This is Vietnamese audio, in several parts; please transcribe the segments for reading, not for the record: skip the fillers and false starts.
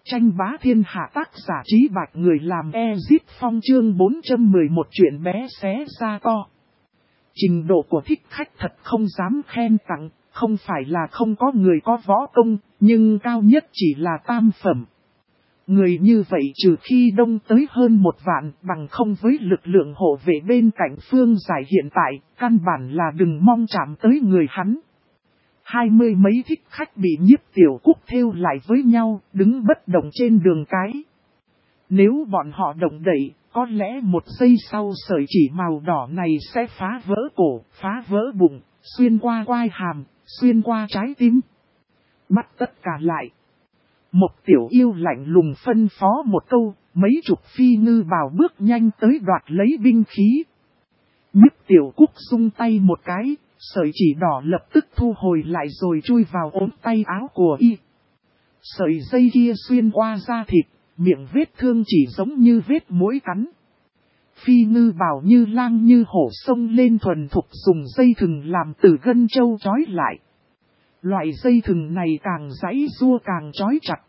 Tranh bá thiên hạ tác giả Trí Bạch người làm Ezit Phong chương 411 chuyện bé xé ra to. Trình độ của thích khách thật không dám khen tặng, không phải là không có người có võ công, nhưng cao nhất chỉ là tam phẩm. Người như vậy trừ khi đông tới hơn 1 vạn bằng không với lực lượng hộ vệ bên cạnh Phương Giải hiện tại, căn bản là đừng mong chạm tới người hắn. 20 mấy thích khách bị Nhiếp Tiểu Cúc thêu lại với nhau, đứng bất động trên đường cái. Nếu bọn họ động đậy, có lẽ 1 giây sau sợi chỉ màu đỏ này sẽ phá vỡ cổ, phá vỡ bụng, xuyên qua quai hàm, xuyên qua trái tim. Bắt tất cả lại. Một tiểu yêu lạnh lùng phân phó một câu, mấy chục phi ngư bào bước nhanh tới đoạt lấy binh khí. Nhiếp Tiểu Cúc xung tay một cái. Sợi chỉ đỏ lập tức thu hồi lại rồi chui vào ống tay áo của y. Sợi dây kia xuyên qua da thịt, miệng vết thương chỉ giống như vết muỗi cắn. Phi ngư bảo như lang như hổ xông lên thuần thục dùng dây thừng làm từ gân trâu trói lại. Loại dây thừng này càng giãy giụa càng trói chặt.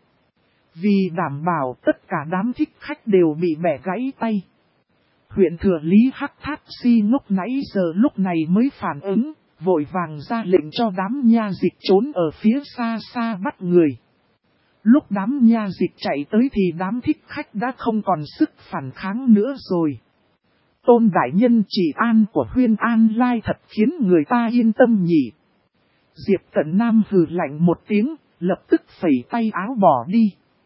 Vì đảm bảo tất cả đám thích khách đều bị bẻ gãy tay. Huyện thừa Lý Hắc Thát Si ngốc nãy giờ lúc này mới phản ứng, vội vàng ra lệnh cho đám nha dịch trốn ở phía xa xa bắt người. Lúc đám nha dịch chạy tới thì đám thích khách đã không còn sức phản kháng nữa rồi. Tôn đại nhân trị an của Huyên An Lai thật khiến người ta yên tâm nhỉ. Diệp Cận Nam hừ lạnh một tiếng, lập tức phẩy tay áo bỏ đi.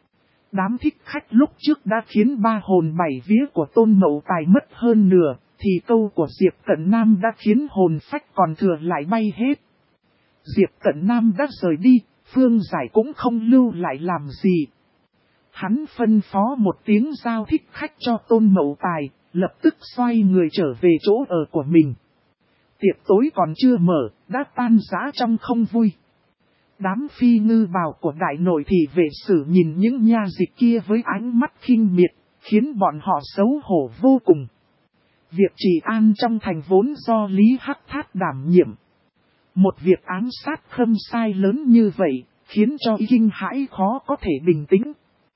Đám thích khách lúc trước đã khiến 3 hồn 7 vía của Tôn Mậu Tài mất hơn nửa, thì câu của Diệp Cận Nam đã khiến hồn phách còn thừa lại bay hết. Diệp Cận Nam đã rời đi, Phương Giải cũng không lưu lại làm gì. Hắn phân phó một tiếng giao thích khách cho Tôn Mậu Tài, lập tức xoay người trở về chỗ ở của mình. Tiệc tối còn chưa mở, đã tan rã trong không vui. Đám phi ngư bào của đại nội thị vệ sử nhìn những nha dịch kia với ánh mắt khinh miệt, khiến bọn họ xấu hổ vô cùng. Việc trị an trong thành vốn do Lý Hắc Thát đảm nhiệm. Một việc ám sát khâm sai lớn như vậy, khiến cho kinh hãi khó có thể bình tĩnh.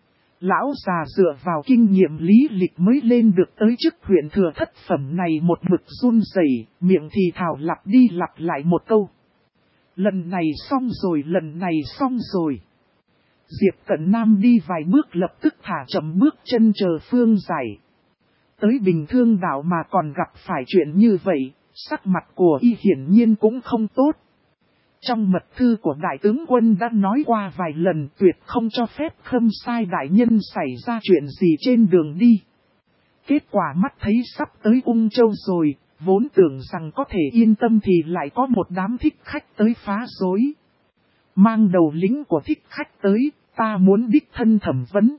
Lão già dựa vào kinh nghiệm lý lịch mới lên được tới chức huyện thừa thất phẩm này một mực run rẩy, miệng thì thào lặp đi lặp lại một câu. Lần này xong rồi, lần này xong rồi. Diệp Cận Nam đi vài bước lập tức thả chậm bước chân chờ Phương Giải. Tới Bình Thương đảo mà còn gặp phải chuyện như vậy, sắc mặt của y hiển nhiên cũng không tốt. Trong mật thư của đại tướng quân đã nói qua vài lần tuyệt không cho phép khâm sai đại nhân xảy ra chuyện gì trên đường đi. Kết quả mắt thấy sắp tới Ung Châu rồi, vốn tưởng rằng có thể yên tâm thì lại có một đám thích khách tới phá rối. Mang đầu lính của thích khách tới, ta muốn đích thân thẩm vấn.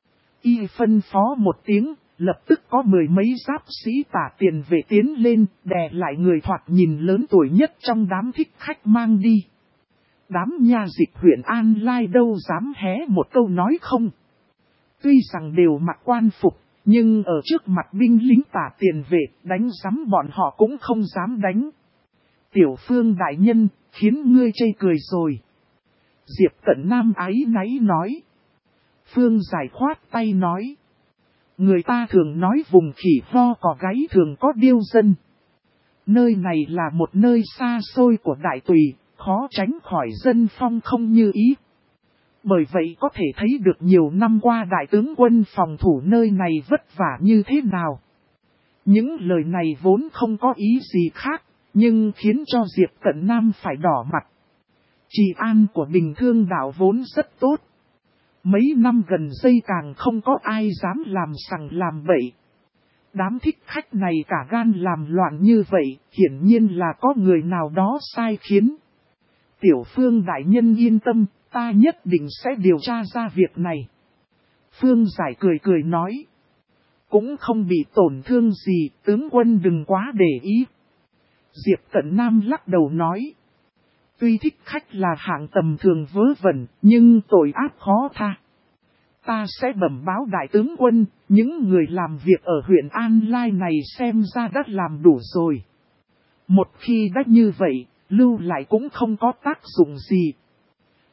Y phân phó một tiếng, lập tức có 10 mấy giáp sĩ tả tiền vệ tiến lên, đè lại người thoạt nhìn lớn tuổi nhất trong đám thích khách mang đi. Đám nha dịch huyện An Lai đâu dám hé một câu nói không. Tuy rằng đều mặc quan phục, nhưng ở trước mặt binh lính tả tiền vệ, đánh giấm bọn họ cũng không dám đánh. Tiểu Phương đại nhân, khiến ngươi chê cười rồi. Diệp Cận Nam áy náy nói. Phương Giải khoát tay nói. Người ta thường nói vùng khỉ ho cò gáy thường có điêu dân. Nơi này là một nơi xa xôi của đại tùy, khó tránh khỏi dân phong không như ý. Bởi vậy có thể thấy được nhiều năm qua đại tướng quân phòng thủ nơi này vất vả như thế nào. Những lời này vốn không có ý gì khác, nhưng khiến cho Diệp Cận Nam phải đỏ mặt. Trị an của Bình Thương đảo vốn rất tốt. Mấy năm gần đây càng không có ai dám làm sằng làm bậy. Đám thích khách này cả gan làm loạn như vậy, hiển nhiên là có người nào đó sai khiến. Tiểu Phương đại nhân yên tâm, ta nhất định sẽ điều tra ra việc này. Phương Giải cười cười nói. Cũng không bị tổn thương gì, tướng quân đừng quá để ý. Diệp Cận Nam lắc đầu nói. Tuy thích khách là hạng tầm thường vớ vẩn, nhưng tội ác khó tha. Ta sẽ bẩm báo đại tướng quân, những người làm việc ở huyện An Lai này xem ra đã làm đủ rồi. Một khi đã như vậy, lưu lại cũng không có tác dụng gì.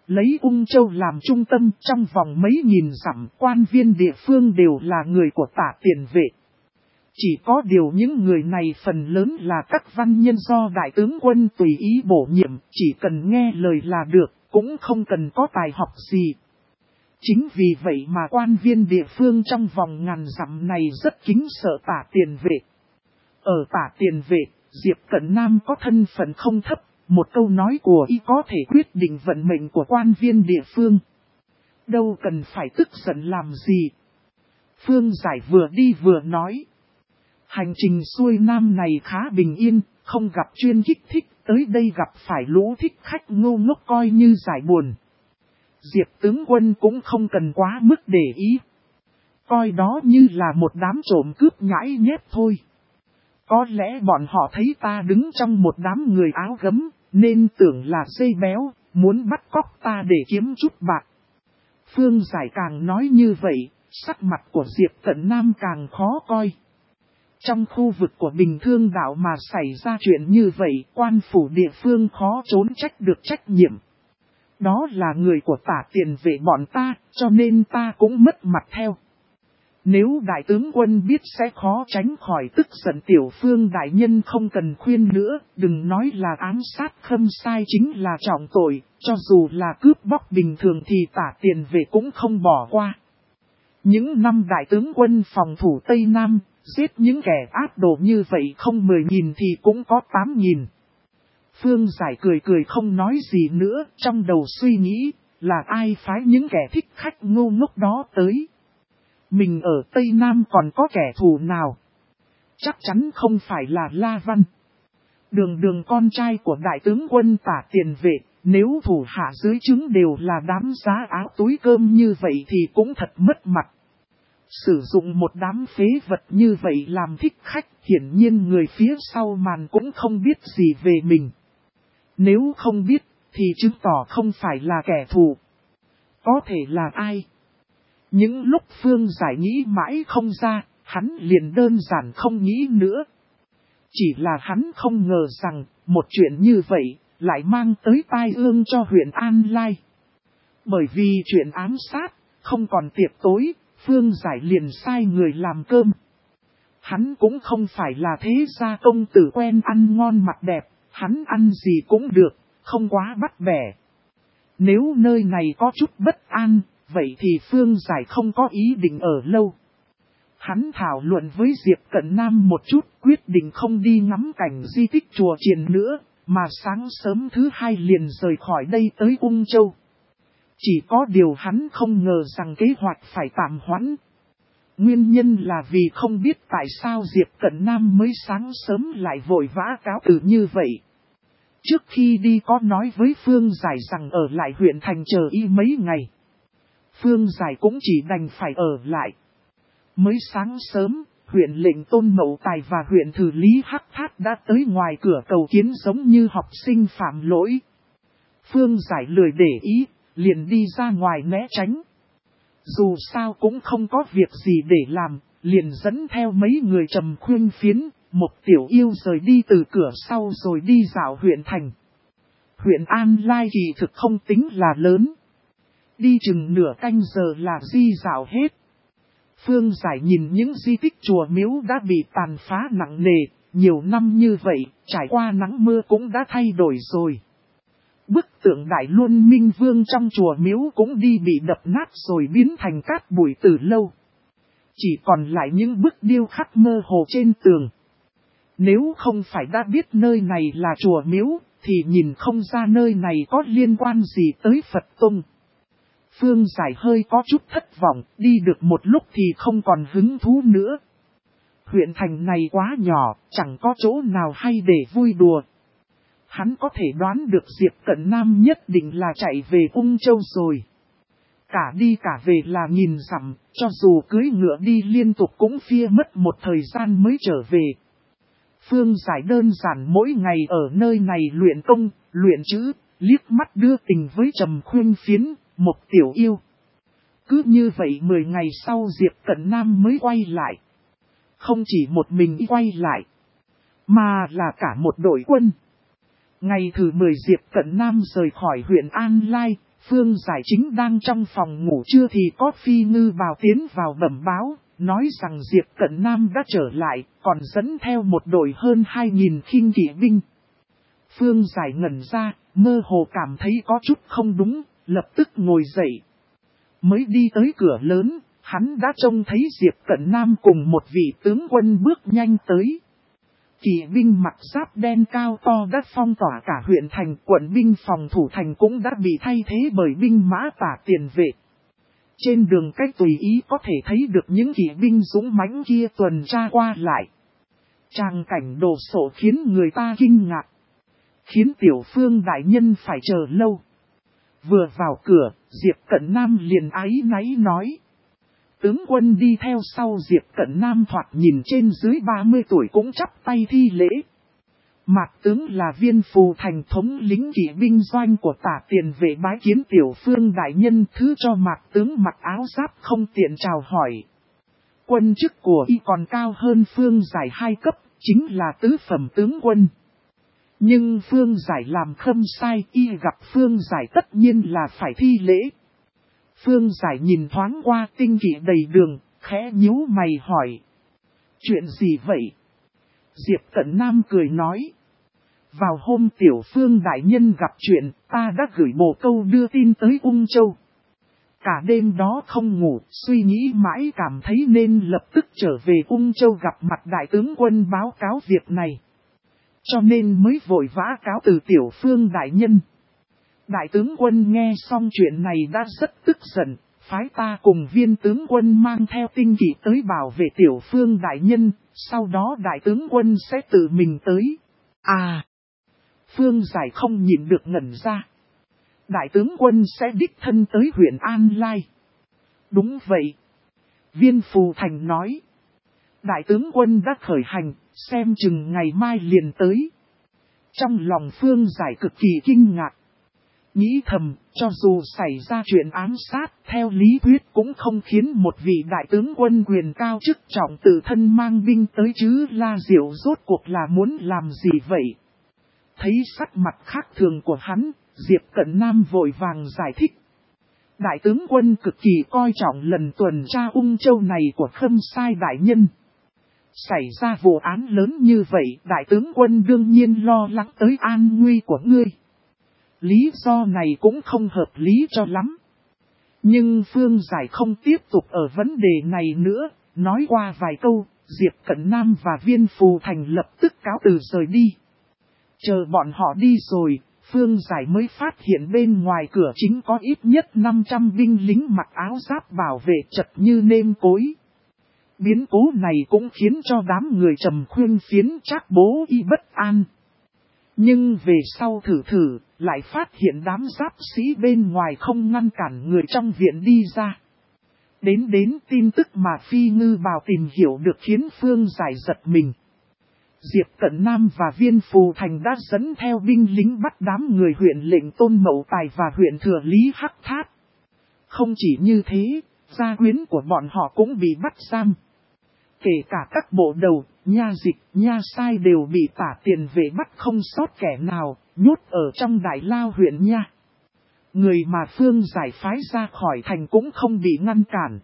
Lấy Ung Châu làm trung tâm, trong vòng mấy nghìn dặm, quan viên địa phương đều là người của Tả Tiền Vệ. Chỉ có điều những người này phần lớn là các văn nhân do đại tướng quân tùy ý bổ nhiệm, chỉ cần nghe lời là được, cũng không cần có tài học gì. Chính vì vậy mà quan viên địa phương trong vòng ngàn dặm này rất kính sợ Tả Tiền Vệ. Ở Tả Tiền Vệ, Diệp Cận Nam có thân phận không thấp, một câu nói của y có thể quyết định vận mệnh của quan viên địa phương. Đâu cần phải tức giận làm gì. Phương Giải vừa đi vừa nói. Hành trình xuôi nam này khá bình yên, không gặp chuyên kích thích, tới đây gặp phải lũ thích khách ngu ngốc coi như giải buồn. Diệp tướng quân cũng không cần quá mức để ý. Coi đó như là một đám trộm cướp nhãi nhép thôi. Có lẽ bọn họ thấy ta đứng trong một đám người áo gấm, nên tưởng là dây béo, muốn bắt cóc ta để kiếm chút bạc. Phương Giải càng nói như vậy, sắc mặt của Diệp Cận Nam càng khó coi. Trong khu vực của Bình Thương Đạo mà xảy ra chuyện như vậy, quan phủ địa phương khó trốn trách được trách nhiệm. Đó là người của Tả Tiền Vệ bọn ta, cho nên ta cũng mất mặt theo. Nếu đại tướng quân biết sẽ khó tránh khỏi tức giận, tiểu Phương đại nhân không cần khuyên nữa, đừng nói là ám sát khâm sai chính là trọng tội, cho dù là cướp bóc bình thường thì Tả Tiền Vệ cũng không bỏ qua. Những năm đại tướng quân phòng thủ Tây Nam, giết những kẻ ác đồ như vậy không 10.000 thì cũng có 8.000. Phương Giải cười cười không nói gì nữa, trong đầu suy nghĩ là ai phái những kẻ thích khách ngu ngốc đó tới. Mình ở Tây Nam còn có kẻ thù nào? Chắc chắn không phải là La Văn. Đường con trai của đại tướng quân Tả Tiền Vệ, nếu thủ hạ dưới trướng đều là đám giá áo túi cơm như vậy thì cũng thật mất mặt. Sử dụng một đám phế vật như vậy làm thích khách, hiển nhiên người phía sau màn cũng không biết gì về mình. Nếu không biết, thì chứng tỏ không phải là kẻ thù. Có thể là ai? Những lúc Phương Giải nghĩ mãi không ra, hắn liền đơn giản không nghĩ nữa. Chỉ là hắn không ngờ rằng, một chuyện như vậy, lại mang tới tai ương cho huyện An Lai. Bởi vì chuyện ám sát, không còn tiệc tối, Phương Giải liền sai người làm cơm. Hắn cũng không phải là thế gia công tử quen ăn ngon mặc đẹp, hắn ăn gì cũng được, không quá bắt bẻ. Nếu nơi này có chút bất an, vậy thì Phương Giải không có ý định ở lâu. Hắn thảo luận với Diệp Cận Nam một chút, quyết định không đi ngắm cảnh di tích chùa Chiền nữa, mà sáng sớm thứ hai liền rời khỏi đây tới Ung Châu. Chỉ có điều hắn không ngờ rằng kế hoạch phải tạm hoãn. Nguyên nhân là vì không biết tại sao Diệp Cận Nam mới sáng sớm lại vội vã cáo từ như vậy. Trước khi đi có nói với Phương Giải rằng ở lại huyện thành chờ y mấy ngày. Phương Giải cũng chỉ đành phải ở lại. Mới sáng sớm, huyện lệnh Tôn Mậu Tài và huyện Thử Lý Hắc Thát đã tới ngoài cửa cầu kiến giống như học sinh phạm lỗi. Phương Giải lười để ý, liền đi ra ngoài né tránh. Dù sao cũng không có việc gì để làm, liền dẫn theo mấy người trầm khuyên phiến, một tiểu yêu rời đi từ cửa sau rồi đi dạo huyện thành. Huyện An Lai kỳ thực không tính là lớn. Đi chừng nửa canh giờ là di dạo hết. Phương Giải nhìn những di tích chùa miếu đã bị tàn phá nặng nề, nhiều năm như vậy, trải qua nắng mưa cũng đã thay đổi rồi. Bức tượng Đại Luân Minh Vương trong chùa miếu cũng đi bị đập nát rồi biến thành cát bụi từ lâu. Chỉ còn lại những bức điêu khắc mơ hồ trên tường. Nếu không phải đã biết nơi này là chùa miếu, thì nhìn không ra nơi này có liên quan gì tới Phật Tông. Phương Giải hơi có chút thất vọng, đi được một lúc thì không còn hứng thú nữa. Huyện thành này quá nhỏ, chẳng có chỗ nào hay để vui đùa. Hắn có thể đoán được Diệp Cận Nam nhất định là chạy về Ung Châu rồi. Cả đi cả về là nghìn dặm, cho dù cưỡi ngựa đi liên tục cũng phia mất một thời gian mới trở về. Phương Giải đơn giản mỗi ngày ở nơi này luyện công, luyện chữ, liếc mắt đưa tình với Trầm Khuyên Phiến, một tiểu yêu. Cứ như vậy 10 ngày sau Diệp Cận Nam mới quay lại. Không chỉ một mình quay lại, mà là cả một đội quân. Ngày thứ 10 Diệp Cận Nam rời khỏi huyện An Lai, Phương Giải chính đang trong phòng ngủ trưa thì có phi ngư bào tiến vào bẩm báo, nói rằng Diệp Cận Nam đã trở lại, còn dẫn theo một đội hơn 2.000 khinh kỵ binh. Phương Giải ngẩn ra, mơ hồ cảm thấy có chút không đúng, lập tức ngồi dậy. Mới đi tới cửa lớn, hắn đã trông thấy Diệp Cận Nam cùng một vị tướng quân bước nhanh tới. Kỵ binh mặc giáp đen cao to đã phong tỏa cả huyện thành, quận binh phòng thủ thành cũng đã bị thay thế bởi binh mã tả tiền vệ. Trên đường cách tùy ý có thể thấy được những kỵ binh dũng mãnh kia tuần tra qua lại. Tràng cảnh đồ sộ khiến người ta kinh ngạc, khiến Tiểu Phương đại nhân phải chờ lâu. Vừa vào cửa, Diệp Cận Nam liền áy náy nói. Tướng quân đi theo sau Diệp Cận Nam thoạt nhìn trên dưới 30 tuổi cũng chắp tay thi lễ. Mạc tướng là Viên Phù Thành thống lính kỵ binh doanh của tả tiền vệ bái kiến Tiểu Phương đại nhân, thứ cho Mạc tướng mặc áo giáp không tiện chào hỏi. Quân chức của y còn cao hơn Phương Giải 2 cấp, chính là tứ phẩm tướng quân. Nhưng Phương Giải làm khâm sai, y gặp Phương Giải tất nhiên là phải thi lễ. Phương Giải nhìn thoáng qua tinh kỵ đầy đường, khẽ nhíu mày hỏi. Chuyện gì vậy? Diệp Cận Nam cười nói. Vào hôm Tiểu Phương đại nhân gặp chuyện, ta đã gửi bồ câu đưa tin tới Ung Châu. Cả đêm đó không ngủ, suy nghĩ mãi cảm thấy nên lập tức trở về Ung Châu gặp mặt đại tướng quân báo cáo việc này. Cho nên mới vội vã cáo từ Tiểu Phương đại nhân. Đại tướng quân nghe xong chuyện này đã rất tức giận, phái ta cùng Viên tướng quân mang theo tinh kỵ tới bảo vệ Tiểu Phương đại nhân, sau đó đại tướng quân sẽ tự mình tới. À! Phương Giải không nhịn được ngẩn ra. Đại tướng quân sẽ đích thân tới huyện An Lai. Đúng vậy. Viên Phù Thành nói. Đại tướng quân đã khởi hành, xem chừng ngày mai liền tới. Trong lòng Phương Giải cực kỳ kinh ngạc. Nghĩ thầm, cho dù xảy ra chuyện ám sát, theo lý thuyết cũng không khiến một vị đại tướng quân quyền cao chức trọng tự thân mang binh tới chứ. La Diệu rốt cuộc là muốn làm gì vậy? Thấy sắc mặt khác thường của hắn, Diệp Cận Nam vội vàng giải thích. Đại tướng quân cực kỳ coi trọng lần tuần tra Ung Châu này của khâm sai đại nhân. Xảy ra vụ án lớn như vậy, đại tướng quân đương nhiên lo lắng tới an nguy của ngươi. Lý do này cũng không hợp lý cho lắm. Nhưng Phương Giải không tiếp tục ở vấn đề này nữa, nói qua vài câu, Diệp Cận Nam và Viên Phù Thành lập tức cáo từ rời đi. Chờ bọn họ đi rồi, Phương Giải mới phát hiện bên ngoài cửa chính có ít nhất 500 binh lính mặc áo giáp bảo vệ chật như nêm cối. Biến cố này cũng khiến cho đám người Trầm Khuyên Phiến Trác Bố y bất an. Nhưng về sau thử, lại phát hiện đám giáp sĩ bên ngoài không ngăn cản người trong viện đi ra. Đến tin tức mà Phi Ngư Bào tìm hiểu được khiến Phương Giải giật mình. Diệp Cận Nam và Viên Phù Thành đã dẫn theo binh lính bắt đám người huyện Lệnh Tôn Mậu Tài và huyện Thừa Lý Hắc Thát. Không chỉ như thế, gia quyến của bọn họ cũng bị bắt giam. Kể cả các bộ đầu, nha dịch, nha sai đều bị tả tiền vệ bắt không sót kẻ nào, nhốt ở trong Đại Lao huyện nha. Người mà Phương Giải phái ra khỏi thành cũng không bị ngăn cản.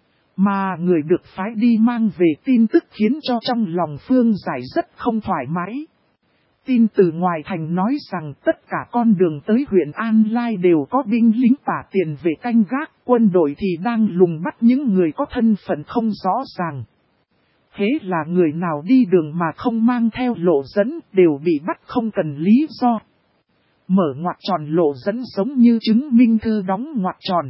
Mà người được phái đi mang về tin tức khiến cho trong lòng Phương Giải rất không thoải mái. Tin từ ngoài thành nói rằng tất cả con đường tới huyện An Lai đều có binh lính tả tiền vệ canh gác, quân đội thì đang lùng bắt những người có thân phận không rõ ràng. Thế là người nào đi đường mà không mang theo lộ dẫn đều bị bắt không cần lý do. Mở ngoặc tròn lộ dẫn giống như chứng minh thư đóng ngoặc tròn.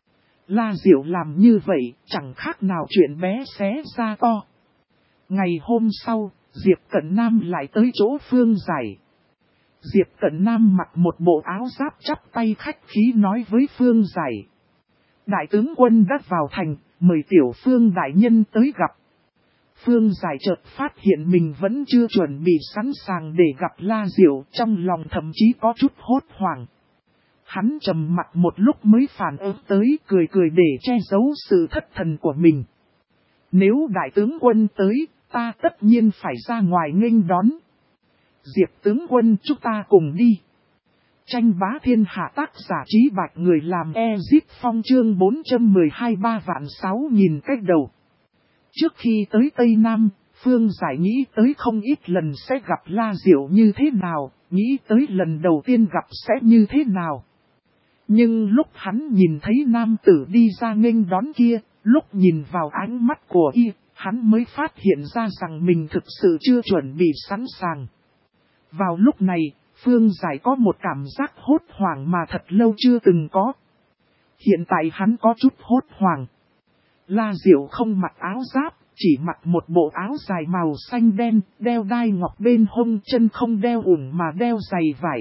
La Diệu làm như vậy chẳng khác nào chuyện bé xé ra to. Ngày hôm sau, Diệp Cận Nam lại tới chỗ Phương Giải. Diệp Cận Nam mặc một bộ áo giáp chắp tay khách khí nói với Phương Giải. Đại tướng quân đã vào thành, mời Tiểu Phương đại nhân tới gặp. Phương Giải chợt phát hiện mình vẫn chưa chuẩn bị sẵn sàng để gặp La Diệu, trong lòng thậm chí có chút hốt hoảng. Hắn trầm mặt một lúc mới phản ứng tới, cười để che giấu sự thất thần của mình. Nếu đại tướng quân tới, ta tất nhiên phải ra ngoài nghênh đón. Diệp tướng quân chúng ta cùng đi. Tranh bá thiên hạ tác giả Trí Bạch người làm Ezip Phong chương 412 3.600.000 cách đầu. Trước khi tới Tây Nam, Phương Giải nghĩ tới không ít lần sẽ gặp La Diệu như thế nào, nghĩ tới lần đầu tiên gặp sẽ như thế nào. Nhưng lúc hắn nhìn thấy nam tử đi ra nghênh đón kia, lúc nhìn vào ánh mắt của y, hắn mới phát hiện ra rằng mình thực sự chưa chuẩn bị sẵn sàng. Vào lúc này, Phương Giải có một cảm giác hốt hoảng mà thật lâu chưa từng có. Hiện tại hắn có chút hốt hoảng. La Diệu không mặc áo giáp, chỉ mặc một bộ áo dài màu xanh đen, đeo đai ngọc bên hông, chân không đeo ủng mà đeo giày vải.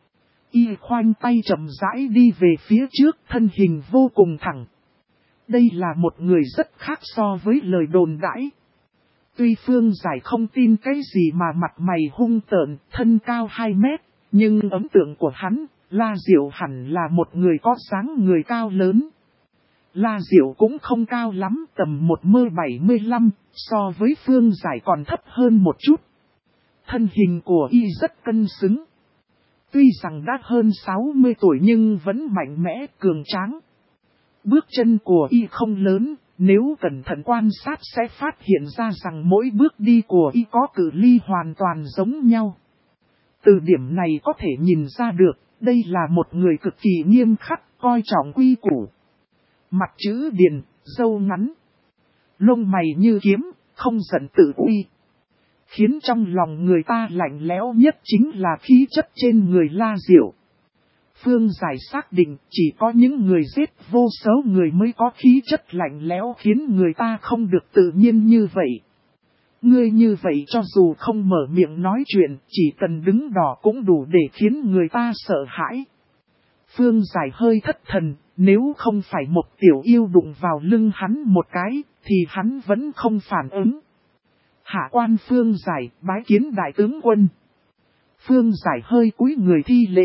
Y khoanh tay chậm rãi đi về phía trước, thân hình vô cùng thẳng. Đây là một người rất khác so với lời đồn đãi. Tuy Phương Giải không tin cái gì mà mặt mày hung tợn, thân cao 2 mét, nhưng ấn tượng của hắn, La Diệu hẳn là một người có dáng người cao lớn. La Diệu cũng không cao lắm, tầm 1m75, so với Phương Giải còn thấp hơn một chút. Thân hình của y rất cân xứng. Tuy rằng đã hơn 60 tuổi nhưng vẫn mạnh mẽ, cường tráng. Bước chân của y không lớn, nếu cẩn thận quan sát sẽ phát hiện ra rằng mỗi bước đi của y có cự ly hoàn toàn giống nhau. Từ điểm này có thể nhìn ra được, đây là một người cực kỳ nghiêm khắc, coi trọng quy củ. Mặt chữ điền, râu ngắn, lông mày như kiếm, không giận tự uy. Khiến trong lòng người ta lạnh lẽo nhất chính là khí chất trên người La Diệu. Phương Giải xác định chỉ có những người giết vô số người mới có khí chất lạnh lẽo khiến người ta không được tự nhiên như vậy. Ngươi như vậy cho dù không mở miệng nói chuyện, chỉ cần đứng đỏ cũng đủ để khiến người ta sợ hãi. Phương Giải hơi thất thần, nếu không phải một tiểu yêu đụng vào lưng hắn một cái, thì hắn vẫn không phản ứng. Hạ quan Phương Giải bái kiến đại tướng quân. Phương Giải hơi cúi người thi lễ.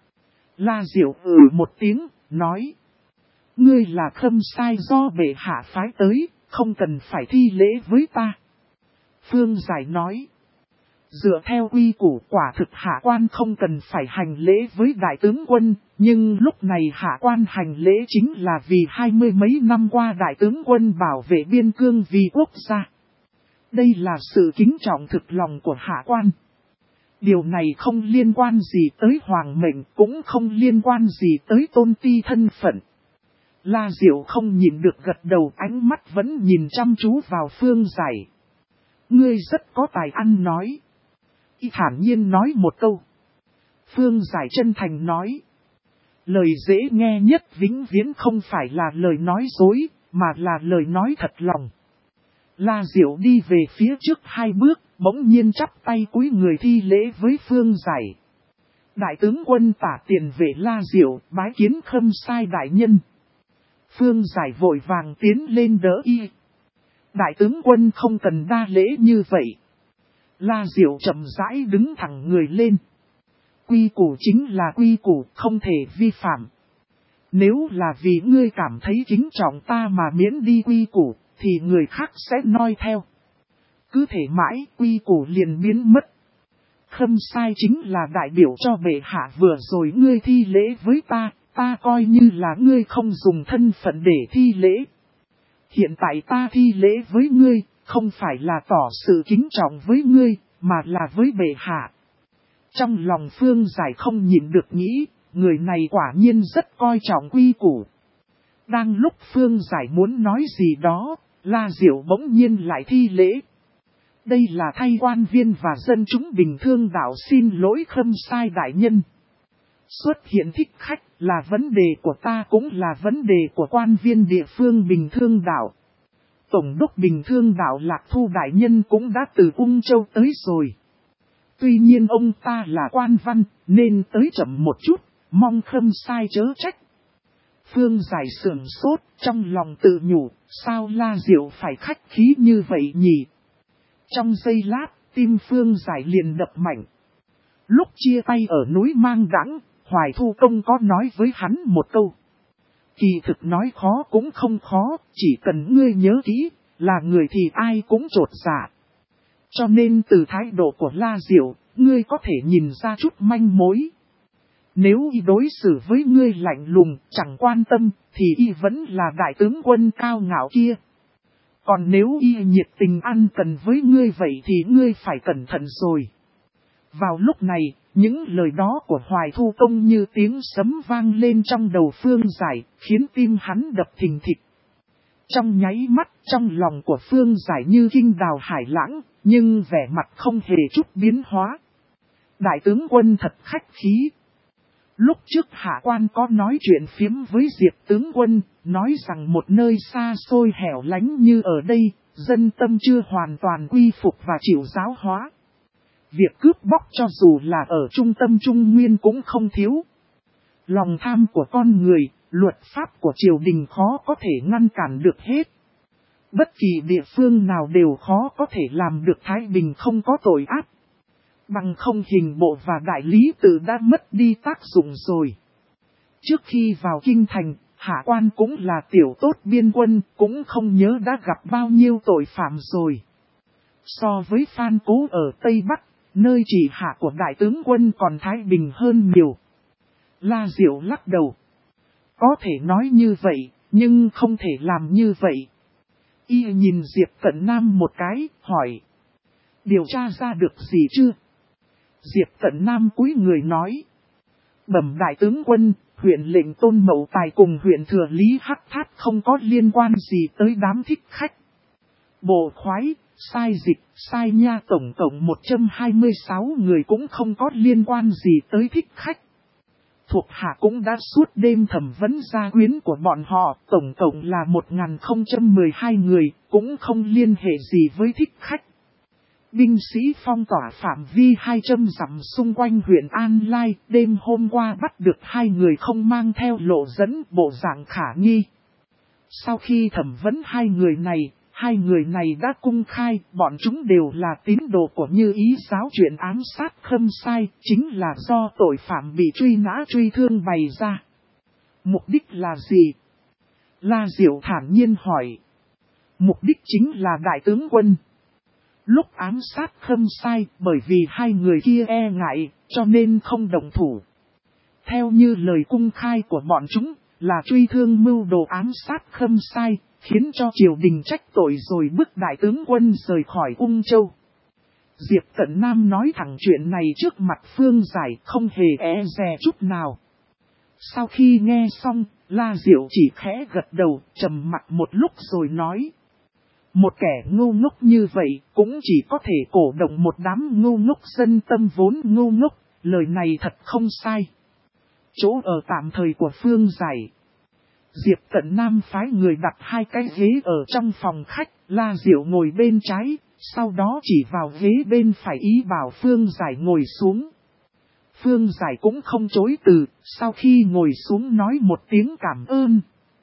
La Diệu một tiếng, nói. Ngươi là Khâm Sai do bệ hạ phái tới, không cần phải thi lễ với ta. Phương Giải nói. Dựa theo quy củ quả thực hạ quan không cần phải hành lễ với đại tướng quân, nhưng lúc này hạ quan hành lễ chính là vì 20 mấy năm qua đại tướng quân bảo vệ biên cương vì quốc gia. Đây là sự kính trọng thực lòng của hạ quan. Điều này không liên quan gì tới hoàng mệnh, cũng không liên quan gì tới tôn ti thân phận. La Diệu không nhìn được gật đầu, ánh mắt vẫn nhìn chăm chú vào Phương Giải. Ngươi rất có tài ăn nói. Y thản nhiên nói một câu. Phương Giải chân thành nói. Lời dễ nghe nhất vĩnh viễn không phải là lời nói dối, mà là lời nói thật lòng. La Diệu đi về phía trước 2 bước, bỗng nhiên chắp tay cúi người thi lễ với Phương Giải. Đại tướng quân tả tiền vệ La Diệu bái kiến Khâm Sai đại nhân. Phương Giải vội vàng tiến lên đỡ y. Đại tướng quân không cần đa lễ như vậy. La Diệu chậm rãi đứng thẳng người lên. Quy củ chính là quy củ, không thể vi phạm. Nếu là vì ngươi cảm thấy kính trọng ta mà miễn đi quy củ, thì người khác sẽ noi theo. Cứ thể mãi, quy củ liền biến mất. Khâm Sai chính là đại biểu cho bệ hạ, vừa rồi ngươi thi lễ với ta, ta coi như là ngươi không dùng thân phận để thi lễ. Hiện tại ta thi lễ với ngươi, không phải là tỏ sự kính trọng với ngươi, mà là với bệ hạ. Trong lòng Phương Giải không nhịn được nghĩ, người này quả nhiên rất coi trọng quy củ. Đang lúc Phương Giải muốn nói gì đó, La Diệu bỗng nhiên lại thi lễ. Đây là thay quan viên và dân chúng bình thường đạo xin lỗi Khâm Sai đại nhân. Xuất hiện thích khách là vấn đề của ta, cũng là vấn đề của quan viên địa phương bình thường đạo. Tổng đốc bình thường đạo Lạc Thu đại nhân cũng đã từ Ung Châu tới rồi. Tuy nhiên ông ta là quan văn nên tới chậm một chút, mong Khâm Sai chớ trách. Phương Giải sưởng sốt, trong lòng tự nhủ, sao La Diệu phải khách khí như vậy nhỉ? Trong giây lát, tim Phương Giải liền đập mạnh. Lúc chia tay ở núi Mang Đãng, Hoài Thu Công có nói với hắn một câu. Kỳ thực nói khó cũng không khó, chỉ cần ngươi nhớ kỹ, là người thì ai cũng trột dạ. Cho nên từ thái độ của La Diệu, ngươi có thể nhìn ra chút manh mối. Nếu y đối xử với ngươi lạnh lùng, chẳng quan tâm, thì y vẫn là đại tướng quân cao ngạo kia. Còn nếu y nhiệt tình ăn cần với ngươi vậy thì ngươi phải cẩn thận rồi. Vào lúc này, những lời đó của Hoài Thu Công như tiếng sấm vang lên trong đầu Phương Giải, khiến tim hắn đập thình thịch. Trong nháy mắt, trong lòng của Phương Giải như kinh đào hải lãng, nhưng vẻ mặt không hề chút biến hóa. Đại tướng quân thật khách khí. Lúc trước hạ quan có nói chuyện phiếm với Diệp tướng quân, nói rằng một nơi xa xôi hẻo lánh như ở đây, dân tâm chưa hoàn toàn quy phục và chịu giáo hóa. Việc cướp bóc cho dù là ở trung tâm Trung Nguyên cũng không thiếu. Lòng tham của con người, luật pháp của triều đình khó có thể ngăn cản được hết. Bất kỳ địa phương nào đều khó có thể làm được thái bình không có tội ác. Bằng không hình bộ và đại lý tự đã mất đi tác dụng rồi. Trước khi vào kinh thành, hạ quan cũng là tiểu tốt biên quân, cũng không nhớ đã gặp bao nhiêu tội phạm rồi. So với Phan Cố ở Tây Bắc, nơi chỉ hạ của đại tướng quân còn thái bình hơn nhiều. La Diệu lắc đầu. Có thể nói như vậy, nhưng không thể làm như vậy. Y nhìn Diệp Cận Nam một cái, hỏi. Điều tra ra được gì chưa? Diệp Cận Nam cúi người nói. Bẩm đại tướng quân, huyện lệnh Tôn Mậu Tài cùng huyện thừa Lý Hắc Thát không có liên quan gì tới đám thích khách. Bộ khoái, sai dịch, sai nha tổng cộng 126 người cũng không có liên quan gì tới thích khách. Thuộc hạ cũng đã suốt đêm thẩm vấn gia quyến của bọn họ, tổng cộng là 1012 người, cũng không liên hệ gì với thích khách. Binh sĩ phong tỏa phạm vi 200 dặm xung quanh huyện An Lai, đêm hôm qua bắt được 2 người không mang theo lộ dẫn bộ dạng khả nghi. Sau khi thẩm vấn 2 người này đã cung khai, bọn chúng đều là tín đồ của Như Ý giáo chuyện ám sát Khâm Sai, chính là do tội phạm bị truy nã truy thương bày ra. Mục đích là gì? La Diệu thản nhiên hỏi. Mục đích chính là đại tướng quân. Lúc ám sát Khâm Sai, bởi vì 2 người kia e ngại, cho nên không động thủ. Theo như lời cung khai của bọn chúng, là truy thương mưu đồ ám sát Khâm Sai, khiến cho triều đình trách tội rồi bức đại tướng quân rời khỏi Ung Châu. Diệp Cận Nam nói thẳng chuyện này trước mặt Phương Giải không hề e dè chút nào. Sau khi nghe xong, La Diệu chỉ khẽ gật đầu, trầm mặc một lúc rồi nói. Một kẻ ngu ngốc như vậy cũng chỉ có thể cổ động một đám ngu ngốc dân tâm vốn ngu ngốc, lời này thật không sai. Chỗ ở tạm thời của Phương Giải. Diệp Cận Nam phái người đặt 2 cái ghế ở trong phòng khách, La Diệu ngồi bên trái, sau đó chỉ vào ghế bên phải ý bảo Phương Giải ngồi xuống. Phương Giải cũng không chối từ, sau khi ngồi xuống nói một tiếng cảm ơn.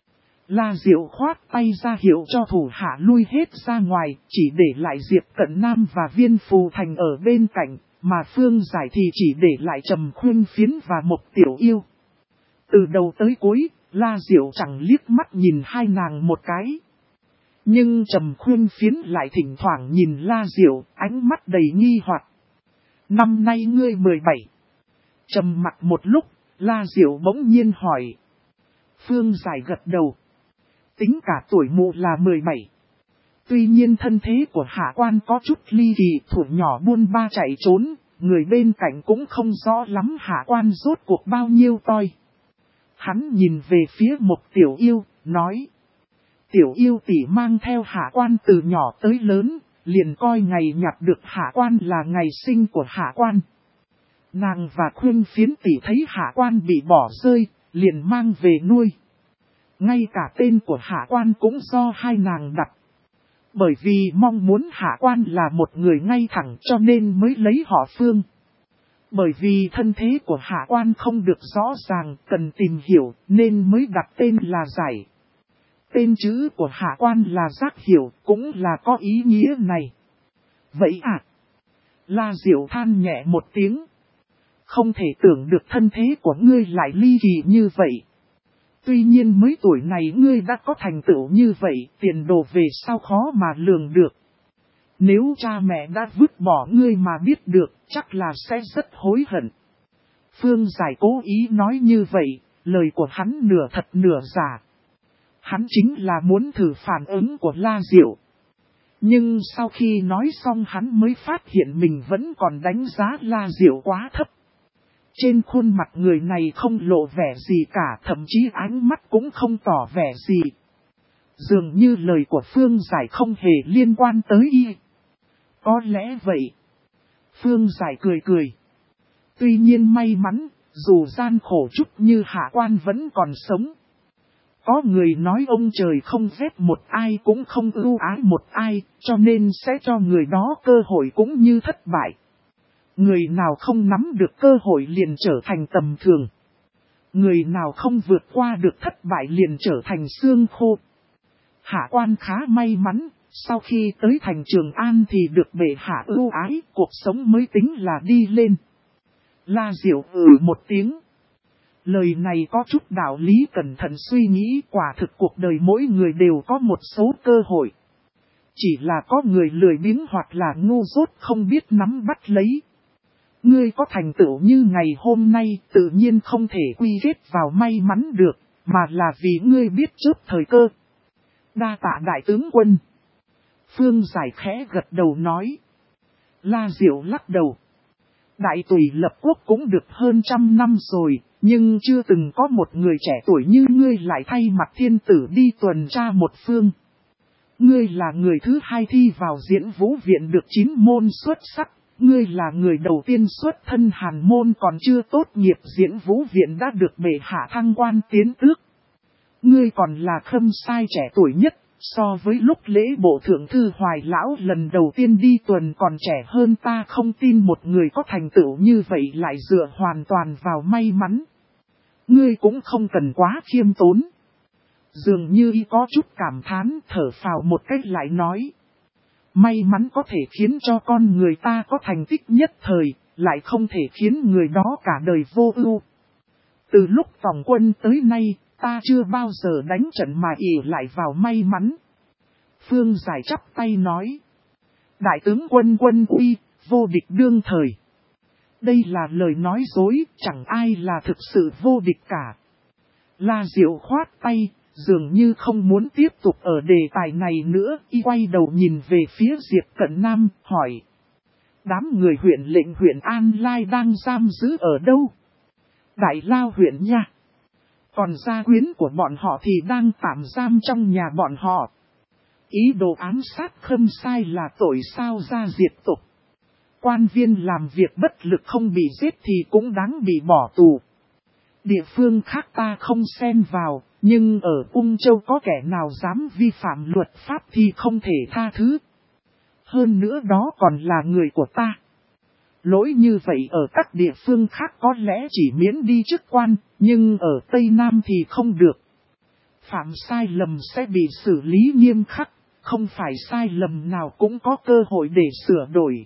La Diệu khoát tay ra hiệu cho thủ hạ lui hết ra ngoài, chỉ để lại Diệp Cận Nam và Viên Phù Thành ở bên cạnh, mà Phương Giải thì chỉ để lại Trầm Khuyên Phiến và một Tiểu Yêu. Từ đầu tới cuối, La Diệu chẳng liếc mắt nhìn 2 nàng một cái. Nhưng Trầm Khuyên Phiến lại thỉnh thoảng nhìn La Diệu, ánh mắt đầy nghi hoặc. Năm nay ngươi 17. Trầm mặc một lúc, La Diệu bỗng nhiên hỏi. Phương Giải gật đầu. Tính cả tuổi mụ là 17. Tuy nhiên thân thế của hạ quan có chút ly kỳ, thủ nhỏ buôn ba chạy trốn, người bên cạnh cũng không rõ lắm hạ quan rốt cuộc bao nhiêu toi. Hắn nhìn về phía một Tiểu Yêu, nói. Tiểu Yêu tỷ mang theo hạ quan từ nhỏ tới lớn, liền coi ngày nhặt được hạ quan là ngày sinh của hạ quan. Nàng và Khuyên Phiến tỷ thấy hạ quan bị bỏ rơi, liền mang về nuôi. Ngay cả tên của hạ quan cũng do 2 nàng đặt. Bởi vì mong muốn hạ quan là một người ngay thẳng cho nên mới lấy họ Phương. Bởi vì thân thế của hạ quan không được rõ ràng, cần tìm hiểu nên mới đặt tên là Giải. Tên chữ của hạ quan là Giác Hiểu, cũng là có ý nghĩa này. Vậy à? La Diệu than nhẹ một tiếng. Không thể tưởng được thân thế của ngươi lại ly kỳ như vậy. Tuy nhiên mới tuổi này ngươi đã có thành tựu như vậy, tiền đồ về sau khó mà lường được. Nếu cha mẹ đã vứt bỏ ngươi mà biết được, chắc là sẽ rất hối hận. Phương Giải cố ý nói như vậy, lời của hắn nửa thật nửa giả. Hắn chính là muốn thử phản ứng của La Diệu. Nhưng sau khi nói xong hắn mới phát hiện mình vẫn còn đánh giá La Diệu quá thấp. Trên khuôn mặt người này không lộ vẻ gì cả, thậm chí ánh mắt cũng không tỏ vẻ gì. Dường như lời của Phương Giải không hề liên quan tới y. Có lẽ vậy. Phương Giải cười cười. Tuy nhiên may mắn, dù gian khổ chút như Hạ Quan vẫn còn sống. Có người nói ông trời không ghét một ai cũng không ưu ái một ai, cho nên sẽ cho người đó cơ hội cũng như thất bại. Người nào không nắm được cơ hội liền trở thành tầm thường. Người nào không vượt qua được thất bại liền trở thành xương khô. Hạ Quan khá may mắn, sau khi tới thành Trường An thì được bệ hạ ưu ái, cuộc sống mới tính là đi lên. La Diệu một tiếng. Lời này có chút đạo lý, cẩn thận suy nghĩ, quả thực cuộc đời mỗi người đều có một số cơ hội. Chỉ là có người lười biếng hoặc là ngu dốt không biết nắm bắt lấy. Ngươi có thành tựu như ngày hôm nay tự nhiên không thể quy kết vào may mắn được, mà là vì ngươi biết trước thời cơ. Đa tạ đại tướng quân. Phương Giải khẽ gật đầu nói. La Diệu lắc đầu. Đại Tùy lập quốc cũng được hơn 100 năm rồi, nhưng chưa từng có một người trẻ tuổi như ngươi lại thay mặt thiên tử đi tuần tra một phương. Ngươi là người thứ hai thi vào Diễn Vũ Viện được 9 môn xuất sắc, ngươi là người đầu tiên xuất thân hàn môn còn chưa tốt nghiệp Diễn Vũ Viện đã được bệ hạ thăng quan tiến tước. Ngươi còn là khâm sai trẻ tuổi nhất. So với lúc lễ bộ thượng thư Hoài Lão lần đầu tiên đi tuần còn trẻ hơn, ta không tin một người có thành tựu như vậy lại dựa hoàn toàn vào may mắn. Ngươi cũng không cần quá khiêm tốn. Dường như y có chút cảm thán, thở phào một cách lại nói. May mắn có thể khiến cho con người ta có thành tích nhất thời, lại không thể khiến người đó cả đời vô ưu. Từ lúc tổng quân tới nay, ta chưa bao giờ đánh trận mà ỷ lại vào may mắn. Phương Giải chắp tay nói. Đại tướng quân quân uy, vô địch đương thời. Đây là lời nói dối, chẳng ai là thực sự vô địch cả. La Diệu khoát tay, dường như không muốn tiếp tục ở đề tài này nữa, y quay đầu nhìn về phía Diệp Cận Nam, hỏi. Đám người huyện lệnh huyện An Lai đang giam giữ ở đâu? Đại Lao huyện nha. Còn gia quyến của bọn họ thì đang tạm giam trong nhà bọn họ. Ý đồ ám sát khâm sai là tội sao ra diệt tục. Quan viên làm việc bất lực không bị giết thì cũng đáng bị bỏ tù. Địa phương khác ta không xen vào, nhưng ở Ung Châu có kẻ nào dám vi phạm luật pháp thì không thể tha thứ. Hơn nữa đó còn là người của ta. Lỗi như vậy ở các địa phương khác có lẽ chỉ miễn đi chức quan, nhưng ở Tây Nam thì không được. Phạm sai lầm sẽ bị xử lý nghiêm khắc, không phải sai lầm nào cũng có cơ hội để sửa đổi.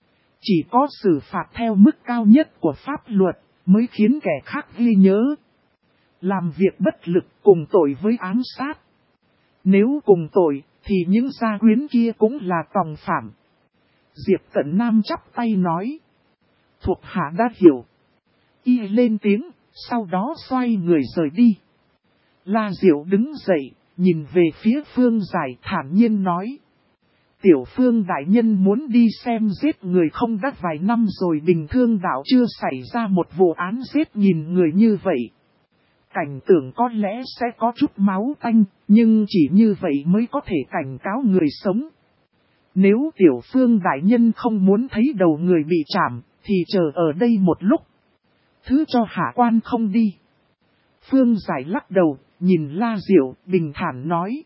Chỉ có xử phạt theo mức cao nhất của pháp luật mới khiến kẻ khác ghi nhớ. Làm việc bất lực cùng tội với ám sát. Nếu cùng tội thì những gia quyến kia cũng là tòng phạm. Diệp Cận Nam chắp tay nói. Thuộc hạ đã hiểu. Y lên tiếng, sau đó xoay người rời đi. La Diệu đứng dậy, nhìn về phía Phương Giải thản nhiên nói. Tiểu Phương đại nhân muốn đi xem giết người không đã vài năm rồi, bình thương đạo chưa xảy ra một vụ án giết nhìn người như vậy. Cảnh tưởng có lẽ sẽ có chút máu tanh, nhưng chỉ như vậy mới có thể cảnh cáo người sống. Nếu Tiểu Phương đại nhân không muốn thấy đầu người bị chảm, thì chờ ở đây một lúc. Thứ cho hạ quan không đi. Phương Giải lắc đầu, nhìn La Diệu, bình thản nói.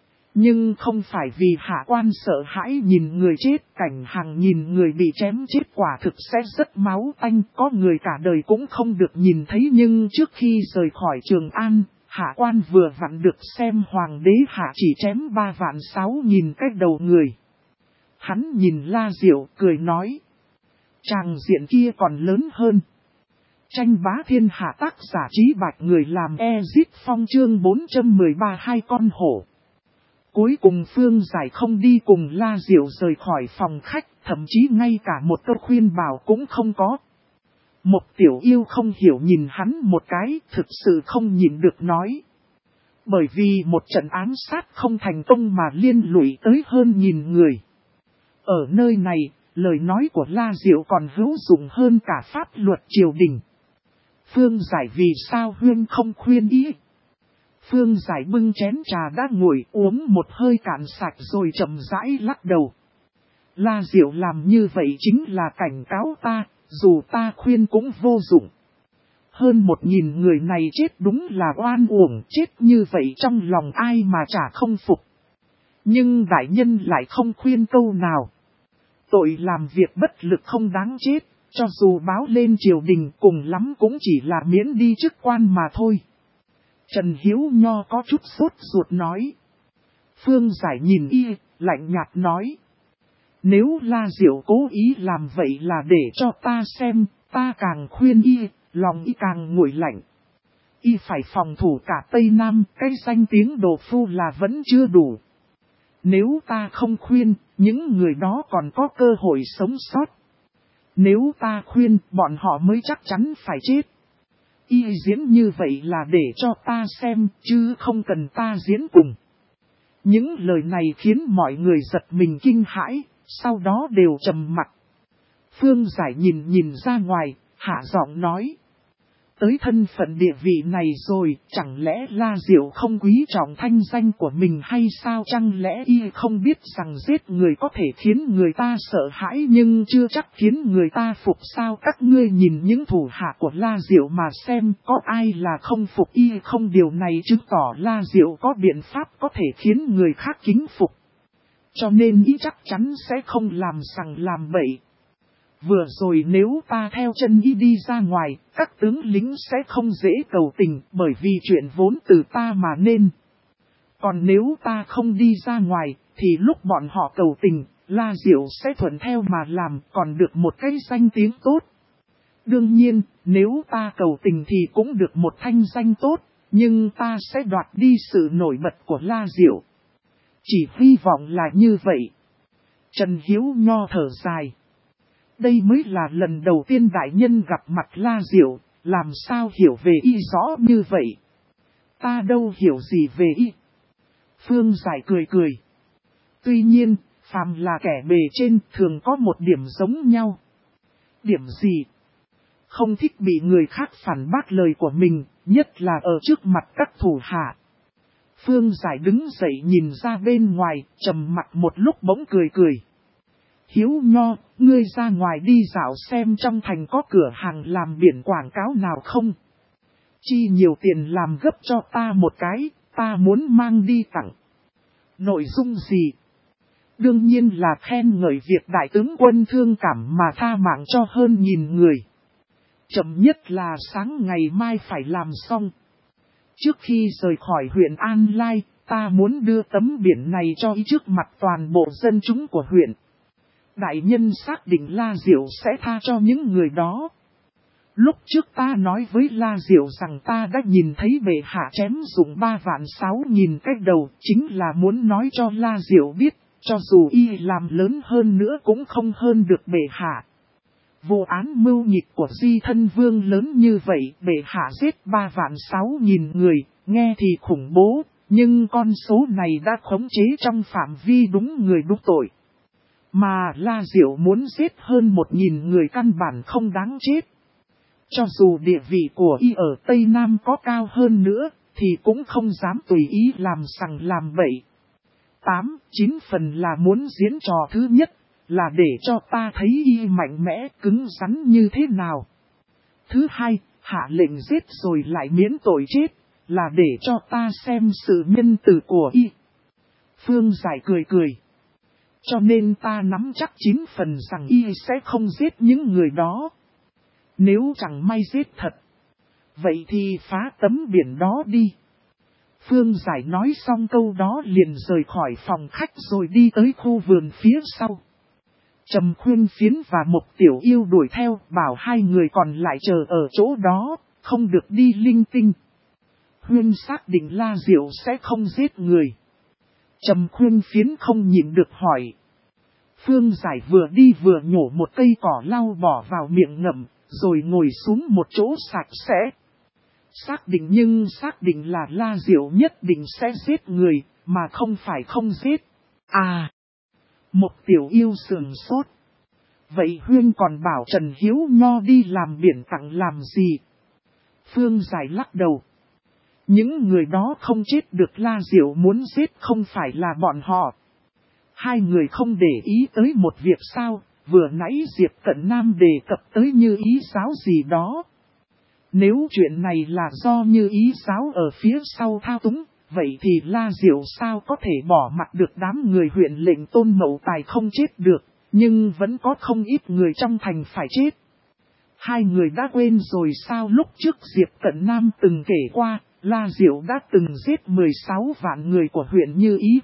Nhưng không phải vì hạ quan sợ hãi nhìn người chết, cảnh hàng nhìn người bị chém chết quả thực sẽ rất máu tanh, có người cả đời cũng không được nhìn thấy. Nhưng trước khi rời khỏi Trường An, hạ quan vừa vặn được xem hoàng đế hạ chỉ chém 3.600.000 cái đầu người. Hắn nhìn La Diệu cười nói. Tràng diện kia còn lớn hơn. Tranh bá thiên hạ tác giả Trí Bạch người làm Ezit Phong chương 413 hai con hổ. Cuối cùng Phương Giải không đi cùng La Diệu rời khỏi phòng khách, thậm chí ngay cả một câu khuyên bảo cũng không có. Một tiểu yêu không hiểu nhìn hắn một cái, thực sự không nhìn được nói. Bởi vì một trận ám sát không thành công mà liên lụy tới hơn 1000 người. Ở nơi này, lời nói của La Diệu còn hữu dụng hơn cả pháp luật triều đình. Phương Giải vì sao huyên không khuyên ý. Phương Giải bưng chén trà đã ngồi uống một hơi cạn sạch rồi chậm rãi lắc đầu. La Diệu làm như vậy chính là cảnh cáo ta, dù ta khuyên cũng vô dụng. Hơn 1000 người này chết đúng là oan uổng, chết như vậy trong lòng ai mà chả không phục. Nhưng đại nhân lại không khuyên câu nào. Tội làm việc bất lực không đáng chết, cho dù báo lên triều đình cùng lắm cũng chỉ là miễn đi chức quan mà thôi. Trần Hiếu Nho có chút sốt ruột nói. Phương Giải nhìn y, lạnh nhạt nói. Nếu La Diệu cố ý làm vậy là để cho ta xem, ta càng khuyên y, lòng y càng nguội lạnh. Y phải phòng thủ cả Tây Nam, cái danh tiếng đồ phu là vẫn chưa đủ. Nếu ta không khuyên, những người đó còn có cơ hội sống sót. Nếu ta khuyên, bọn họ mới chắc chắn phải chết. Y diễn như vậy là để cho ta xem, chứ không cần ta diễn cùng. Những lời này khiến mọi người giật mình kinh hãi, sau đó đều trầm mặc. Phương Giải nhìn ra ngoài, hạ giọng nói. Tới thân phận địa vị này rồi, chẳng lẽ La Diệu không quý trọng thanh danh của mình hay sao? Chẳng lẽ y không biết rằng giết người có thể khiến người ta sợ hãi nhưng chưa chắc khiến người ta phục sao? Các ngươi nhìn những thủ hạ của La Diệu mà xem có ai là không phục y không? Điều này chứng tỏ La Diệu có biện pháp có thể khiến người khác kính phục. Cho nên y chắc chắn sẽ không làm sằng làm bậy. Vừa rồi nếu ta theo chân y đi ra ngoài, các tướng lính sẽ không dễ cầu tình bởi vì chuyện vốn từ ta mà nên. Còn nếu ta không đi ra ngoài, thì lúc bọn họ cầu tình, La Diệu sẽ thuận theo mà làm còn được một cái danh tiếng tốt. Đương nhiên, nếu ta cầu tình thì cũng được một thanh danh tốt, nhưng ta sẽ đoạt đi sự nổi bật của La Diệu. Chỉ hy vọng là như vậy. Trần Hiếu Nho thở dài. Đây mới là lần đầu tiên đại nhân gặp mặt La Diệu, làm sao hiểu về y rõ như vậy? Ta đâu hiểu gì về y. Phương Giải cười. Tuy nhiên, phàm là kẻ bề trên thường có một điểm giống nhau. Điểm gì? Không thích bị người khác phản bác lời của mình, nhất là ở trước mặt các thủ hạ. Phương Giải đứng dậy nhìn ra bên ngoài, trầm mặc một lúc bỗng cười. Hiếu Nho, ngươi ra ngoài đi dạo xem trong thành có cửa hàng làm biển quảng cáo nào không? Chi nhiều tiền làm gấp cho ta một cái, ta muốn mang đi tặng. Nội dung gì? Đương nhiên là khen ngợi việc đại tướng quân thương cảm mà tha mạng cho hơn 1000 người. Chậm nhất là sáng ngày mai phải làm xong. Trước khi rời khỏi huyện An Lai, ta muốn đưa tấm biển này cho ý trước mặt toàn bộ dân chúng của huyện. Đại nhân xác định La Diệu sẽ tha cho những người đó. Lúc trước ta nói với La Diệu rằng ta đã nhìn thấy bệ hạ chém dụng 3.600.000 cái đầu, chính là muốn nói cho La Diệu biết, cho dù y làm lớn hơn nữa cũng không hơn được bệ hạ. Vô án mưu nghịch của Di Thân Vương lớn như vậy, bệ hạ giết 3.600.000 người, nghe thì khủng bố, nhưng con số này đã khống chế trong phạm vi đúng người đúng tội. Mà La Diệu muốn giết hơn 1000 người căn bản không đáng chết. Cho dù địa vị của y ở Tây Nam có cao hơn nữa, thì cũng không dám tùy ý làm sằng làm bậy. 8-9 phần là muốn diễn trò thứ nhất, là để cho ta thấy y mạnh mẽ cứng rắn như thế nào. Thứ hai, hạ lệnh giết rồi lại miễn tội chết, là để cho ta xem sự nhân từ của y. Phương Giải cười. Cho nên ta nắm chắc 9 phần rằng y sẽ không giết những người đó. Nếu chẳng may giết thật, vậy thì phá tấm biển đó đi. Phương Giải nói xong câu đó liền rời khỏi phòng khách rồi đi tới khu vườn phía sau. Trầm Khuyên Phiến và Mộc Tiểu Yêu đuổi theo, bảo hai người còn lại chờ ở chỗ đó, không được đi linh tinh. Huyên xác định La Diệu sẽ không giết người. Trầm Khuyên Phiến không nhịn được hỏi. Phương Giải vừa đi vừa nhổ một cây cỏ lau bỏ vào miệng ngậm, rồi ngồi xuống một chỗ sạch sẽ. Xác định là La Diệu nhất định sẽ giết người, mà không phải không giết. À! Một tiểu yêu sườn sốt. Vậy Huyên còn bảo Trần Hiếu Nho đi làm biển tặng làm gì? Phương Giải lắc đầu. Những người đó không chết được, La Diệu muốn giết không phải là bọn họ. Hai người không để ý tới một việc sao, vừa nãy Diệp Cận Nam đề cập tới Như Ý Sáo gì đó. Nếu chuyện này là do Như Ý Sáo ở phía sau thao túng, vậy thì La Diệu sao có thể bỏ mặt được đám người huyện lệnh Tôn Mậu Tài không chết được, nhưng vẫn có không ít người trong thành phải chết. Hai người đã quên rồi sao, lúc trước Diệp Cận Nam từng kể qua, La Diệu đã từng giết 16 vạn người của huyện Như Ý.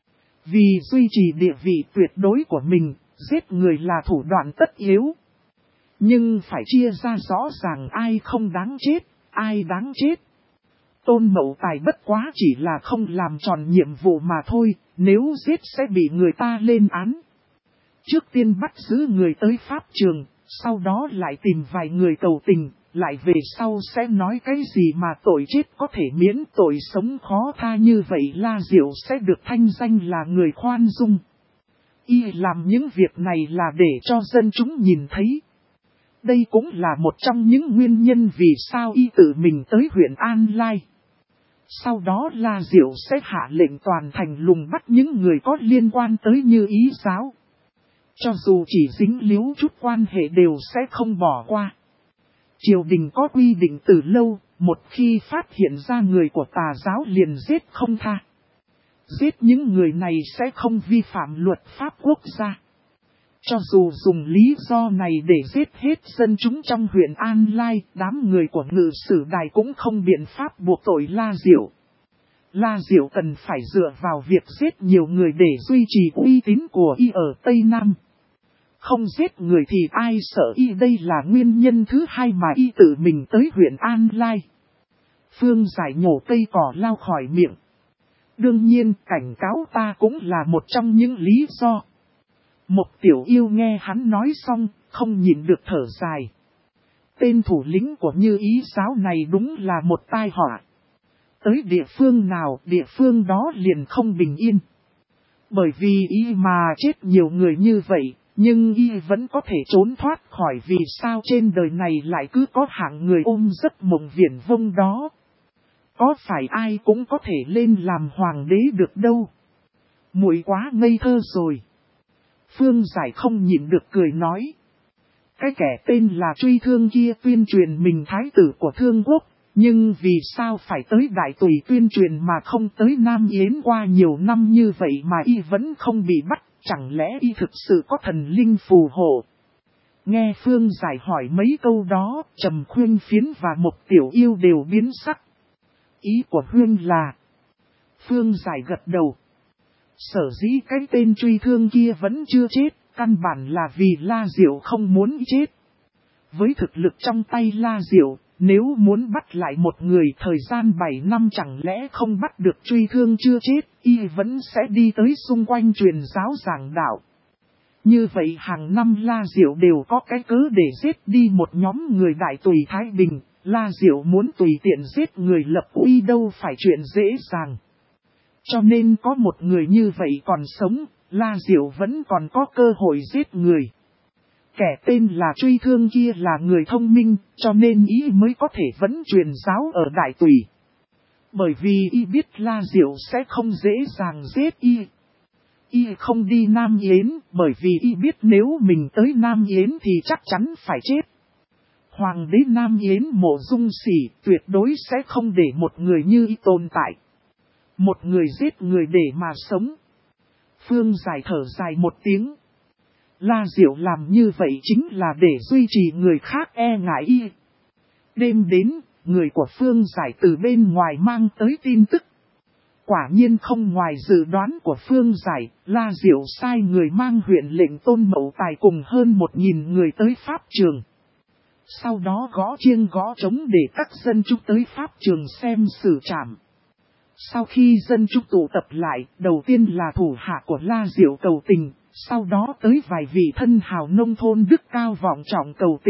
Vì duy trì địa vị tuyệt đối của mình, giết người là thủ đoạn tất yếu. Nhưng phải chia ra rõ ràng ai không đáng chết, ai đáng chết. Tôn Mậu Tài bất quá chỉ là không làm tròn nhiệm vụ mà thôi, nếu giết sẽ bị người ta lên án. Trước tiên bắt giữ người tới pháp trường, sau đó lại tìm vài người cầu tình, lại về sau sẽ nói cái gì mà tội chết có thể miễn, tội sống khó tha, như vậy La Diệu sẽ được thanh danh là người khoan dung. Y làm những việc này là để cho dân chúng nhìn thấy. Đây cũng là một trong những nguyên nhân vì sao Y tự mình tới huyện An Lai. Sau đó La Diệu sẽ hạ lệnh toàn thành lùng bắt những người có liên quan tới Như Ý Sáo. Cho dù chỉ dính líu chút quan hệ đều sẽ không bỏ qua. Triều đình có quy định từ lâu, một khi phát hiện ra người của tà giáo liền giết không tha. Giết những người này sẽ không vi phạm luật pháp quốc gia. Cho dù dùng lý do này để giết hết dân chúng trong huyện An Lai, đám người của ngự sử đài cũng không biện pháp buộc tội La Diệu. La Diệu cần phải dựa vào việc giết nhiều người để duy trì uy tín của Y ở Tây Nam. Không giết người thì ai sợ Y, đây là nguyên nhân thứ hai mà Y tự mình tới huyện An Lai. Phương Giải nhổ cây cỏ lao khỏi miệng. Đương nhiên cảnh cáo ta cũng là một trong những lý do. Một tiểu yêu nghe hắn nói xong, không nhịn được thở dài. Tên thủ lĩnh của Như Ý Sáo này đúng là một tai họa. Tới địa phương nào, địa phương đó liền không bình yên. Bởi vì Y mà chết nhiều người như vậy, nhưng Y vẫn có thể trốn thoát khỏi, vì sao trên đời này lại cứ có hạng người ôm giấc mộng viển vông đó. Có phải ai cũng có thể lên làm hoàng đế được đâu. Muội quá ngây thơ rồi. Phương Giải không nhịn được cười nói. Cái kẻ tên là Truy Thương kia tuyên truyền mình thái tử của Thương Quốc, nhưng vì sao phải tới Đại Tùy tuyên truyền mà không tới Nam Yến? Qua nhiều năm như vậy mà Y vẫn không bị bắt, chẳng lẽ Y thực sự có thần linh phù hộ? Nghe Phương Giải hỏi mấy câu đó, Trầm Khuyên Phiến và một tiểu yêu đều biến sắc. Ý của Huyên là... Phương Giải gật đầu. Sở dĩ cái tên Truy Thương kia vẫn chưa chết, căn bản là vì La Diệu không muốn chết. Với thực lực trong tay La Diệu, nếu muốn bắt lại một người thời gian 7 năm chẳng lẽ không bắt được Truy Thương chưa chết, Y vẫn sẽ đi tới xung quanh truyền giáo giảng đạo. Như vậy hàng năm La Diệu đều có cái cớ để giết đi một nhóm người Đại Tùy Thái Bình. La Diệu muốn tùy tiện giết người lập uy đâu phải chuyện dễ dàng. Cho nên có một người như vậy còn sống, La Diệu vẫn còn có cơ hội giết người. Kẻ tên là Truy Thương kia là người thông minh, cho nên Y mới có thể vẫn truyền giáo ở Đại Tùy. Bởi vì Y biết La Diệu sẽ không dễ dàng giết Y. Y không đi Nam Yến, bởi vì Y biết nếu mình tới Nam Yến thì chắc chắn phải chết. Hoàng đế Nam Yến Mộ Dung Sỉ tuyệt đối sẽ không để một người như Y tồn tại. Một người giết người để mà sống. Phương Giải thở dài một tiếng. La Diệu làm như vậy chính là để duy trì người khác e ngại Y. Đêm đến, người của Phương Giải từ bên ngoài mang tới tin tức. Quả nhiên không ngoài dự đoán của Phương Giải, La Diệu sai người mang huyện lệnh Tôn Mậu Tài cùng hơn 1000 người tới pháp trường. Sau đó gõ chiêng gõ trống để các dân chúng tới pháp trường xem xử trảm. Sau khi dân chúng tụ tập lại, đầu tiên là thủ hạ của La Diệu cầu tình, sau đó tới vài vị thân hào nông thôn đức cao vọng trọng cầu tình,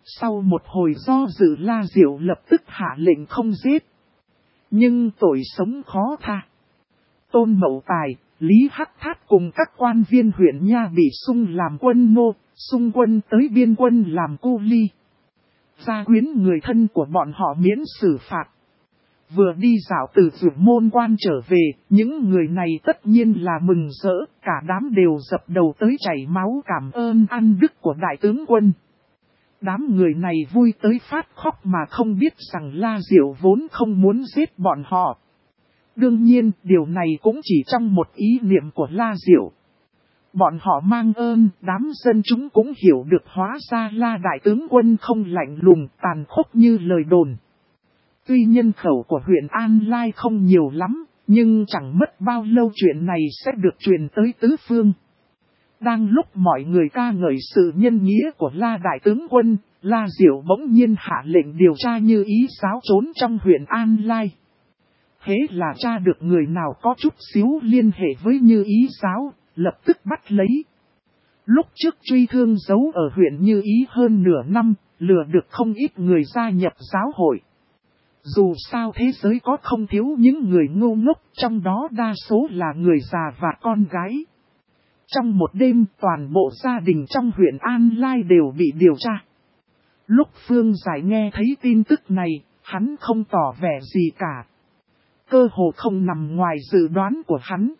Sau một hồi do dự, La Diệu lập tức hạ lệnh không giết. Nhưng tội sống khó tha. Tôn Mậu Tài, Lý Hắc Thát cùng các quan viên huyện Nha bị xung làm quân nô, xung quân tới biên quân làm cu ly. Gia quyến người thân của bọn họ miễn xử phạt. Vừa đi dạo từ Dược Môn Quan trở về, những người này tất nhiên là mừng rỡ, cả đám đều dập đầu tới chảy máu cảm ơn ăn đức của đại tướng quân. Đám người này vui tới phát khóc mà không biết rằng La Diệu vốn không muốn giết bọn họ. Đương nhiên, điều này cũng chỉ trong một ý niệm của La Diệu. Bọn họ mang ơn, đám dân chúng cũng hiểu được hóa ra La đại tướng quân không lạnh lùng, tàn khốc như lời đồn. Tuy nhân khẩu của huyện An Lai không nhiều lắm, nhưng chẳng mất bao lâu chuyện này sẽ được truyền tới tứ phương. Đang lúc mọi người ca ngợi sự nhân nghĩa của La đại tướng quân, La Diệu bỗng nhiên hạ lệnh điều tra Như Ý giáo trốn trong huyện An Lai. Thế là tra được người nào có chút xíu liên hệ với Như Ý giáo, lập tức bắt lấy. Lúc trước truy thương giấu ở huyện Như Ý hơn nửa năm, lừa được không ít người gia nhập giáo hội. Dù sao thế giới có không thiếu những người ngu ngốc, trong đó đa số là người già và con gái. Trong một đêm, toàn bộ gia đình trong huyện An Lai đều bị điều tra. Lúc Phương Giải nghe thấy tin tức này, hắn không tỏ vẻ gì cả. Cơ hồ không nằm ngoài dự đoán của hắn.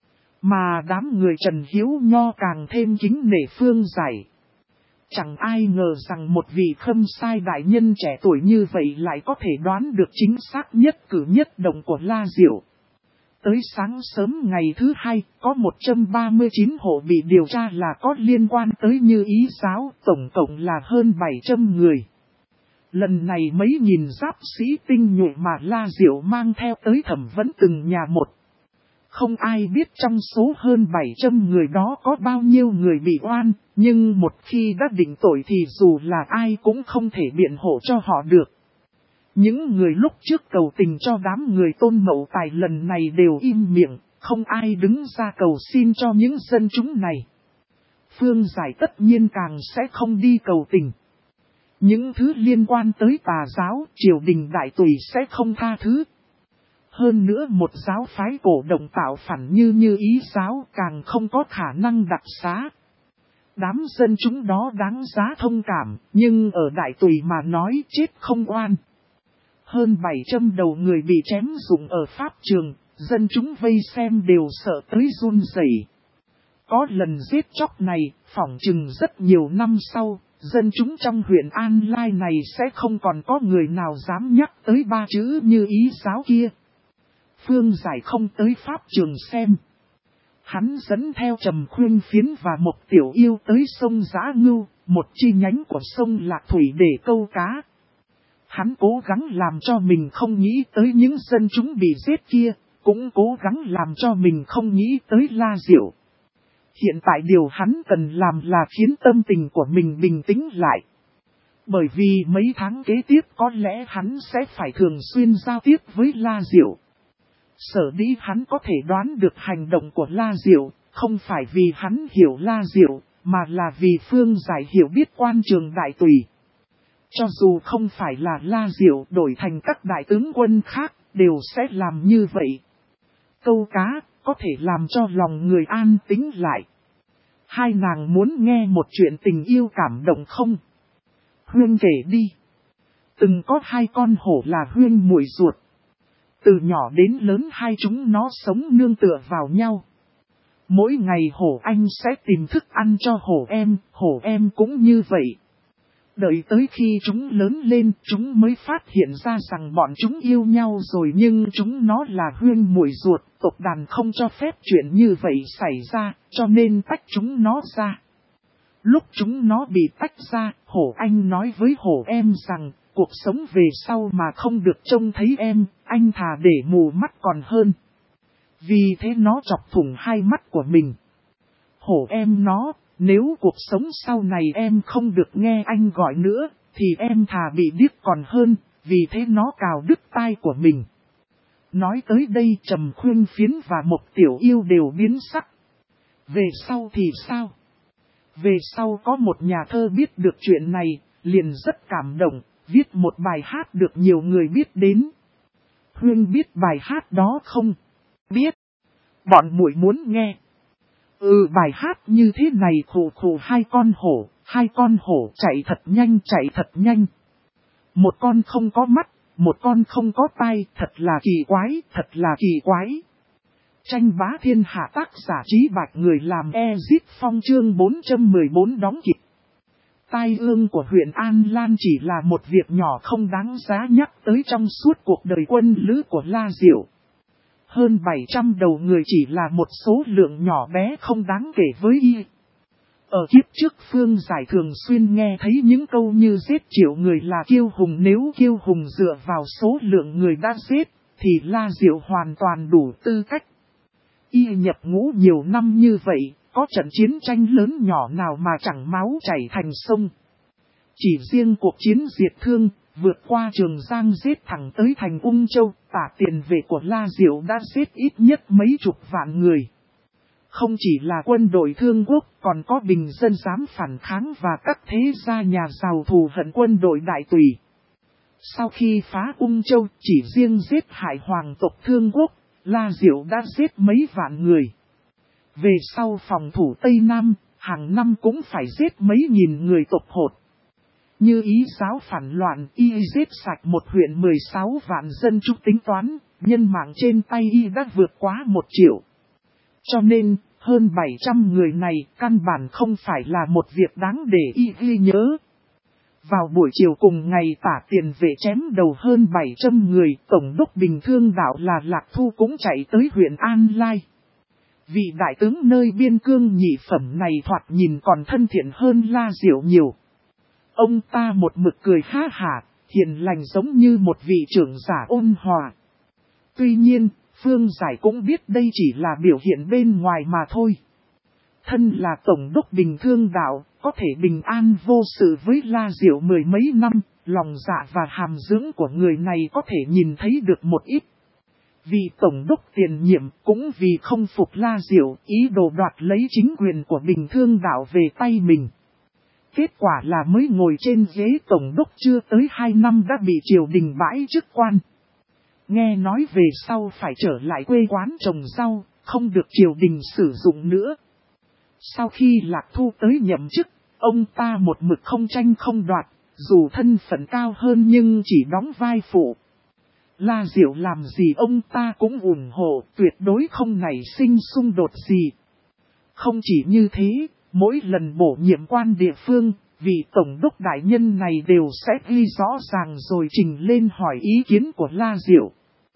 Mà đám người Trần Hiếu Nho càng thêm kính nể Phương Giải. Chẳng ai ngờ rằng một vị Khâm Sai đại nhân trẻ tuổi như vậy lại có thể đoán được chính xác nhất cử nhất động của La Diệu. Tới sáng sớm ngày thứ hai, có 139 hộ bị điều tra là có liên quan tới Như Ý giáo, tổng cộng là hơn 700 người. Lần này mấy nghìn giáp sĩ tinh nhuệ mà La Diệu mang theo tới thẩm vấn từng nhà một. Không ai biết trong số hơn 700 người đó có bao nhiêu người bị oan, nhưng một khi đã định tội thì dù là ai cũng không thể biện hộ cho họ được. Những người lúc trước cầu tình cho đám người Tôn Mậu Tài lần này đều im miệng, không ai đứng ra cầu xin cho những dân chúng này. Phương Giải tất nhiên càng sẽ không đi cầu tình. Những thứ liên quan tới tà giáo, triều đình đại tùy sẽ không tha thứ. Hơn nữa một giáo phái cổ động tạo phản như Ý giáo càng không có khả năng đặc xá. Đám dân chúng đó đáng giá thông cảm, nhưng ở đại tùy mà nói chết không oan. Hơn 700 đầu người bị chém rụng ở pháp trường, dân chúng vây xem đều sợ tới run rẩy. Có lần giết chóc này, phỏng chừng rất nhiều năm sau, dân chúng trong huyện An Lai này sẽ không còn có người nào dám nhắc tới ba chữ Như Ý giáo kia. Phương Giải không tới pháp trường xem. Hắn dẫn theo Trầm Khuyên Phiến và một tiểu yêu tới sông Giã Ngưu, một chi nhánh của sông Lạc Thủy để câu cá. Hắn cố gắng làm cho mình không nghĩ tới những dân chúng bị giết kia, cũng cố gắng làm cho mình không nghĩ tới La Diệu. Hiện tại điều hắn cần làm là khiến tâm tình của mình bình tĩnh lại. Bởi vì mấy tháng kế tiếp có lẽ hắn sẽ phải thường xuyên giao tiếp với La Diệu. Sở dĩ hắn có thể đoán được hành động của La Diệu, không phải vì hắn hiểu La Diệu, mà là vì Phương Giải hiểu biết quan trường đại tùy. Cho dù không phải là La Diệu đổi thành các đại tướng quân khác, đều sẽ làm như vậy. Câu cá, có thể làm cho lòng người an tĩnh lại. Hai nàng muốn nghe một chuyện tình yêu cảm động không? Huyên kể đi. Từng có hai con hổ là huyên muội ruột. Từ nhỏ đến lớn hai chúng nó sống nương tựa vào nhau. Mỗi ngày hổ anh sẽ tìm thức ăn cho hổ em cũng như vậy. Đợi tới khi chúng lớn lên, chúng mới phát hiện ra rằng bọn chúng yêu nhau rồi, nhưng chúng nó là huyên muội ruột, tộc đàn không cho phép chuyện như vậy xảy ra, cho nên tách chúng nó ra. Lúc chúng nó bị tách ra, hổ anh nói với hổ em rằng, cuộc sống về sau mà không được trông thấy em, anh thà để mù mắt còn hơn. Vì thế nó chọc thủng hai mắt của mình. Hổ em nó, nếu cuộc sống sau này em không được nghe anh gọi nữa, thì em thà bị điếc còn hơn, vì thế nó cào đứt tai của mình. Nói tới đây Trầm Khuyên Phiến và một tiểu yêu đều biến sắc. Về sau thì sao? Về sau có một nhà thơ biết được chuyện này, liền rất cảm động, viết một bài hát được nhiều người biết đến. Huyên biết bài hát đó không? Biết. Bọn muội muốn nghe. Bài hát như thế này khổ khổ hai con hổ chạy thật nhanh. Một con không có mắt, một con không có tai, thật là kỳ quái. Tranh bá thiên hạ tác giả Trí Bạch người làm Ezit Phong chương 414 đóng kịch. Tai ương của huyện An Lan chỉ là một việc nhỏ không đáng giá nhắc tới trong suốt cuộc đời quân lữ của La Diệu. Hơn 700 đầu người chỉ là một số lượng nhỏ bé không đáng kể với y. Ở kiếp trước Phương Giải thường xuyên nghe thấy những câu như giết triệu người là kiêu hùng, nếu kiêu hùng dựa vào số lượng người đã giết, thì La Diệu hoàn toàn đủ tư cách. Y nhập ngũ nhiều năm như vậy, có trận chiến tranh lớn nhỏ nào mà chẳng máu chảy thành sông. Chỉ riêng cuộc chiến diệt Thương, vượt qua Trường Giang giết thẳng tới thành Ung Châu, tả tiền vệ của La Diệu đã giết ít nhất mấy chục vạn người. Không chỉ là quân đội Thương Quốc, còn có bình dân dám phản kháng và các thế gia nhà giàu thù hận quân đội Đại Tùy. Sau khi phá Ung Châu, chỉ riêng giết hại hoàng tộc Thương Quốc, La Diệu đã giết mấy vạn người. Về sau phòng thủ Tây Nam, hàng năm cũng phải giết mấy nghìn người tộc hột. Như Ý giáo phản loạn, y giết sạch một huyện 16 vạn dân chúng tính toán, nhân mạng trên tay y đã vượt quá 1 triệu. Cho nên, hơn 700 người này căn bản không phải là một việc đáng để y ghi nhớ. Vào buổi chiều cùng ngày tả tiền vệ chém đầu hơn 700 người, tổng đốc Bình Thương Đạo là Lạc Thu cũng chạy tới huyện An Lai. Vị đại tướng nơi biên cương nhị phẩm này thoạt nhìn còn thân thiện hơn La Diệu nhiều. Ông ta một mực cười ha hả, hiền lành giống như một vị trưởng giả ôn hòa. Tuy nhiên, Phương Giải cũng biết đây chỉ là biểu hiện bên ngoài mà thôi. Thân là tổng đốc Bình Thương Đạo, có thể bình an vô sự với La Diệu mười mấy năm, lòng dạ và hàm dưỡng của người này có thể nhìn thấy được một ít. Vì tổng đốc tiền nhiệm cũng vì không phục La Diệu, ý đồ đoạt lấy chính quyền của Bình Thương Đạo về tay mình. Kết quả là mới ngồi trên ghế tổng đốc chưa tới 2 năm đã bị triều đình bãi chức quan. Nghe nói về sau phải trở lại quê quán trồng rau, không được triều đình sử dụng nữa. Sau khi Lạc Thu tới nhậm chức, ông ta một mực không tranh không đoạt, dù thân phận cao hơn nhưng chỉ đóng vai phụ. La Diệu làm gì ông ta cũng ủng hộ, tuyệt đối không nảy sinh xung đột gì. Không chỉ như thế, mỗi lần bổ nhiệm quan địa phương, vị tổng đốc đại nhân này đều sẽ ghi rõ ràng rồi trình lên hỏi ý kiến của La Diệu.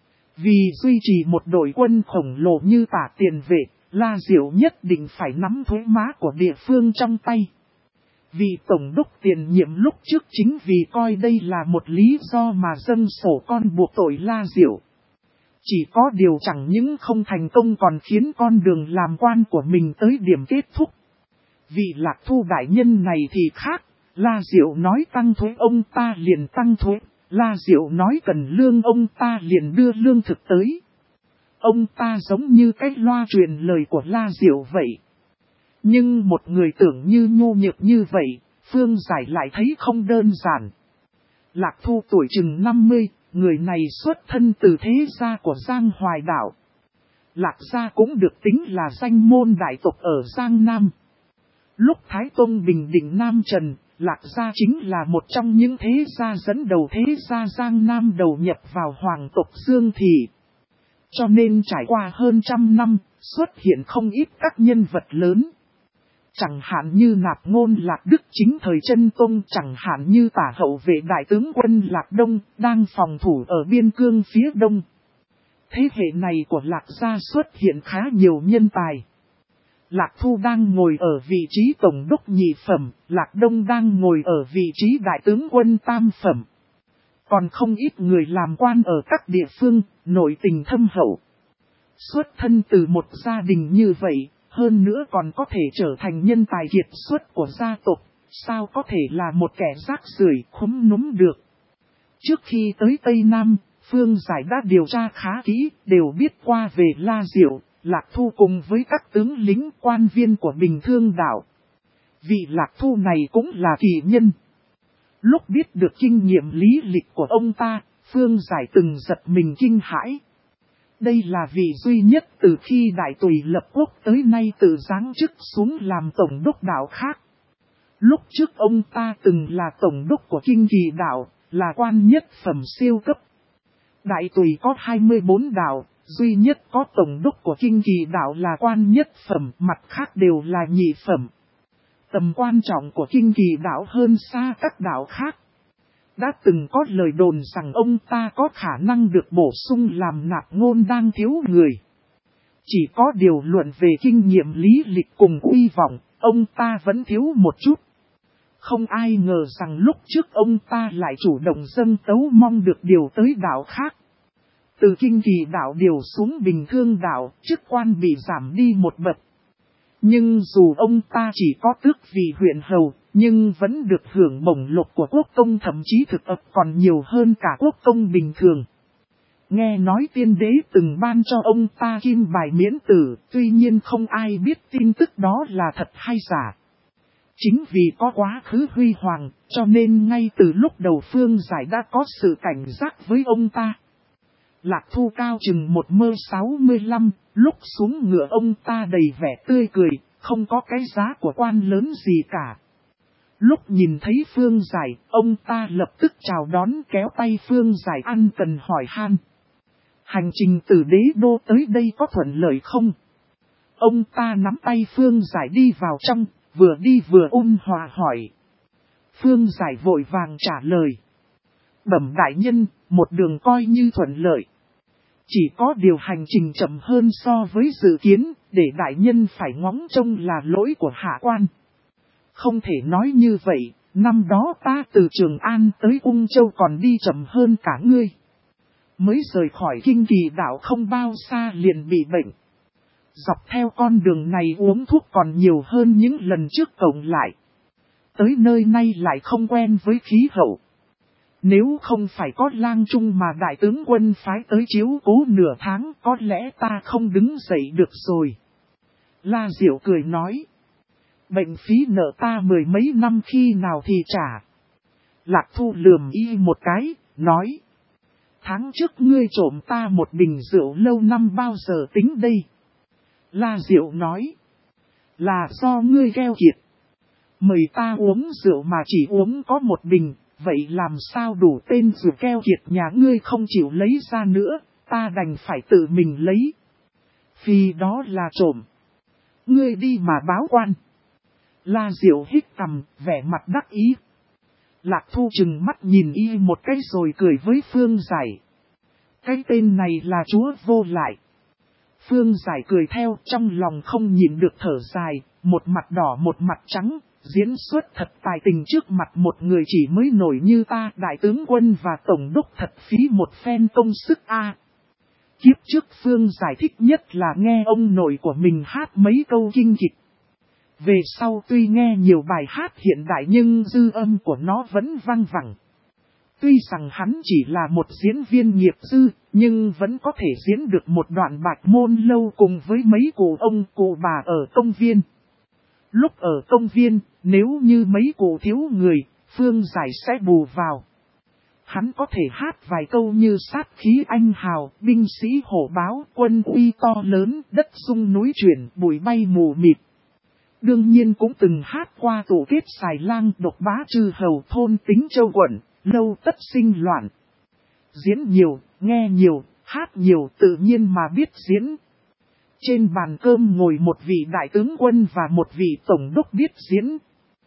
Vì duy trì một đội quân khổng lồ như tả tiền vệ, La Diệu nhất định phải nắm thuế má của địa phương trong tay. Vị tổng đốc tiền nhiệm lúc trước chính vì coi đây là một lý do mà dâng sổ con buộc tội La Diệu. Chỉ có điều chẳng những không thành công còn khiến con đường làm quan của mình tới điểm kết thúc. Vị Lạc Thu đại nhân này thì khác, La Diệu nói tăng thuế ông ta liền tăng thuế, La Diệu nói cần lương ông ta liền đưa lương thực tới. Ông ta giống như cái loa truyền lời của La Diệu vậy. Nhưng một người tưởng như nhu nhược như vậy, Phương Giải lại thấy không đơn giản. Lạc Thu tuổi chừng 50, người này xuất thân từ thế gia của Giang Hoài Đạo. Lạc gia cũng được tính là danh môn đại tộc ở Giang Nam. Lúc Thái Tông bình định Nam Trần, Lạc gia chính là một trong những thế gia dẫn đầu thế gia Giang Nam đầu nhập vào hoàng tộc Dương Thị. Cho nên trải qua hơn 100 năm, xuất hiện không ít các nhân vật lớn. Chẳng hạn như Nạp Ngôn Lạc Đức chính thời Chân Tông, chẳng hạn như tả hậu vệ đại tướng quân Lạc Đông, đang phòng thủ ở biên cương phía đông. Thế hệ này của Lạc gia xuất hiện khá nhiều nhân tài. Lạc Thu đang ngồi ở vị trí tổng đốc nhị phẩm, Lạc Đông đang ngồi ở vị trí đại tướng quân tam phẩm. Còn không ít người làm quan ở các địa phương, nội tình thâm hậu. Xuất thân từ một gia đình như vậy, hơn nữa còn có thể trở thành nhân tài kiệt xuất của gia tộc, sao có thể là một kẻ rác rưởi khúm núm được. Trước khi tới Tây Nam, Phương Giải đã điều tra khá kỹ, đều biết qua về La Diệu, Lạc Thu cùng với các tướng lính quan viên của Bình Thương Đạo. Vị Lạc Thu này cũng là kỳ nhân. Lúc biết được kinh nghiệm lý lịch của ông ta, Phương Giải từng giật mình kinh hãi. Đây là vị duy nhất từ khi Đại Tùy lập quốc tới nay tự giáng chức xuống làm tổng đốc đạo khác. Lúc trước ông ta từng là tổng đốc của Kinh Kỳ đạo, là quan nhất phẩm siêu cấp. Đại Tùy có 24 đạo, duy nhất có tổng đốc của Kinh Kỳ đạo là quan nhất phẩm, mặt khác đều là nhị phẩm. Tầm quan trọng của Kinh Kỳ đạo hơn xa các đạo khác. Đã từng có lời đồn rằng ông ta có khả năng được bổ sung làm nạp ngôn đang thiếu người. Chỉ có điều luận về kinh nghiệm lý lịch cùng uy vọng, ông ta vẫn thiếu một chút. Không ai ngờ rằng lúc trước ông ta lại chủ động dâng tấu mong được điều tới đạo khác. Từ Kinh Kỳ đạo điều xuống Bình Thương đạo, chức quan bị giảm đi một bậc. Nhưng dù ông ta chỉ có tước vị huyện hầu, nhưng vẫn được hưởng bổng lộc của quốc công, thậm chí thực ập còn nhiều hơn cả quốc công bình thường. Nghe nói tiên đế từng ban cho ông ta kim bài miễn tử, tuy nhiên không ai biết tin tức đó là thật hay giả. Chính vì có quá khứ huy hoàng, cho nên ngay từ lúc đầu Phương Giải đã có sự cảnh giác với ông ta. Lạc Thu cao chừng 1m65, lúc xuống ngựa ông ta đầy vẻ tươi cười, không có cái giá của quan lớn gì cả. Lúc nhìn thấy Phương Giải, ông ta lập tức chào đón, kéo tay Phương Giải ăn cần hỏi han. Hành trình từ đế đô tới đây có thuận lợi không? Ông ta nắm tay Phương Giải đi vào trong, vừa đi vừa hòa hỏi. Phương Giải vội vàng trả lời. Bẩm đại nhân, một đường coi như thuận lợi. Chỉ có điều hành trình chậm hơn so với dự kiến, để đại nhân phải ngóng trông là lỗi của hạ quan. Không thể nói như vậy, năm đó ta từ Trường An tới Ung Châu còn đi chậm hơn cả ngươi. Mới rời khỏi Kinh Kỳ đạo không bao xa liền bị bệnh. Dọc theo con đường này uống thuốc còn nhiều hơn những lần trước cộng lại. Tới nơi này lại không quen với khí hậu. Nếu không phải có lang trung mà đại tướng quân phái tới chiếu cố nửa tháng, có lẽ ta không đứng dậy được rồi. La Diệu cười nói. Bệnh phí nợ ta 10 mấy năm khi nào thì trả. Lạc Thu lườm y một cái, nói. Tháng trước ngươi trộm ta một bình rượu lâu năm bao giờ tính đây? La Diệu nói. Là do ngươi gheo kiệt. Mời ta uống rượu mà chỉ uống có một bình, vậy làm sao đủ tên rượu keo kiệt nhà ngươi không chịu lấy ra nữa, ta đành phải tự mình lấy. Vì đó là trộm. Ngươi đi mà báo quan. La Diệu hít cằm, vẻ mặt đắc ý. Lạc Thu chừng mắt nhìn y một cái rồi cười với Phương Giải. Cái tên này là chúa vô lại. Phương Giải cười theo, trong lòng không nhịn được thở dài, một mặt đỏ một mặt trắng, diễn xuất thật tài tình trước mặt một người chỉ mới nổi như ta. Đại tướng quân và tổng đốc thật phí một phen công sức a. Kiếp trước Phương Giải thích nhất là nghe ông nội của mình hát mấy câu kinh kịch. Về sau tuy nghe nhiều bài hát hiện đại nhưng dư âm của nó vẫn vang vẳng. Tuy rằng hắn chỉ là một diễn viên nghiệp dư, nhưng vẫn có thể diễn được một đoạn Bạch Môn Lâu cùng với mấy cụ ông cụ bà ở công viên. Lúc ở công viên, nếu như mấy cụ thiếu người, Phương Giải sẽ bù vào. Hắn có thể hát vài câu như sát khí anh hào, binh sĩ hổ báo, quân uy to lớn, đất sung núi chuyển, bụi bay mù mịt. Đương nhiên cũng từng hát qua tổ kết xài lang, độc bá chư hầu thôn Tính Châu quận, lâu tất sinh loạn. Diễn nhiều, nghe nhiều, hát nhiều tự nhiên mà biết diễn. Trên bàn cơm ngồi một vị đại tướng quân và một vị tổng đốc biết diễn.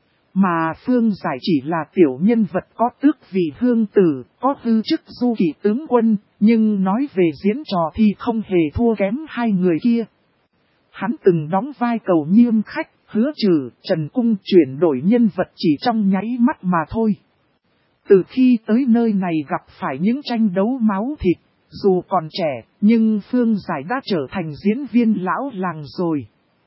Mà Phương Giải chỉ là tiểu nhân vật có tước vị hương tử, có hư chức du kỵ tướng quân, nhưng nói về diễn trò thì không hề thua kém hai người kia. Hắn từng đóng vai Cầu Nhiêm Khách, Hứa Trừ, Trần Cung, chuyển đổi nhân vật chỉ trong nháy mắt mà thôi. Từ khi tới nơi này gặp phải những tranh đấu máu thịt, dù còn trẻ, nhưng Phương Giải đã trở thành diễn viên lão làng rồi.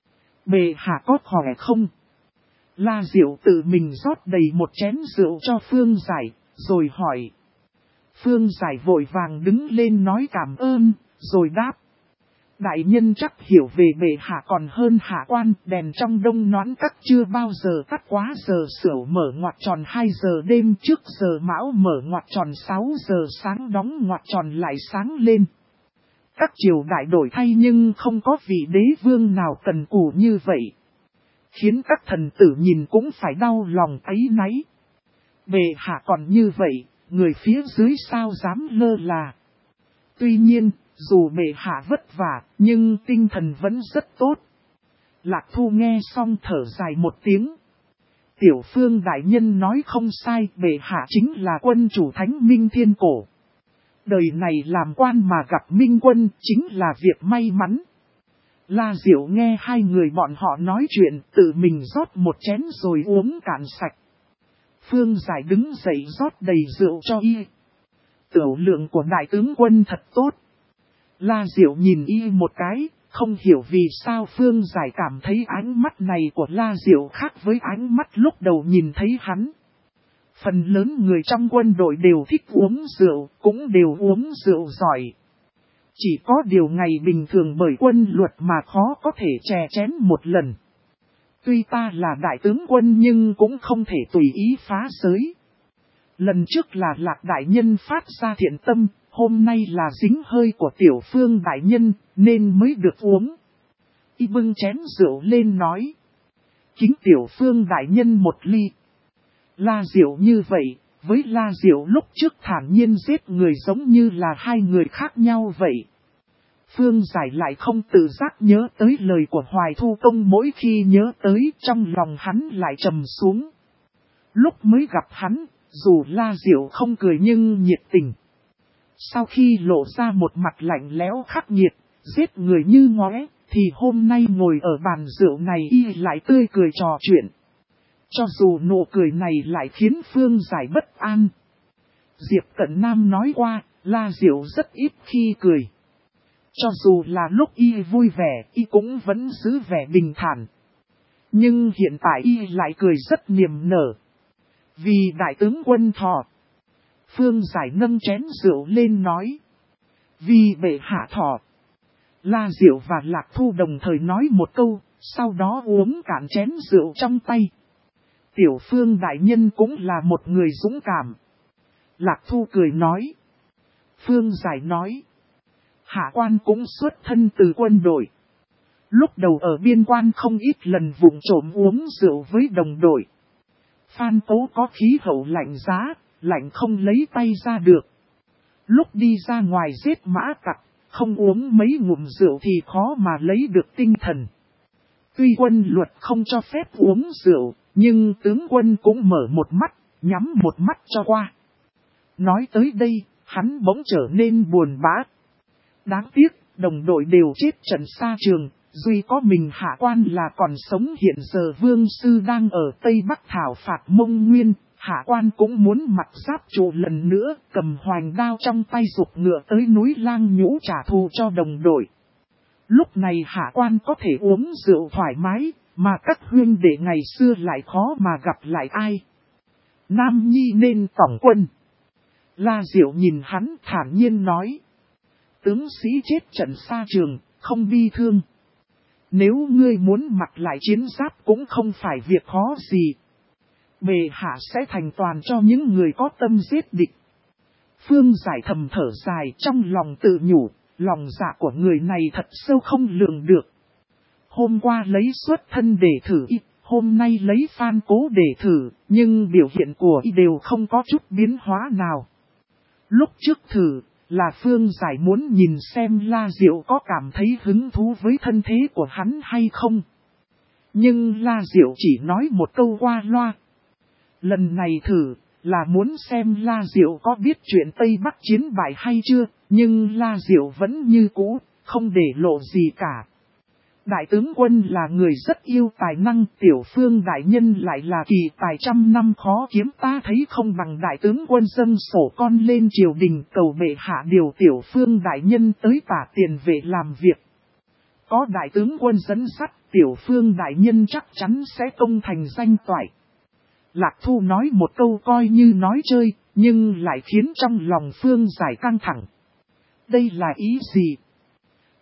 Bệ hạ có khỏe không? La Diệu tự mình rót đầy một chén rượu cho Phương Giải, rồi hỏi. Phương Giải vội vàng đứng lên nói cảm ơn, rồi đáp. Đại nhân chắc hiểu về bệ hạ còn hơn hạ quan, đèn trong đông noãn các chưa bao giờ tắt quá giờ sửu mở ngoặc tròn 2 giờ đêm trước giờ mão mở ngoặc tròn 6 giờ sáng đóng ngoặc tròn lại sáng lên. Các triều đại đổi thay nhưng không có vị đế vương nào cần cù như vậy. Khiến các thần tử nhìn cũng phải đau lòng áy náy. Bệ hạ còn như vậy, người phía dưới sao dám lơ là. Tuy nhiên, dù bệ hạ vất vả, nhưng tinh thần vẫn rất tốt. Lạc Thu nghe xong thở dài một tiếng. Tiểu Phương đại nhân nói không sai, bệ hạ chính là quân chủ thánh minh thiên cổ. Đời này làm quan mà gặp minh quân chính là việc may mắn. La Diệu nghe hai người bọn họ nói chuyện, tự mình rót một chén rồi uống cạn sạch. Phương Giải đứng dậy rót đầy rượu cho y. Tiểu lượng của đại tướng quân thật tốt. La Diệu nhìn y một cái, không hiểu vì sao Phương Giải cảm thấy ánh mắt này của La Diệu khác với ánh mắt lúc đầu nhìn thấy hắn. Phần lớn người trong quân đội đều thích uống rượu, cũng đều uống rượu giỏi. Chỉ có điều ngày bình thường bởi quân luật mà khó có thể chè chén một lần. Tuy ta là đại tướng quân nhưng cũng không thể tùy ý phá giới. Lần trước là Lạc đại nhân phát ra thiện tâm, hôm nay là dính hơi của Tiểu Phương đại nhân nên mới được uống. Y bưng chén rượu lên nói. Kính Tiểu Phương đại nhân một ly. La Diệu như vậy, với La Diệu lúc trước thản nhiên giết người giống như là hai người khác nhau vậy. Phương Giải lại không tự giác nhớ tới lời của Hoài Thu Công, mỗi khi nhớ tới trong lòng hắn lại trầm xuống. Lúc mới gặp hắn, dù La Diệu không cười nhưng nhiệt tình. Sau khi lộ ra một mặt lạnh lẽo khắc nghiệt, giết người như ngóe, thì hôm nay ngồi ở bàn rượu này y lại tươi cười trò chuyện. Cho dù nụ cười này lại khiến Phương Giải bất an. Diệp Cận Nam nói qua, La Diệu rất ít khi cười. Cho dù là lúc y vui vẻ, y cũng vẫn giữ vẻ bình thản. Nhưng hiện tại y lại cười rất niềm nở. Vì đại tướng quân thọ. Phương Giải nâng chén rượu lên nói. Vì bệ hạ thọ. La Diệu và Lạc Thu đồng thời nói một câu, sau đó uống cạn chén rượu trong tay. Tiểu Phương đại nhân cũng là một người dũng cảm. Lạc Thu cười nói. Phương Giải nói. Hạ quan cũng xuất thân từ quân đội. Lúc đầu ở biên quan không ít lần vụng trộm uống rượu với đồng đội. Phan Tố có khí hậu lạnh giá, lạnh không lấy tay ra được. Lúc đi ra ngoài giết mã tặc, không uống mấy ngụm rượu thì khó mà lấy được tinh thần. Tuy quân luật không cho phép uống rượu, nhưng tướng quân cũng mở một mắt, nhắm một mắt cho qua. Nói tới đây, hắn bỗng trở nên buồn bã. Đáng tiếc, đồng đội đều chết trận xa trường, duy có mình hạ quan là còn sống. Hiện giờ vương sư đang ở Tây Bắc thảo phạt Mông Nguyên, hạ quan cũng muốn mặc giáp trụ lần nữa, cầm hoành đao trong tay giục ngựa tới núi Lang Nhũ trả thù cho đồng đội. Lúc này hạ quan có thể uống rượu thoải mái, mà các huynh đệ ngày xưa lại khó mà gặp lại ai. Nam Nhi nên tổng quân. La Diệu nhìn hắn thản nhiên nói. Tướng sĩ chết trận xa trường, không bi thương. Nếu ngươi muốn mặc lại chiến giáp cũng không phải việc khó gì. Bệ hạ sẽ thành toàn cho những người có tâm giết địch. Phương Giải thầm thở dài trong lòng tự nhủ, lòng dạ của người này thật sâu không lường được. Hôm qua lấy xuất thân để thử y, hôm nay lấy Phan Cố để thử, nhưng biểu hiện của y đều không có chút biến hóa nào. Lúc trước thử, là Phương Giải muốn nhìn xem La Diệu có cảm thấy hứng thú với thân thế của hắn hay không. Nhưng La Diệu chỉ nói một câu qua loa. Lần này thử, là muốn xem La Diệu có biết chuyện Tây Bắc chiến bại hay chưa, nhưng La Diệu vẫn như cũ, không để lộ gì cả. Đại tướng quân là người rất yêu tài năng, Tiểu Phương đại nhân lại là kỳ tài trăm năm khó kiếm, ta thấy không bằng đại tướng quân dâng sổ con lên triều đình cầu bệ hạ điều Tiểu Phương đại nhân tới tả tiền vệ làm việc. Có đại tướng quân dẫn dắt, Tiểu Phương đại nhân chắc chắn sẽ công thành danh toại. Lạc Thu nói một câu coi như nói chơi, nhưng lại khiến trong lòng Phương Giải căng thẳng. Đây là ý gì?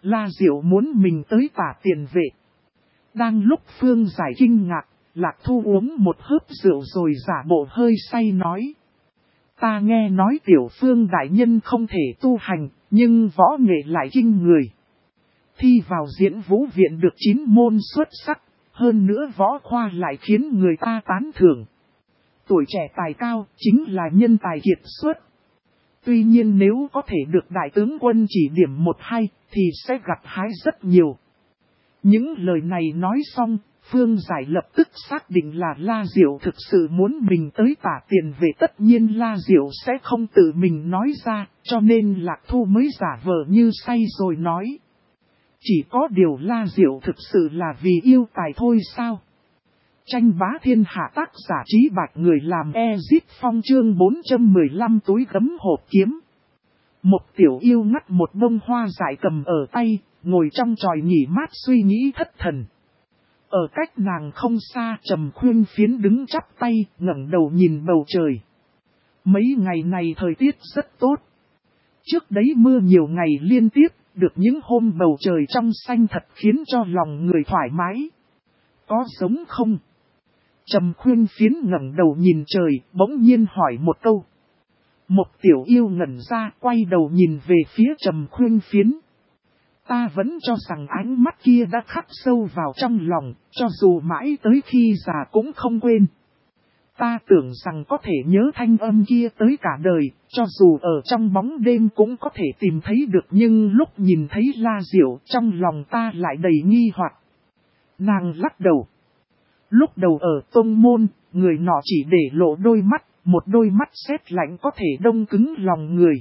La Diệu muốn mình tới tả tiền vệ. Đang lúc Phương Giải kinh ngạc, Lạc Thu uống một hớp rượu rồi giả bộ hơi say nói. Ta nghe nói Tiểu Phương đại nhân không thể tu hành, nhưng võ nghệ lại kinh người. Thi vào diễn vũ viện được 9 môn xuất sắc, hơn nữa võ khoa lại khiến người ta tán thưởng. Tuổi trẻ tài cao chính là nhân tài kiệt xuất. Tuy nhiên nếu có thể được đại tướng quân chỉ điểm 1-2 thì sẽ gặt hái rất nhiều. Những lời này nói xong, Phương Giải lập tức xác định là La Diệu thực sự muốn mình tới tả tiền về, tất nhiên La Diệu sẽ không tự mình nói ra, cho nên Lạc Thu mới giả vờ như say rồi nói. Chỉ có điều La Diệu thực sự là vì yêu tài thôi sao? Tranh bá thiên hạ tác giả Trí Bạch người làm Ezit Phong chương 415 túi gấm hộp kiếm. Một tiểu yêu ngắt một bông hoa dại cầm ở tay, ngồi trong tròi nghỉ mát suy nghĩ thất thần. Ở cách nàng không xa, Trầm Khuyên Phiến đứng chắp tay, ngẩng đầu nhìn bầu trời. Mấy ngày này thời tiết rất tốt. Trước đấy mưa nhiều ngày liên tiếp, được những hôm bầu trời trong xanh thật khiến cho lòng người thoải mái. Có giống không? Trầm Khuyên Phiến ngẩng đầu nhìn trời, bỗng nhiên hỏi một câu. Một tiểu yêu ngẩn ra, quay đầu nhìn về phía Trầm Khuyên Phiến. Ta vẫn cho rằng ánh mắt kia đã khắc sâu vào trong lòng, cho dù mãi tới khi già cũng không quên. Ta tưởng rằng có thể nhớ thanh âm kia tới cả đời, cho dù ở trong bóng đêm cũng có thể tìm thấy được, nhưng lúc nhìn thấy La Diệu trong lòng ta lại đầy nghi hoặc. Nàng lắc đầu. Lúc đầu ở tông môn, người nọ chỉ để lộ đôi mắt, một đôi mắt sét lạnh có thể đông cứng lòng người.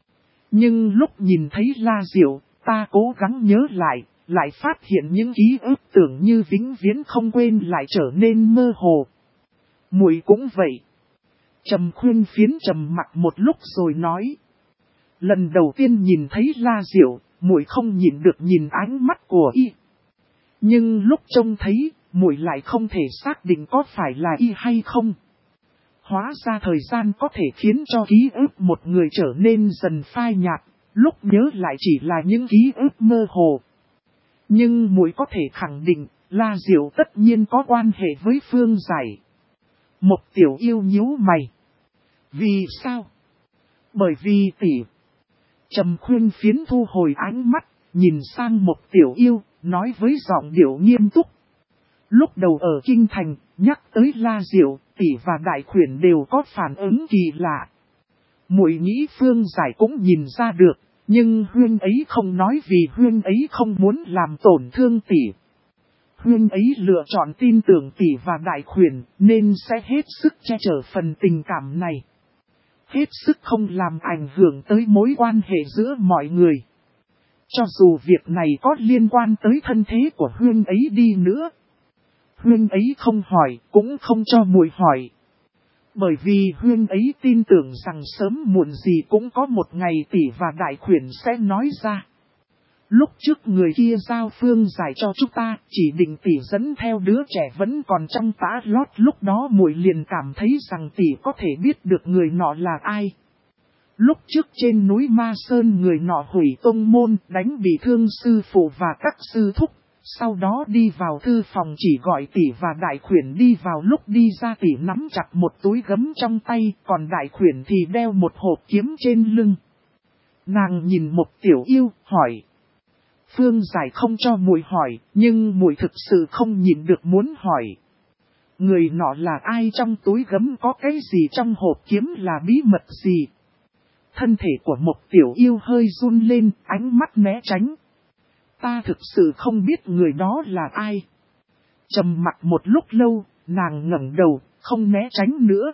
Nhưng lúc nhìn thấy La Diệu, ta cố gắng nhớ lại phát hiện những ký ức tưởng như vĩnh viễn không quên lại trở nên mơ hồ. Muội cũng vậy. Trầm Khuyên Phiến trầm mặc một lúc rồi nói. Lần đầu tiên nhìn thấy La Diệu, muội không nhịn được nhìn ánh mắt của y. Nhưng lúc trông thấy, muội lại không thể xác định có phải là y hay không. Hóa ra thời gian có thể khiến cho ký ức một người trở nên dần phai nhạt, lúc nhớ lại chỉ là những ký ức mơ hồ. Nhưng muội có thể khẳng định, La Diệu tất nhiên có quan hệ với Phương Giải. Một tiểu yêu nhíu mày. Vì sao? Bởi vì tỷ. Trầm Khuyên Phiến thu hồi ánh mắt, nhìn sang một tiểu yêu, nói với giọng điệu nghiêm túc. Lúc đầu ở Kinh Thành, nhắc tới La Diệu, tỷ và đại khuyển đều có phản ứng kỳ lạ. Muội nghĩ Phương Giải cũng nhìn ra được, nhưng huyên ấy không nói vì huyên ấy không muốn làm tổn thương tỷ. Huyên ấy lựa chọn tin tưởng tỷ và đại khuyển, nên sẽ hết sức che chở phần tình cảm này. Hết sức không làm ảnh hưởng tới mối quan hệ giữa mọi người. Cho dù việc này có liên quan tới thân thế của huyên ấy đi nữa. Huyên ấy không hỏi, cũng không cho muội hỏi. Bởi vì huyên ấy tin tưởng rằng sớm muộn gì cũng có một ngày tỷ và đại khuyển sẽ nói ra. Lúc trước người kia giao Phương Giải cho chúng ta, chỉ định tỷ dẫn theo đứa trẻ vẫn còn trong tã lót, lúc đó muội liền cảm thấy rằng tỷ có thể biết được người nọ là ai. Lúc trước trên núi Ma Sơn người nọ hủy tông môn, đánh bị thương sư phụ và các sư thúc. Sau đó đi vào thư phòng chỉ gọi tỷ và đại khuyển đi vào, lúc đi ra tỷ nắm chặt một túi gấm trong tay, còn đại khuyển thì đeo một hộp kiếm trên lưng. Nàng nhìn một tiểu yêu, hỏi. Phương Giải không cho muội hỏi, nhưng muội thực sự không nhịn được muốn hỏi. Người nọ là ai, trong túi gấm có cái gì, trong hộp kiếm là bí mật gì? Thân thể của một tiểu yêu hơi run lên, ánh mắt né tránh. Ta thực sự không biết người đó là ai. Trầm mặc một lúc lâu, nàng ngẩng đầu, không né tránh nữa.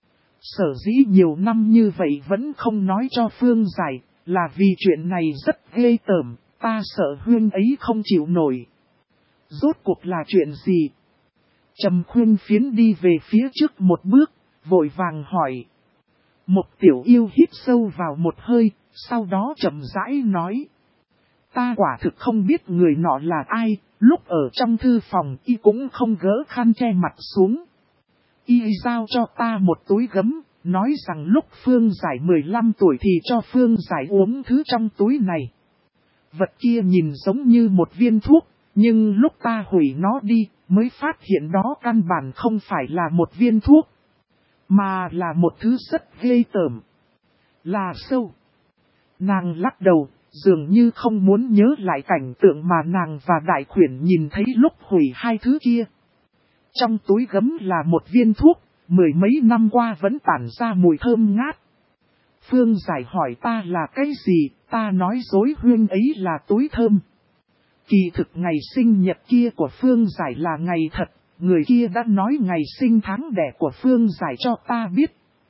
Sở dĩ nhiều năm như vậy vẫn không nói cho Phương Giải, là vì chuyện này rất ghê tởm, ta sợ huyên ấy không chịu nổi. Rốt cuộc là chuyện gì? Trầm Khuyên Phiến đi về phía trước một bước, vội vàng hỏi. Một tiểu yêu hít sâu vào một hơi, sau đó chậm rãi nói. Ta quả thực không biết người nọ là ai, lúc ở trong thư phòng y cũng không gỡ khăn che mặt xuống. Y giao cho ta một túi gấm, nói rằng lúc Phương Giải 15 tuổi thì cho Phương Giải uống thứ trong túi này. Vật kia nhìn giống như một viên thuốc, nhưng lúc ta hủy nó đi, mới phát hiện đó căn bản không phải là một viên thuốc, mà là một thứ rất ghê tởm. Là sâu. Nàng lắc đầu, dường như không muốn nhớ lại cảnh tượng mà nàng và đại khuyển nhìn thấy lúc hủy hai thứ kia. Trong túi gấm là một viên thuốc, mười mấy năm qua vẫn tản ra mùi thơm ngát. Phương Giải hỏi ta là cái gì, ta nói dối huyên ấy là túi thơm. Kỳ thực ngày sinh nhật kia của Phương Giải là ngày thật, người kia đã nói ngày sinh tháng đẻ của Phương Giải cho ta biết.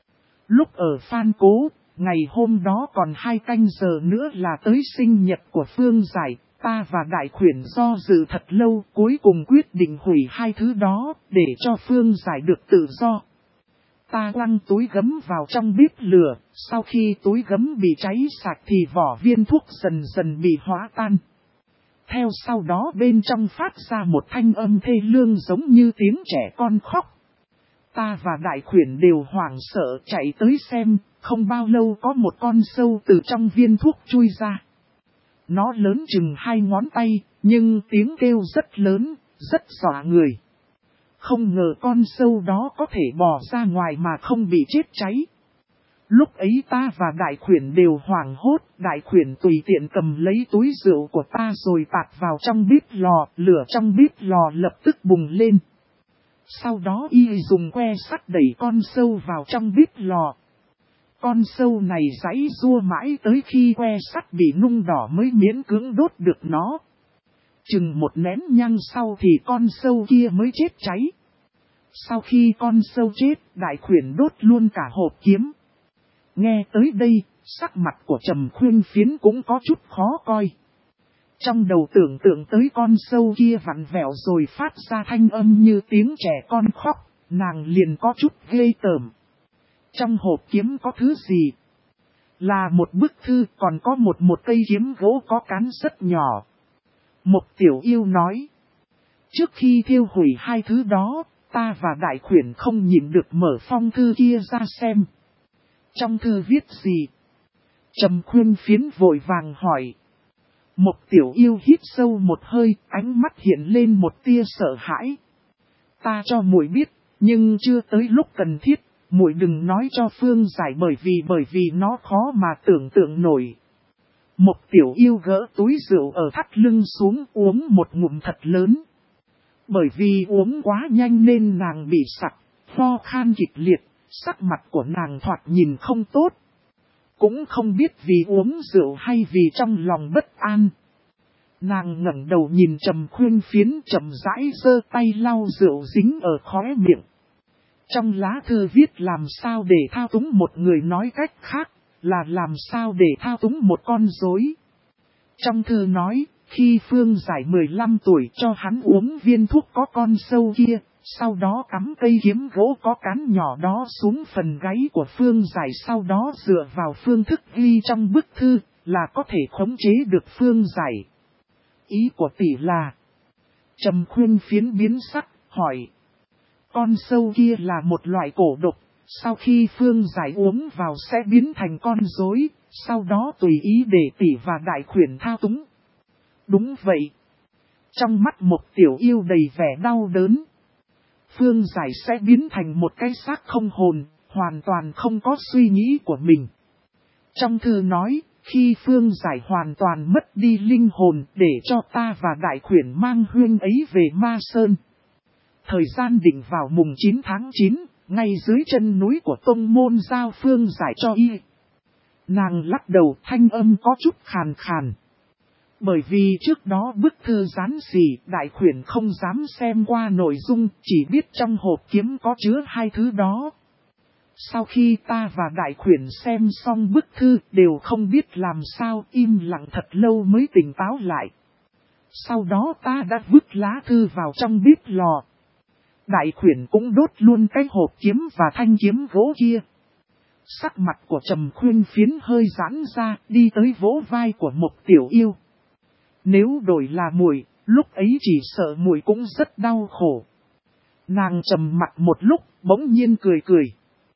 Lúc ở Phan Cố, ngày hôm đó còn 2 canh giờ nữa là tới sinh nhật của Phương Giải, ta và đại khuyển do dự thật lâu cuối cùng quyết định hủy hai thứ đó để cho Phương Giải được tự do. Ta quăng túi gấm vào trong bếp lửa, sau khi túi gấm bị cháy sạch thì vỏ viên thuốc dần dần bị hóa tan. Theo sau đó bên trong phát ra một thanh âm thê lương giống như tiếng trẻ con khóc. Ta và đại khuyển đều hoảng sợ chạy tới xem, không bao lâu có một con sâu từ trong viên thuốc chui ra. Nó lớn chừng 2 ngón tay, nhưng tiếng kêu rất lớn, rất dọa người. Không ngờ con sâu đó có thể bò ra ngoài mà không bị chết cháy. Lúc ấy ta và đại khuyển đều hoảng hốt, đại khuyển tùy tiện cầm lấy túi rượu của ta rồi tạt vào trong bếp lò, lửa trong bếp lò lập tức bùng lên. Sau đó y dùng que sắt đẩy con sâu vào trong bếp lò. Con sâu này giãy giụa mãi tới khi que sắt bị nung đỏ mới miễn cưỡng đốt được nó. Chừng một nén nhang sau thì con sâu kia mới chết cháy. Sau khi con sâu chết, đại khuyển đốt luôn cả hộp kiếm. Nghe tới đây, sắc mặt của Trầm Khuyên Phiến cũng có chút khó coi. Trong đầu tưởng tượng tới con sâu kia vặn vẹo rồi phát ra thanh âm như tiếng trẻ con khóc, nàng liền có chút ghê tởm. Trong hộp kiếm có thứ gì? Là một bức thư, còn có một cây kiếm gỗ có cán rất nhỏ. Một tiểu yêu nói. Trước khi thiêu hủy hai thứ đó, ta và đại khuyển không nhịn được mở phong thư kia ra xem. Trong thư viết gì? Trầm Khuyên Phiến vội vàng hỏi. Một tiểu yêu hít sâu một hơi, ánh mắt hiện lên một tia sợ hãi. Ta cho muội biết, nhưng chưa tới lúc cần thiết, muội đừng nói cho Phương Giải bởi vì nó khó mà tưởng tượng nổi. Một tiểu yêu gỡ túi rượu ở thắt lưng xuống uống một ngụm thật lớn. Bởi vì uống quá nhanh nên nàng bị sặc, ho khan kịch liệt, sắc mặt của nàng thoạt nhìn không tốt. Cũng không biết vì uống rượu hay vì trong lòng bất an. Nàng ngẩng đầu nhìn Trầm Khuyên Phiến chậm rãi giơ tay lau rượu dính ở khóe miệng. Trong lá thư viết làm sao để thao túng một người, nói cách khác là làm sao để thao túng một con rối. Trong thư nói, khi Phương Giải 15 tuổi cho hắn uống viên thuốc có con sâu kia, sau đó cắm cây kiếm gỗ có cán nhỏ đó xuống phần gáy của Phương Giải, sau đó dựa vào phương thức ghi trong bức thư là có thể khống chế được Phương Giải. Ý của tỷ là, Trầm Khuyên Phiến biến sắc, hỏi. Con sâu kia là một loại cổ độc, sau khi Phương Giải uống vào sẽ biến thành con rối, sau đó tùy ý để tỷ và đại khuyển thao túng. Đúng vậy. Trong mắt một tiểu yêu đầy vẻ đau đớn. Phương Giải sẽ biến thành một cái xác không hồn, hoàn toàn không có suy nghĩ của mình. Trong thư nói, khi Phương Giải hoàn toàn mất đi linh hồn để cho ta và đại khuyển mang huyên ấy về Ma Sơn. Thời gian định vào mùng 9 tháng 9, ngay dưới chân núi của tông môn giao Phương Giải cho y. Nàng lắc đầu, thanh âm có chút khàn khàn. Bởi vì trước đó bức thư dán xỉ, đại khuyển không dám xem qua nội dung, chỉ biết trong hộp kiếm có chứa hai thứ đó. Sau khi ta và đại khuyển xem xong bức thư đều không biết làm sao, im lặng thật lâu mới tỉnh táo lại. Sau đó ta đã vứt lá thư vào trong bếp lò. Đại khuyển cũng đốt luôn cái hộp kiếm và thanh kiếm gỗ kia. Sắc mặt của Trầm Khuyên Phiến hơi giãn ra, đi tới vỗ vai của một tiểu yêu. Nếu đổi là muội, lúc ấy chỉ sợ muội cũng rất đau khổ. Nàng trầm mặt một lúc, bỗng nhiên cười cười.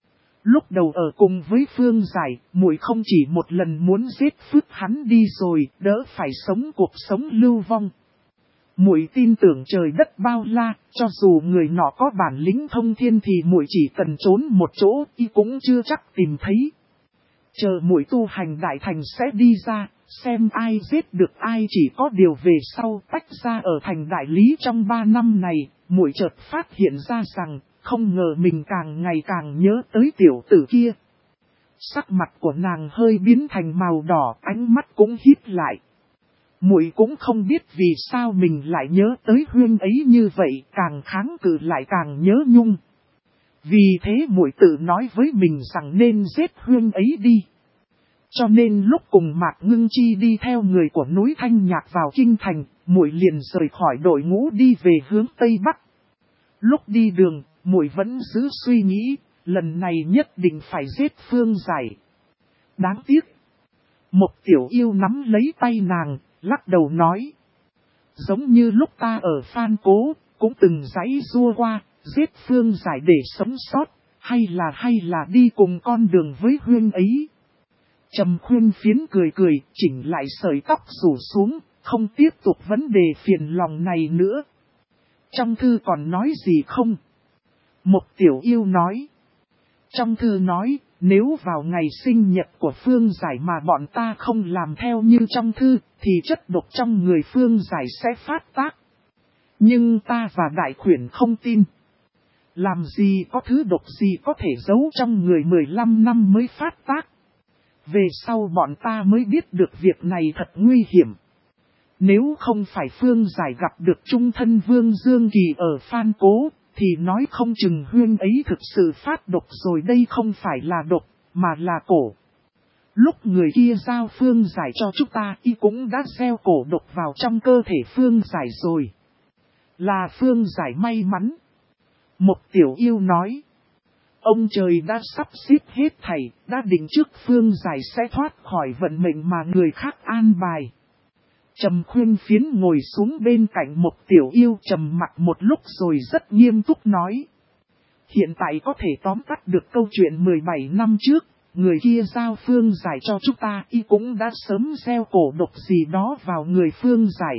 Lúc đầu ở cùng với Phương Giải, muội không chỉ một lần muốn giết phức hắn đi rồi, đỡ phải sống cuộc sống lưu vong. Muội tin tưởng trời đất bao la, cho dù người nọ có bản lĩnh thông thiên thì muội chỉ cần trốn một chỗ, y cũng chưa chắc tìm thấy. Chờ muội tu hành đại thành sẽ đi ra, xem ai giết được ai, chỉ có điều về sau tách ra ở thành đại lý trong 3 năm này, muội chợt phát hiện ra rằng, không ngờ mình càng ngày càng nhớ tới tiểu tử kia. Sắc mặt của nàng hơi biến thành màu đỏ, ánh mắt cũng híp lại. Muội cũng không biết vì sao mình lại nhớ tới Huyên ấy như vậy, càng kháng cự lại càng nhớ nhung. Vì thế muội tự nói với mình rằng nên giết Huyên ấy đi. Cho nên lúc cùng Mạc Ngưng Chi đi theo người của núi Thanh Nhạc vào kinh thành, muội liền rời khỏi đội ngũ đi về hướng Tây Bắc. Lúc đi đường, muội vẫn giữ suy nghĩ, lần này nhất định phải giết Phương Giải. Đáng tiếc. Một tiểu yêu nắm lấy tay nàng, lắc đầu nói. Giống như lúc ta ở Phan Cố, cũng từng giãy giụa qua, giết Phương Giải để sống sót, hay là đi cùng con đường với Huyên ấy. Trầm Khuyên Phiến cười, chỉnh lại sợi tóc rủ xuống, không tiếp tục vấn đề phiền lòng này nữa. Trong thư còn nói gì không? Một tiểu yêu nói. Trong thư nói, nếu vào ngày sinh nhật của Phương Giải mà bọn ta không làm theo như trong thư, thì chất độc trong người Phương Giải sẽ phát tác. Nhưng ta và Đại Khuyển không tin. Làm gì có thứ độc gì có thể giấu trong người 15 năm mới phát tác. Về sau bọn ta mới biết được việc này thật nguy hiểm. Nếu không phải Phương Giải gặp được trung thân Vương Dương Kỳ ở Phan Cố, thì nói không chừng Huyên ấy thực sự phát độc rồi, đây không phải là độc, mà là cổ. Lúc người kia giao Phương Giải cho chúng ta, y cũng đã gieo cổ độc vào trong cơ thể Phương Giải rồi. Là Phương Giải may mắn. Một tiểu yêu nói. Ông trời đã sắp xếp hết thảy, đã định trước Phương Giải sẽ thoát khỏi vận mệnh mà người khác an bài. Trầm Khuyên Phiến ngồi xuống bên cạnh một tiểu yêu, trầm mặt một lúc rồi rất nghiêm túc nói. Hiện tại có thể tóm tắt được câu chuyện 17 năm trước, người kia giao Phương Giải cho chúng ta, y cũng đã sớm gieo cổ độc gì đó vào người Phương Giải.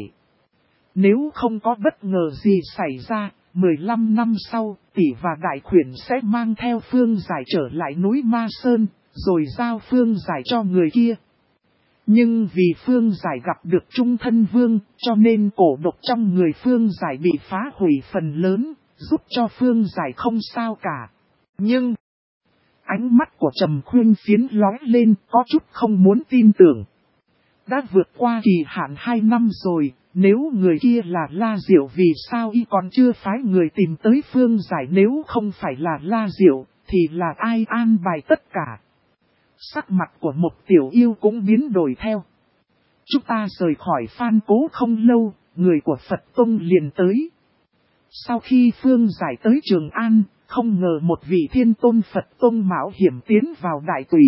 Nếu không có bất ngờ gì xảy ra, 15 năm sau, tỷ và Đại Khuyển sẽ mang theo Phương Giải trở lại núi Ma Sơn, rồi giao Phương Giải cho người kia. Nhưng vì Phương Giải gặp được trung thân vương, cho nên cổ độc trong người Phương Giải bị phá hủy phần lớn, giúp cho Phương Giải không sao cả. Nhưng, ánh mắt của Trầm Khuyên Phiến lóe lên, có chút không muốn tin tưởng. Đã vượt qua kỳ hạn 2 năm rồi, nếu người kia là La Diệu vì sao y còn chưa phái người tìm tới Phương Giải, nếu không phải là La Diệu, thì là ai an bài tất cả. Sắc mặt của một tiểu yêu cũng biến đổi theo. Chúng ta rời khỏi Phan Cố không lâu, người của Phật Tông liền tới. Sau khi Phương Giải tới Trường An, không ngờ một vị thiên tôn Phật Tông mạo hiểm tiến vào đại tùy.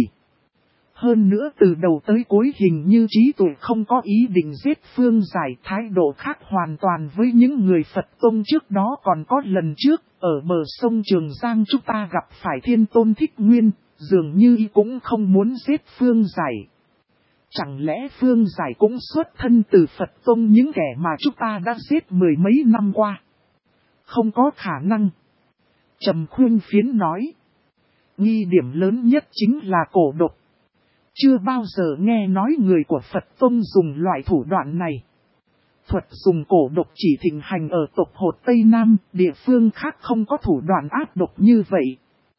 Hơn nữa từ đầu tới cuối hình như trí tuệ không có ý định giết Phương Giải, thái độ khác hoàn toàn với những người Phật Tông trước đó. Còn có lần trước, ở bờ sông Trường Giang chúng ta gặp phải thiên tôn Thích Nguyên, dường như y cũng không muốn giết Phương Giải. Chẳng lẽ Phương Giải cũng xuất thân từ Phật Tông, những kẻ mà chúng ta đã giết 10 mấy năm qua? Không có khả năng. Trầm Khuyên Phiến nói. Nghi điểm lớn nhất chính là cổ độc. Chưa bao giờ nghe nói người của Phật Tông dùng loại thủ đoạn này. Thuật dùng cổ độc chỉ thịnh hành ở tộc Hột Tây Nam, địa phương khác không có thủ đoạn ác độc như vậy.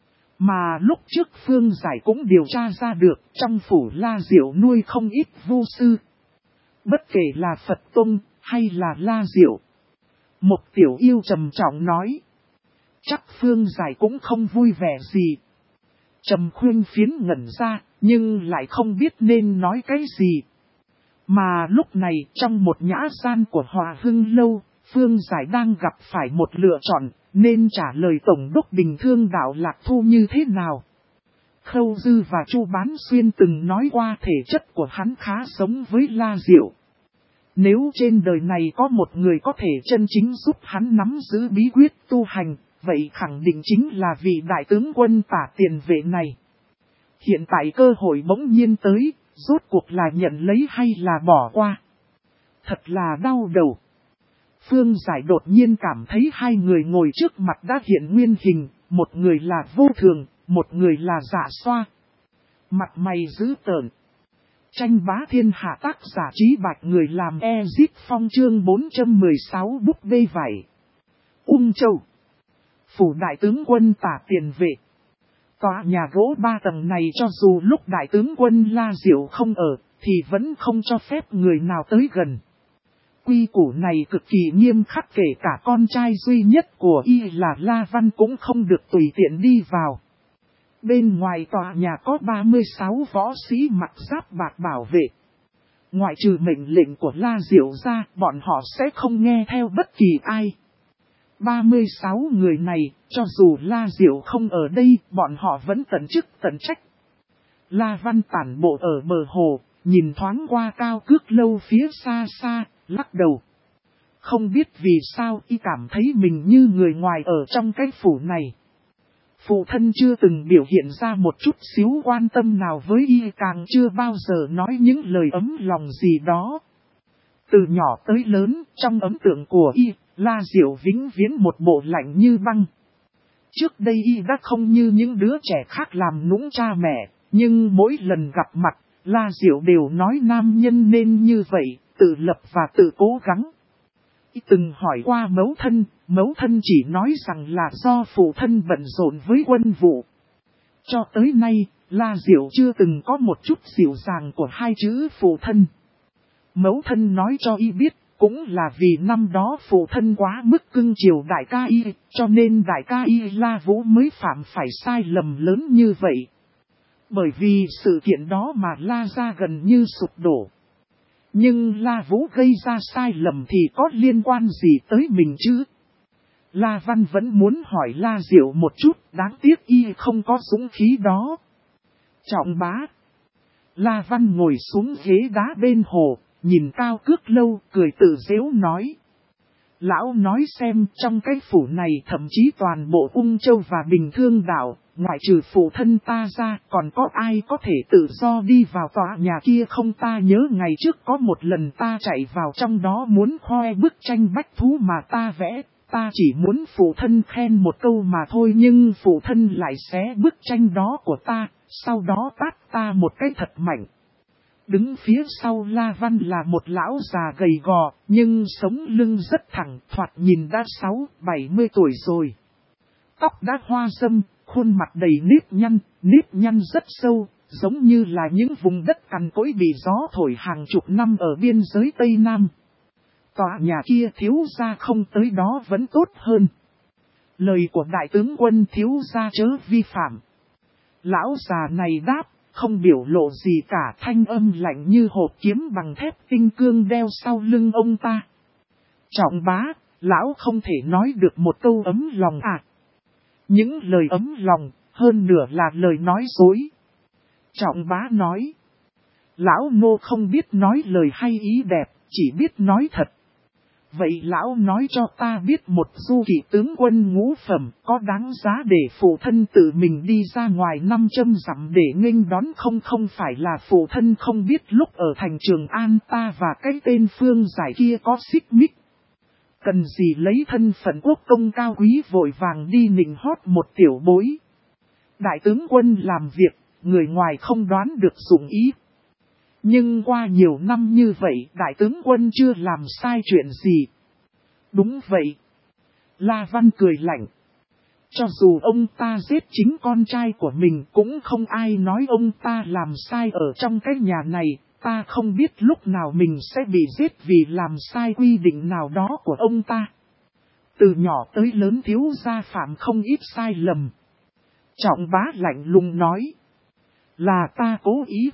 Mà lúc trước Phương Giải cũng điều tra ra được, trong phủ La Diệu nuôi không ít vu sư. Bất kể là Phật Tông hay là La Diệu. Một tiểu yêu trầm trọng nói. Chắc Phương Giải cũng không vui vẻ gì. Trầm Khuyên Phiến ngẩn ra, nhưng lại không biết nên nói cái gì. Mà lúc này trong một nhã gian của Hòa Hưng Lâu, Phương Giải đang gặp phải một lựa chọn, nên trả lời Tổng đốc Bình Thương Đạo Lạc Thu như thế nào. Khâu Dư và Chu Bán Xuyên từng nói qua thể chất của hắn khá giống với La Diệu. Nếu trên đời này có một người có thể chân chính giúp hắn nắm giữ bí quyết tu hành, vậy khẳng định chính là vị đại tướng quân Tả Tiền Vệ này. Hiện tại cơ hội bỗng nhiên tới, rốt cuộc là nhận lấy hay là bỏ qua. Thật là đau đầu. Phương Giải đột nhiên cảm thấy hai người ngồi trước mặt đã hiện nguyên hình, một người là Vô Thường, một người là Dạ Xoa. Mặt mày dữ tợn. Tranh bá thiên hạ tác giả Trí Bạch, người làm Ezit Phong chương 416 búp bê vảy. Ung Châu. Phủ đại tướng quân Tả Tiền Vệ. Tòa nhà gỗ 3 tầng này cho dù lúc đại tướng quân La Diệu không ở, thì vẫn không cho phép người nào tới gần. Quy củ này cực kỳ nghiêm khắc, kể cả con trai duy nhất của y là La Văn cũng không được tùy tiện đi vào. Bên ngoài tòa nhà có 36 võ sĩ mặc giáp bạc bảo vệ. Ngoại trừ mệnh lệnh của La Diệu ra, bọn họ sẽ không nghe theo bất kỳ ai. 36 người này, cho dù La Diệu không ở đây, bọn họ vẫn tận chức tận trách. La Văn tản bộ ở bờ hồ, nhìn thoáng qua Cao Cước Lâu phía xa xa, lắc đầu. Không biết vì sao y cảm thấy mình như người ngoài ở trong cái phủ này. Phụ thân chưa từng biểu hiện ra một chút xíu quan tâm nào với y, càng chưa bao giờ nói những lời ấm lòng gì đó. Từ nhỏ tới lớn, trong ấn tượng của y, La Diệu vĩnh viễn một bộ lạnh như băng. Trước đây y đã không như những đứa trẻ khác làm nũng cha mẹ, nhưng mỗi lần gặp mặt, La Diệu đều nói nam nhân nên như vậy, tự lập và tự cố gắng. Y từng hỏi qua mẫu thân chỉ nói rằng là do phụ thân bận rộn với quân vụ. Cho tới nay, La Diệu chưa từng có một chút dịu dàng của hai chữ phụ thân. Mẫu thân nói cho y biết, cũng là vì năm đó phụ thân quá mức cưng chiều đại ca y, cho nên đại ca y La Vũ mới phạm phải sai lầm lớn như vậy. Bởi vì sự kiện đó mà La gia gần như sụp đổ. Nhưng La Vũ gây ra sai lầm thì có liên quan gì tới mình chứ? La Văn vẫn muốn hỏi La Diệu một chút, đáng tiếc y không có dũng khí đó. Trọng bá. La Văn ngồi xuống ghế đá bên hồ, nhìn Cao Cước Lâu, cười tự giễu nói. Lão nói xem, trong cái phủ này thậm chí toàn bộ Ung Châu và Bình Thương đảo, ngoại trừ phụ thân ta ra, còn có ai có thể tự do đi vào tòa nhà kia không? Ta nhớ ngày trước có một lần ta chạy vào trong đó muốn khoe bức tranh bách thú mà ta vẽ, ta chỉ muốn phụ thân khen một câu mà thôi, nhưng phụ thân lại xé bức tranh đó của ta, sau đó tát ta một cái thật mạnh. Đứng phía sau La Văn là một lão già gầy gò, nhưng sống lưng rất thẳng, thoạt nhìn đã 60-70 tuổi rồi. Tóc đã hoa râm, khuôn mặt đầy nếp nhăn rất sâu, giống như là những vùng đất cằn cỗi bị gió thổi hàng chục năm ở biên giới Tây Nam. Tòa nhà kia thiếu gia không tới đó vẫn tốt hơn. Lời của đại tướng quân thiếu gia chớ vi phạm. Lão già này đáp, không biểu lộ gì cả, thanh âm lạnh như hộp kiếm bằng thép tinh cương đeo sau lưng ông ta. Trọng bá, lão không thể nói được một câu ấm lòng à? Những lời ấm lòng, hơn nửa là lời nói dối. Trọng bá nói. Lão nô không biết nói lời hay ý đẹp, chỉ biết nói thật. Vậy lão nói cho ta biết một du kỵ tướng quân ngũ phẩm có đáng giá để phụ thân tự mình đi ra ngoài 500 dặm để nghênh đón không? Không phải là phụ thân không biết lúc ở thành Trường An ta và cái tên Phương Giải kia có xích mích. Cần gì lấy thân phận quốc công cao quý vội vàng đi nịnh hót một tiểu bối. Đại tướng quân làm việc, người ngoài không đoán được dụng ý. Nhưng qua nhiều năm như vậy, đại tướng quân chưa làm sai chuyện gì. Đúng vậy. La Văn cười lạnh. Cho dù ông ta giết chính con trai của mình cũng không ai nói ông ta làm sai ở trong cái nhà này. Ta không biết lúc nào mình sẽ bị giết vì làm sai quy định nào đó của ông ta. Từ nhỏ tới lớn thiếu gia phạm không ít sai lầm. Trọng bá lạnh lùng nói. Là ta cố ý.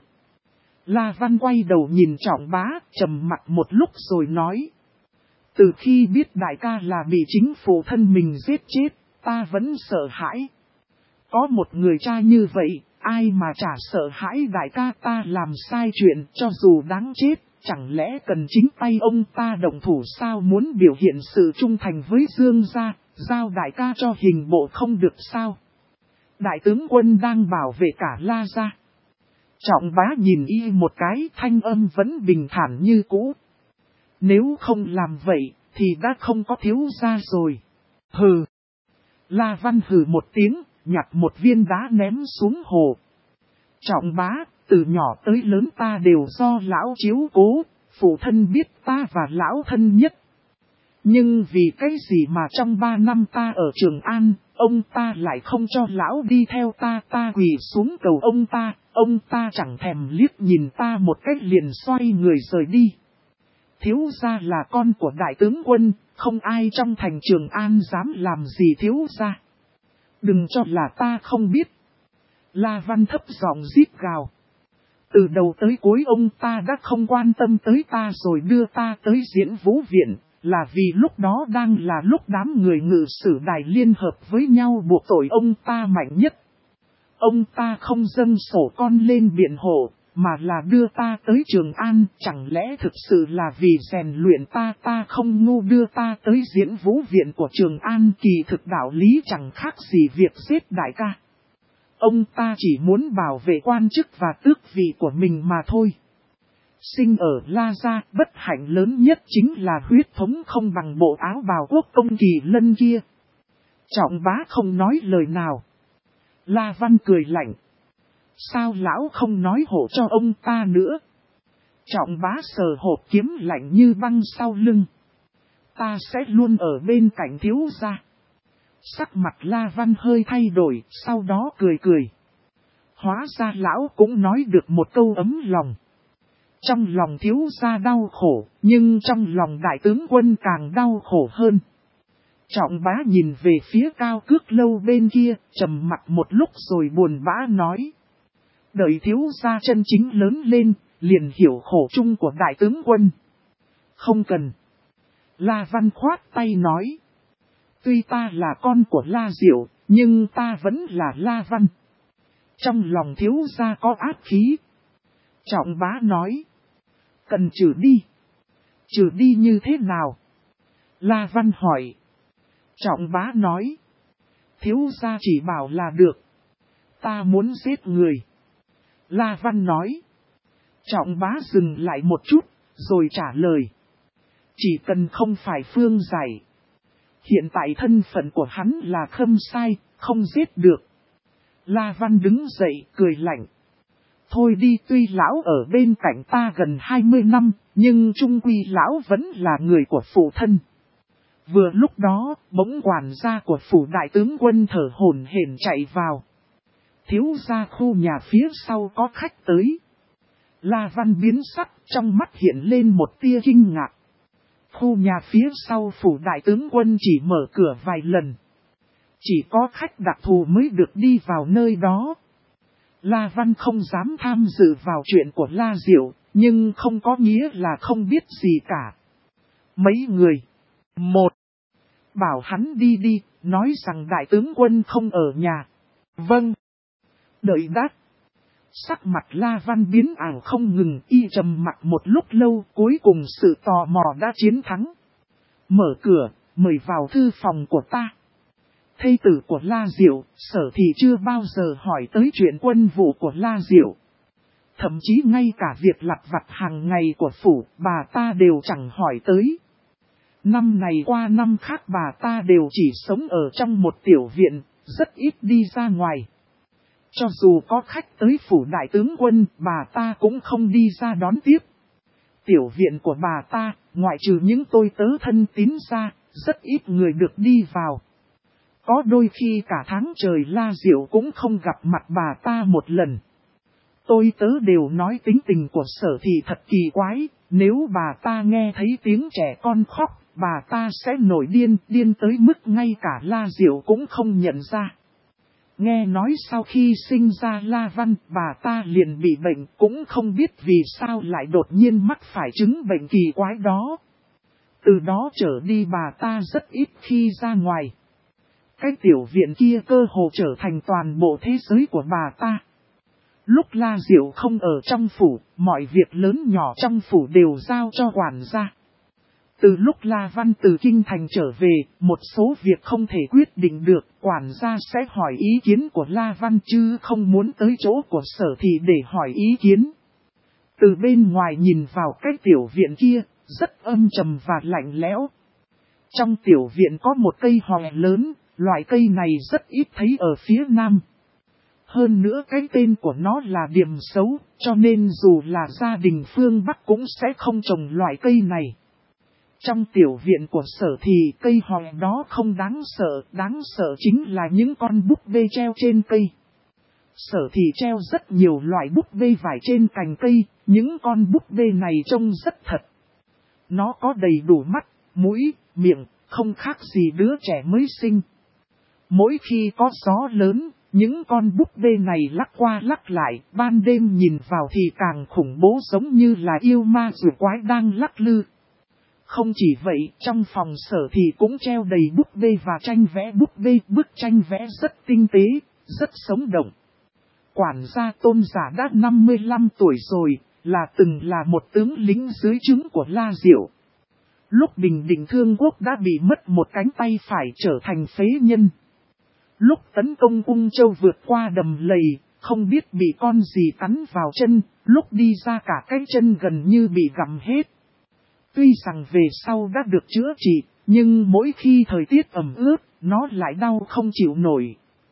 La Văn quay đầu nhìn Trọng bá, trầm mặt một lúc rồi nói. Từ khi biết đại ca là bị chính phụ thân mình giết chết, ta vẫn sợ hãi. Có một người cha như vậy, ai mà chả sợ hãi đại ca ta làm sai chuyện cho dù đáng chết, chẳng lẽ cần chính tay ông ta động thủ sao? Muốn biểu hiện sự trung thành với Dương gia, Giao đại ca cho hình bộ không được sao? Đại tướng quân đang bảo vệ cả La gia. Trọng bá nhìn y một cái, thanh âm vẫn bình thản như cũ. Nếu không làm vậy, thì đã không có thiếu gia rồi. Hừ. La Văn hừ một tiếng, nhặt một viên đá ném xuống hồ. Trọng bá, từ nhỏ tới lớn ta đều do lão chiếu cố, phụ thân biết ta và lão thân nhất. Nhưng vì cái gì mà trong 3 năm ta ở Trường An, ông ta lại không cho lão đi theo ta quỳ xuống cầu ông ta chẳng thèm liếc nhìn ta một cách liền xoay người rời đi. Thiếu gia là con của đại tướng quân, không ai trong thành Trường An dám làm gì thiếu gia. Đừng cho là ta không biết. La Văn thấp giọng rít gào. Từ đầu tới cuối ông ta đã không quan tâm tới ta rồi đưa ta tới Diễn Vũ Viện, là vì lúc đó đang là lúc đám người ngự sử đài liên hợp với nhau buộc tội ông ta mạnh nhất. Ông ta không dâng sổ con lên biện hộ, mà là đưa ta tới Trường An, chẳng lẽ thực sự là vì rèn luyện ta không ngu đưa ta tới Diễn Vũ Viện của Trường An, kỳ thực đạo lý chẳng khác gì việc giết đại ca. Ông ta chỉ muốn bảo vệ quan chức và tước vị của mình mà thôi. Sinh ở La Gia, bất hạnh lớn nhất chính là huyết thống không bằng bộ áo bào quốc công Kỳ Lân kia. Trọng bá không nói lời nào. La Văn cười lạnh. Sao lão không nói hộ cho ông ta nữa? Trọng bá sờ hộp kiếm lạnh như băng sau lưng. Ta sẽ luôn ở bên cạnh thiếu gia. Sắc mặt La Văn hơi thay đổi, sau đó cười. Hóa ra lão cũng nói được một câu ấm lòng. Trong lòng thiếu gia đau khổ, nhưng trong lòng đại tướng quân càng đau khổ hơn. Trọng bá nhìn về phía Cao Cước Lâu bên kia, trầm mặt một lúc rồi buồn bã nói. Đợi thiếu gia chân chính lớn lên, liền hiểu khổ chung của đại tướng quân. Không cần. La Văn khoát tay nói. Tuy ta là con của La Diệu, nhưng ta vẫn là La Văn. Trong lòng thiếu gia có ác khí. Trọng bá nói. Cần trừ đi. Trừ đi như thế nào? La Văn hỏi. Trọng bá nói. Thiếu gia chỉ bảo là được. Ta muốn giết người. La Văn nói. Trọng bá dừng lại một chút, rồi trả lời. Chỉ cần không phải Phương Giải. Hiện tại thân phận của hắn là Khâm Sai, không giết được. La Văn đứng dậy, cười lạnh. Thôi đi, tuy lão ở bên cạnh ta gần 20 năm, nhưng chung quy lão vẫn là người của phụ thân. Vừa lúc đó, bỗng quản gia của phủ đại tướng quân thở hổn hển chạy vào. Thiếu gia khu nhà phía sau có khách tới. La Văn biến sắc, trong mắt hiện lên một tia kinh ngạc. Khu nhà phía sau phủ đại tướng quân chỉ mở cửa vài lần. Chỉ có khách đặc thù mới được đi vào nơi đó. La Văn không dám tham dự vào chuyện của La Diệu, nhưng không có nghĩa là không biết gì cả. Mấy người. Một. Bảo hắn đi, nói rằng đại tướng quân không ở nhà. Vâng. Đợi đáp. Sắc mặt La Văn biến ảo không ngừng, y trầm mặc một lúc lâu, cuối cùng sự tò mò đã chiến thắng. Mở cửa, mời vào thư phòng của ta. Thê tử của La Diệu, Sở thì chưa bao giờ hỏi tới chuyện quân vụ của La Diệu. Thậm chí ngay cả việc lặt vặt hàng ngày của phủ, bà ta đều chẳng hỏi tới. Năm này qua năm khác bà ta đều chỉ sống ở trong một tiểu viện, rất ít đi ra ngoài. Cho dù có khách tới phủ đại tướng quân, bà ta cũng không đi ra đón tiếp. Tiểu viện của bà ta, ngoại trừ những tôi tớ thân tín ra, rất ít người được đi vào. Có đôi khi cả tháng trời La Diệu cũng không gặp mặt bà ta một lần. Tôi tớ đều nói tính tình của Sở thì thật kỳ quái, nếu bà ta nghe thấy tiếng trẻ con khóc, bà ta sẽ nổi điên tới mức ngay cả La Diệu cũng không nhận ra. Nghe nói sau khi sinh ra La Văn, bà ta liền bị bệnh, cũng không biết vì sao lại đột nhiên mắc phải chứng bệnh kỳ quái đó. Từ đó trở đi bà ta rất ít khi ra ngoài. Cái tiểu viện kia cơ hồ trở thành toàn bộ thế giới của bà ta. Lúc La Diệu không ở trong phủ, mọi việc lớn nhỏ trong phủ đều giao cho quản gia. Từ lúc La Văn từ Kinh Thành trở về, một số việc không thể quyết định được, quản gia sẽ hỏi ý kiến của La Văn chứ không muốn tới chỗ của Sở Thị để hỏi ý kiến. Từ bên ngoài nhìn vào cái tiểu viện kia, rất âm trầm và lạnh lẽo. Trong tiểu viện có một cây hòe lớn, loại cây này rất ít thấy ở phía nam. Hơn nữa cái tên của nó là Điềm Xấu, cho nên dù là gia đình phương Bắc cũng sẽ không trồng loại cây này. Trong tiểu viện của Sở Thị, cây hòe đó không đáng sợ chính là những con búp bê treo trên cây. Sở Thị treo rất nhiều loại búp bê vải trên cành cây, những con búp bê này trông rất thật. Nó có đầy đủ mắt, mũi, miệng, không khác gì đứa trẻ mới sinh. Mỗi khi có gió lớn, những con búp bê này lắc qua lắc lại, ban đêm nhìn vào thì càng khủng bố giống như là yêu ma rùa quái đang lắc lư. Không chỉ vậy, trong phòng Sở Thị cũng treo đầy búp bê và tranh vẽ búp bê, bức tranh vẽ rất tinh tế, rất sống động. Quản gia Tôn Giả đã 55 tuổi rồi, từng là một tướng lính dưới trướng của La Diệu. Lúc Bình Định Thương Quốc đã bị mất một cánh tay phải trở thành phế nhân. Lúc tấn công Ung Châu vượt qua đầm lầy, không biết bị con gì cắn vào chân, lúc đi ra cả cái chân gần như bị gặm hết. Tuy rằng về sau đã được chữa trị, nhưng mỗi khi thời tiết ẩm ướt, nó lại đau không chịu nổi.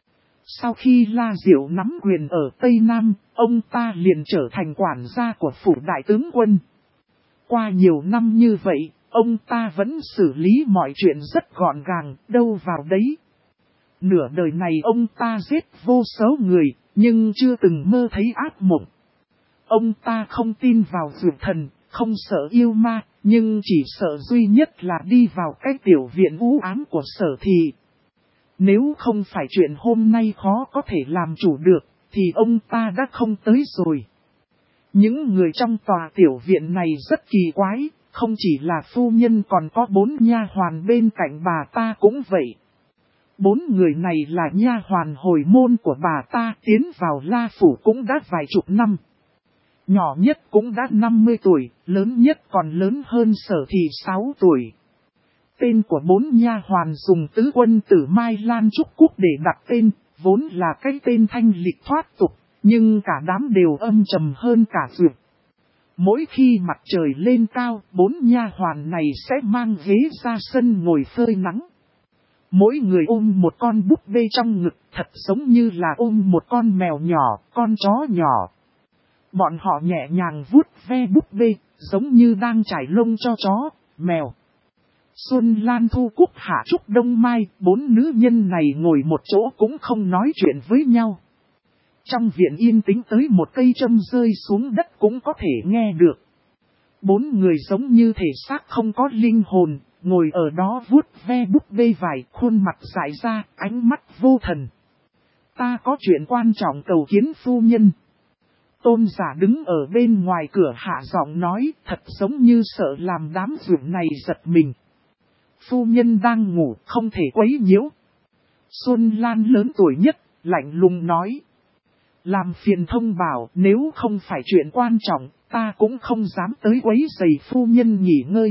Sau khi La Diệu nắm quyền ở Tây Nam, ông ta liền trở thành quản gia của phủ đại tướng quân. Qua nhiều năm như vậy, ông ta vẫn xử lý mọi chuyện rất gọn gàng, đâu vào đấy. Nửa đời này ông ta giết vô số người, nhưng chưa từng mơ thấy ác mộng. Ông ta không tin vào dược thần, không sợ yêu ma, nhưng chỉ sợ duy nhất là đi vào cái tiểu viện u ám của Sở Thị. Nếu không phải chuyện hôm nay khó có thể làm chủ được, thì ông ta đã không tới rồi. Những người trong tòa tiểu viện này rất kỳ quái, không chỉ là phu nhân còn có 4 nha hoàn bên cạnh bà ta cũng vậy. 4 người này là nha hoàn hồi môn của bà ta, tiến vào La Phủ cũng đã vài chục năm. Nhỏ nhất cũng đã 50 tuổi, lớn nhất còn lớn hơn Sở Thị 6 tuổi. Tên của 4 nha hoàn dùng tứ quân tử Mai Lan Trúc Cúc để đặt tên, vốn là cái tên thanh lịch thoát tục, nhưng cả đám đều âm trầm hơn cả dược. Mỗi khi mặt trời lên cao, 4 nha hoàn này sẽ mang ghế ra sân ngồi phơi nắng. Mỗi người ôm một con búp bê trong ngực, thật giống như là ôm một con mèo nhỏ, con chó nhỏ. Bọn họ nhẹ nhàng vuốt ve búp bê, giống như đang trải lông cho chó, mèo. Xuân Lan Thu Cúc Hạ Trúc Đông Mai, 4 nữ nhân này ngồi một chỗ cũng không nói chuyện với nhau. Trong viện yên tĩnh tới một cây châm rơi xuống đất cũng có thể nghe được. 4 người giống như thể xác không có linh hồn, ngồi ở đó vuốt ve búp bê vải, khuôn mặt dại ra, ánh mắt vô thần. Ta có chuyện quan trọng cầu kiến phu nhân. Tôn Giả đứng ở bên ngoài cửa hạ giọng nói, thật giống như sợ làm đám dưỡng này giật mình. Phu nhân đang ngủ, không thể quấy nhiễu. Xuân Lan lớn tuổi nhất, lạnh lùng nói. Làm phiền thông bảo, nếu không phải chuyện quan trọng, ta cũng không dám tới quấy rầy phu nhân nghỉ ngơi.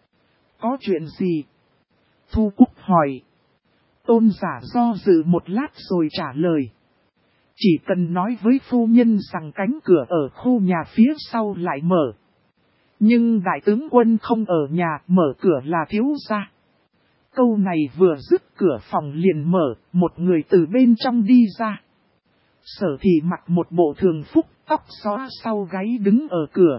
Có chuyện gì? Thu Cúc hỏi. Tôn Giả do dự một lát rồi trả lời. Chỉ cần nói với phu nhân rằng cánh cửa ở khu nhà phía sau lại mở. Nhưng đại tướng quân không ở nhà, mở cửa là thiếu gia. Câu này vừa dứt cửa phòng liền mở, một người từ bên trong đi ra. Sở Thị mặc một bộ thường phúc, tóc xõa sau gáy đứng ở cửa.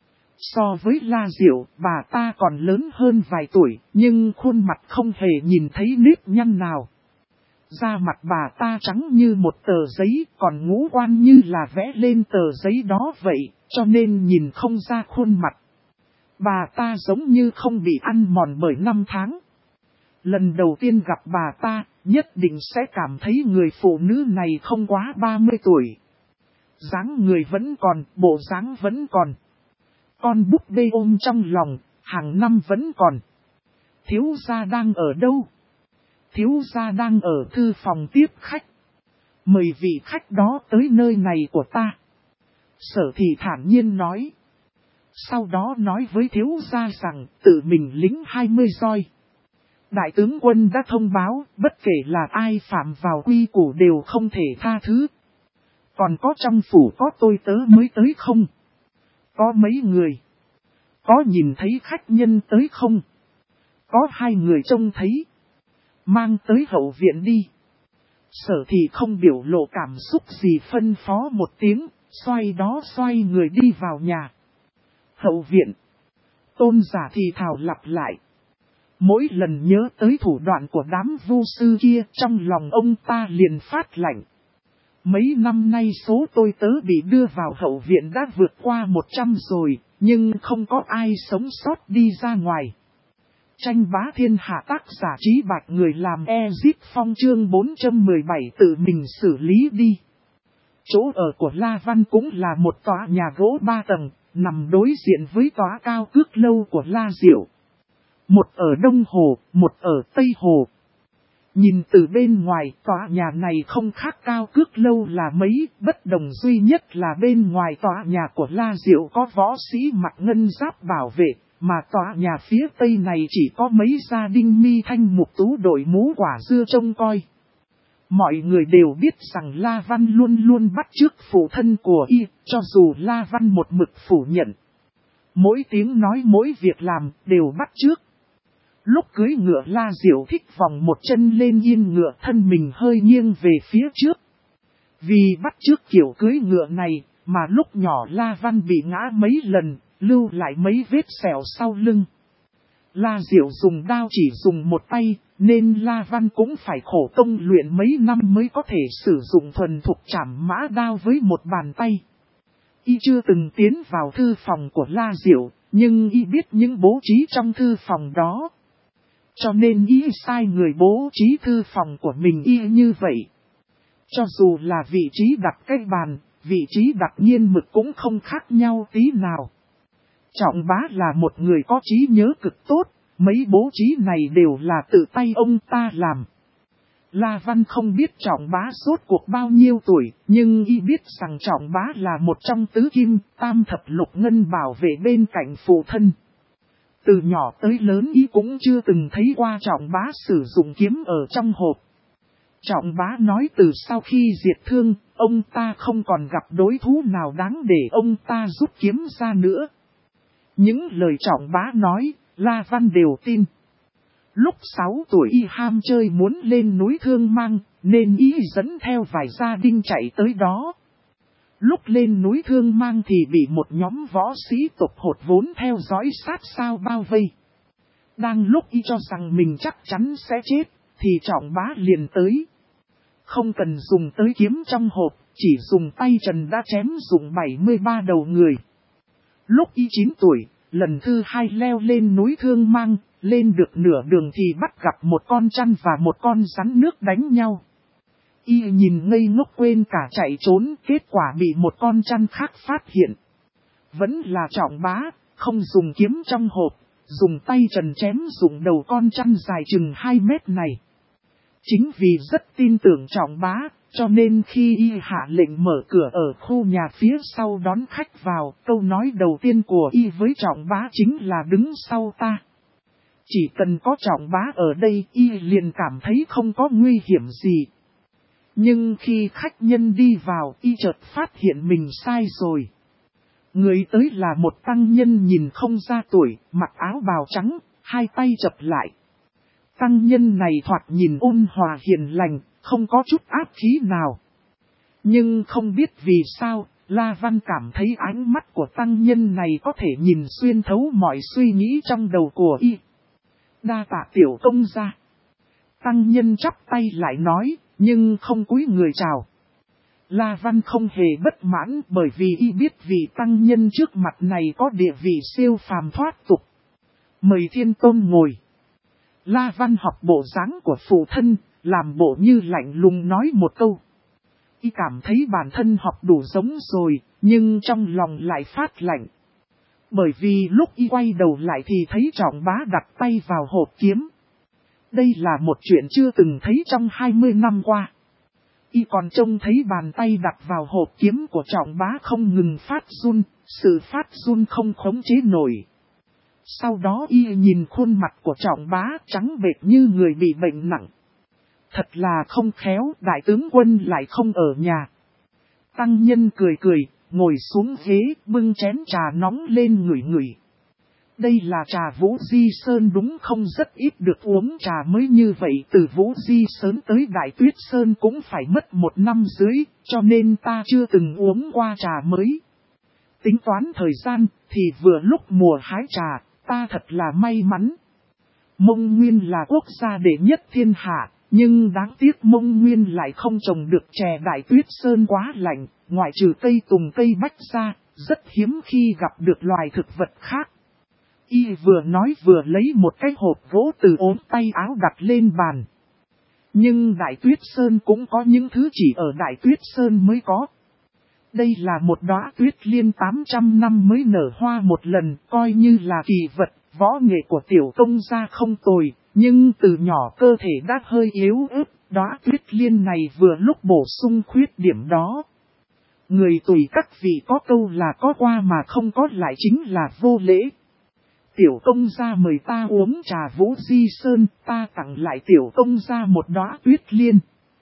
So với La Diệu, bà ta còn lớn hơn vài tuổi, nhưng khuôn mặt không hề nhìn thấy nếp nhăn nào. Da mặt bà ta trắng như một tờ giấy, còn ngũ quan như là vẽ lên tờ giấy đó vậy, cho nên nhìn không ra khuôn mặt. Bà ta giống như không bị ăn mòn bởi năm tháng. Lần đầu tiên gặp bà ta, nhất định sẽ cảm thấy người phụ nữ này không quá 30 tuổi. Dáng người vẫn còn, bộ dáng vẫn còn. Con búp bê ôm trong lòng, hàng năm vẫn còn. Thiếu gia đang ở đâu? Thiếu gia đang ở thư phòng tiếp khách. Mời vị khách đó tới nơi này của ta. Sở Thị thản nhiên nói. Sau đó nói với thiếu gia rằng tự mình lính 20 roi. Đại tướng quân đã thông báo, bất kể là ai phạm vào quy củ đều không thể tha thứ. Còn có trong phủ có tôi tớ mới tới không? Có mấy người? Có nhìn thấy khách nhân tới không? Có 2 người trông thấy. Mang tới hậu viện đi. Sở thì không biểu lộ cảm xúc gì, phân phó một tiếng, xoay người đi vào nhà. Hậu viện. Tôn giả thì thào lặp lại. Mỗi lần nhớ tới thủ đoạn của đám vu sư kia, trong lòng ông ta liền phát lạnh. Mấy năm nay số tôi tớ bị đưa vào hậu viện đã vượt qua 100 rồi, nhưng không có ai sống sót đi ra ngoài. Tranh bá thiên hạ, tác giả Trí Bạch, người làm Ezip Phong, chương 417, tự mình xử lý đi. Chỗ ở của La Văn cũng là một tòa nhà gỗ 3 tầng, nằm đối diện với tòa cao cước lâu của La Diệu. Một ở Đông Hồ, một ở Tây Hồ. Nhìn từ bên ngoài, tòa nhà này không khác cao cước lâu là mấy, bất đồng duy nhất là bên ngoài tòa nhà của La Diệu có võ sĩ mặc ngân giáp bảo vệ, mà tòa nhà phía Tây này chỉ có mấy gia đình mi thanh mục tú đội mũ quả dưa trông coi. Mọi người đều biết rằng La Văn luôn luôn bắt chước phụ thân của y, cho dù La Văn một mực phủ nhận. Mỗi tiếng nói mỗi việc làm đều bắt chước. Lúc cưỡi ngựa, La Diệu thích vòng một chân lên yên ngựa, thân mình hơi nghiêng về phía trước. Vì bắt chước kiểu cưỡi ngựa này, mà lúc nhỏ La Văn bị ngã mấy lần, lưu lại mấy vết sẹo sau lưng. La Diệu dùng đao chỉ dùng một tay, nên La Văn cũng phải khổ công luyện mấy năm mới có thể sử dụng thuần thục trảm mã đao với một bàn tay. Y chưa từng tiến vào thư phòng của La Diệu, nhưng y biết những bố trí trong thư phòng đó. Cho nên y sai người bố trí thư phòng của mình y như vậy. Cho dù là vị trí đặt cái bàn, vị trí đặt nghiên mực cũng không khác nhau tí nào. Trọng Bá là một người có trí nhớ cực tốt, mấy bố trí này đều là tự tay ông ta làm. La Văn không biết Trọng Bá rốt cuộc bao nhiêu tuổi, nhưng y biết rằng Trọng Bá là một trong tứ kim, tam thập lục ngân bảo vệ bên cạnh phụ thân. Từ nhỏ tới lớn y cũng chưa từng thấy qua Trọng Bá sử dụng kiếm ở trong hộp. Trọng Bá nói từ sau khi diệt thương, ông ta không còn gặp đối thủ nào đáng để ông ta rút kiếm ra nữa. Những lời Trọng Bá nói, La Văn đều tin. Lúc 6 tuổi y ham chơi muốn lên núi Thương Mang, nên y dẫn theo vài gia đình chạy tới đó. Lúc lên núi Thương Mang thì bị một nhóm võ sĩ tộc hột vốn theo dõi sát sao bao vây. Đang lúc y cho rằng mình chắc chắn sẽ chết, thì Trọng Bá liền tới. Không cần dùng tới kiếm trong hộp, chỉ dùng tay trần đã chém dụng 73 đầu người. Lúc y 9 tuổi, lần thứ 2 leo lên núi Thương Mang, lên được nửa đường thì bắt gặp một con trăn và một con rắn nước đánh nhau. Y nhìn ngây ngốc quên cả chạy trốn, kết quả bị một con trăn khác phát hiện. Vẫn là Trọng Bá, không dùng kiếm trong hộp, dùng tay trần chém dụng đầu con trăn dài chừng 2 mét này. Chính vì rất tin tưởng Trọng Bá, cho nên khi y hạ lệnh mở cửa ở khu nhà phía sau đón khách vào, câu nói đầu tiên của y với Trọng Bá chính là đứng sau ta. Chỉ cần có Trọng Bá ở đây y liền cảm thấy không có nguy hiểm gì. Nhưng khi khách nhân đi vào y chợt phát hiện mình sai rồi. Người tới là một tăng nhân nhìn không ra tuổi, mặc áo bào trắng, hai tay chập lại. Tăng nhân này thoạt nhìn ôn hòa hiền lành, không có chút áp khí nào. Nhưng không biết vì sao, La Văn cảm thấy ánh mắt của tăng nhân này có thể nhìn xuyên thấu mọi suy nghĩ trong đầu của y. Đa tạ tiểu công gia. Tăng nhân chắp tay lại nói, nhưng không cúi người chào. La Văn không hề bất mãn bởi vì y biết vị tăng nhân trước mặt này có địa vị siêu phàm thoát tục. Mời Thiên Tôn ngồi. La Văn học bộ dáng của phụ thân, làm bộ như lạnh lùng nói một câu. Y cảm thấy bản thân học đủ giống rồi, nhưng trong lòng lại phát lạnh. Bởi vì lúc y quay đầu lại thì thấy Trọng Bá đặt tay vào hộp kiếm. Đây là một chuyện chưa từng thấy trong 20 năm qua. Y còn trông thấy bàn tay đặt vào hộp kiếm của Trọng Bá không ngừng phát run, Sự phát run không khống chế nổi. Sau đó y nhìn khuôn mặt của Trọng Bá trắng bệch như người bị bệnh nặng. Thật là không khéo, đại tướng quân lại không ở nhà. Tăng nhân cười cười, ngồi xuống ghế, bưng chén trà nóng lên ngửi ngửi. Đây là trà Vũ Di Sơn đúng không, rất ít được uống trà mới như vậy, từ Vũ Di Sơn tới Đại Tuyết Sơn cũng phải mất 1 năm dưới, cho nên ta chưa từng uống qua trà mới. Tính toán thời gian thì vừa lúc mùa hái trà, ta thật là may mắn. Mông Nguyên là quốc gia đệ nhất thiên hạ, nhưng đáng tiếc Mông Nguyên lại không trồng được chè Đại Tuyết Sơn quá lạnh, ngoại trừ cây tùng cây bách ra, rất hiếm khi gặp được loài thực vật khác. Y vừa nói vừa lấy một cái hộp gỗ từ ốm tay áo đặt lên bàn. Nhưng Đại Tuyết Sơn cũng có những thứ chỉ ở Đại Tuyết Sơn mới có. Đây là một đóa tuyết liên 800 năm mới nở hoa một lần, coi như là kỳ vật, võ nghệ của tiểu công gia không tồi, nhưng từ nhỏ cơ thể đã hơi yếu ớt, đóa tuyết liên này vừa lúc bổ sung khuyết điểm đó. Người tùy các vị có câu là có qua mà không có lại chính là vô lễ. Tiểu công gia mời ta uống trà Vũ Di Sơn, ta tặng lại tiểu công gia một đóa tuyết liên.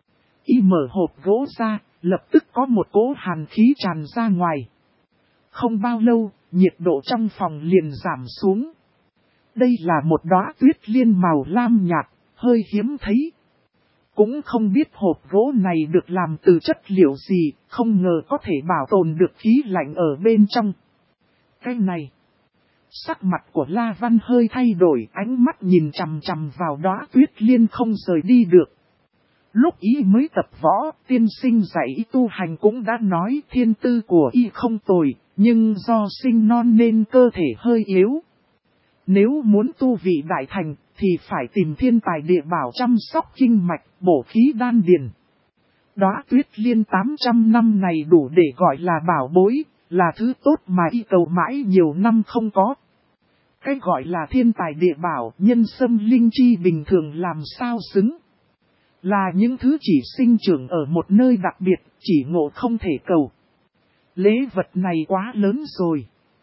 Y mở hộp gỗ ra, lập tức có một cỗ hàn khí tràn ra ngoài. Không bao lâu, nhiệt độ trong phòng liền giảm xuống. Đây là một đóa tuyết liên màu lam nhạt, hơi hiếm thấy. Cũng không biết hộp gỗ này được làm từ chất liệu gì, không ngờ có thể bảo tồn được khí lạnh ở bên trong. Cái này, sắc mặt của La Văn hơi thay đổi, ánh mắt nhìn chằm chằm vào đóa tuyết liên không rời đi được. Lúc y mới tập võ, tiên sinh dạy y tu hành cũng đã nói thiên tư của y không tồi, nhưng do sinh non nên cơ thể hơi yếu. Nếu muốn tu vị đại thành, thì phải tìm thiên tài địa bảo chăm sóc kinh mạch, bổ khí đan điền. Đóa tuyết liên 800 năm này đủ để gọi là bảo bối, là thứ tốt mà y cầu mãi nhiều năm không có. Cái gọi là thiên tài địa bảo, nhân sâm linh chi bình thường làm sao xứng. Là những thứ chỉ sinh trưởng ở một nơi đặc biệt, chỉ ngộ không thể cầu. Lễ vật này quá lớn rồi.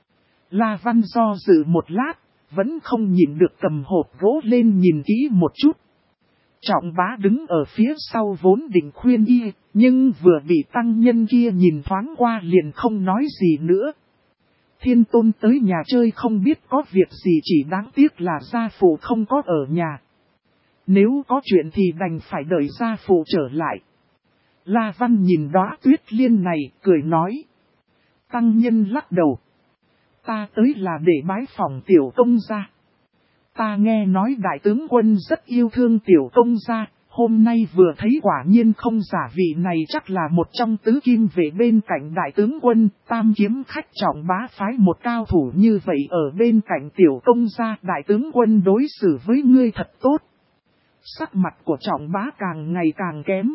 La Văn do dự một lát, vẫn không nhịn được cầm hộp gỗ lên nhìn kỹ một chút. Trọng Bá đứng ở phía sau vốn định khuyên y, nhưng vừa bị tăng nhân kia nhìn thoáng qua liền không nói gì nữa. Thiên Tôn tới nhà chơi không biết có việc gì, chỉ đáng tiếc là gia phụ không có ở nhà. Nếu có chuyện thì đành phải đợi gia phụ trở lại. La Văn nhìn đóa tuyết liên này, cười nói. Tăng nhân lắc đầu. Ta tới là để bái phỏng tiểu công gia. Ta nghe nói đại tướng quân rất yêu thương tiểu công gia, hôm nay vừa thấy quả nhiên không giả, vị này chắc là một trong tứ kim vệ bên cạnh đại tướng quân, tam kiếm khách Trọng Bá phái một cao thủ như vậy ở bên cạnh tiểu công gia, đại tướng quân đối xử với ngươi thật tốt. Sắc mặt của Trọng Bá càng ngày càng kém.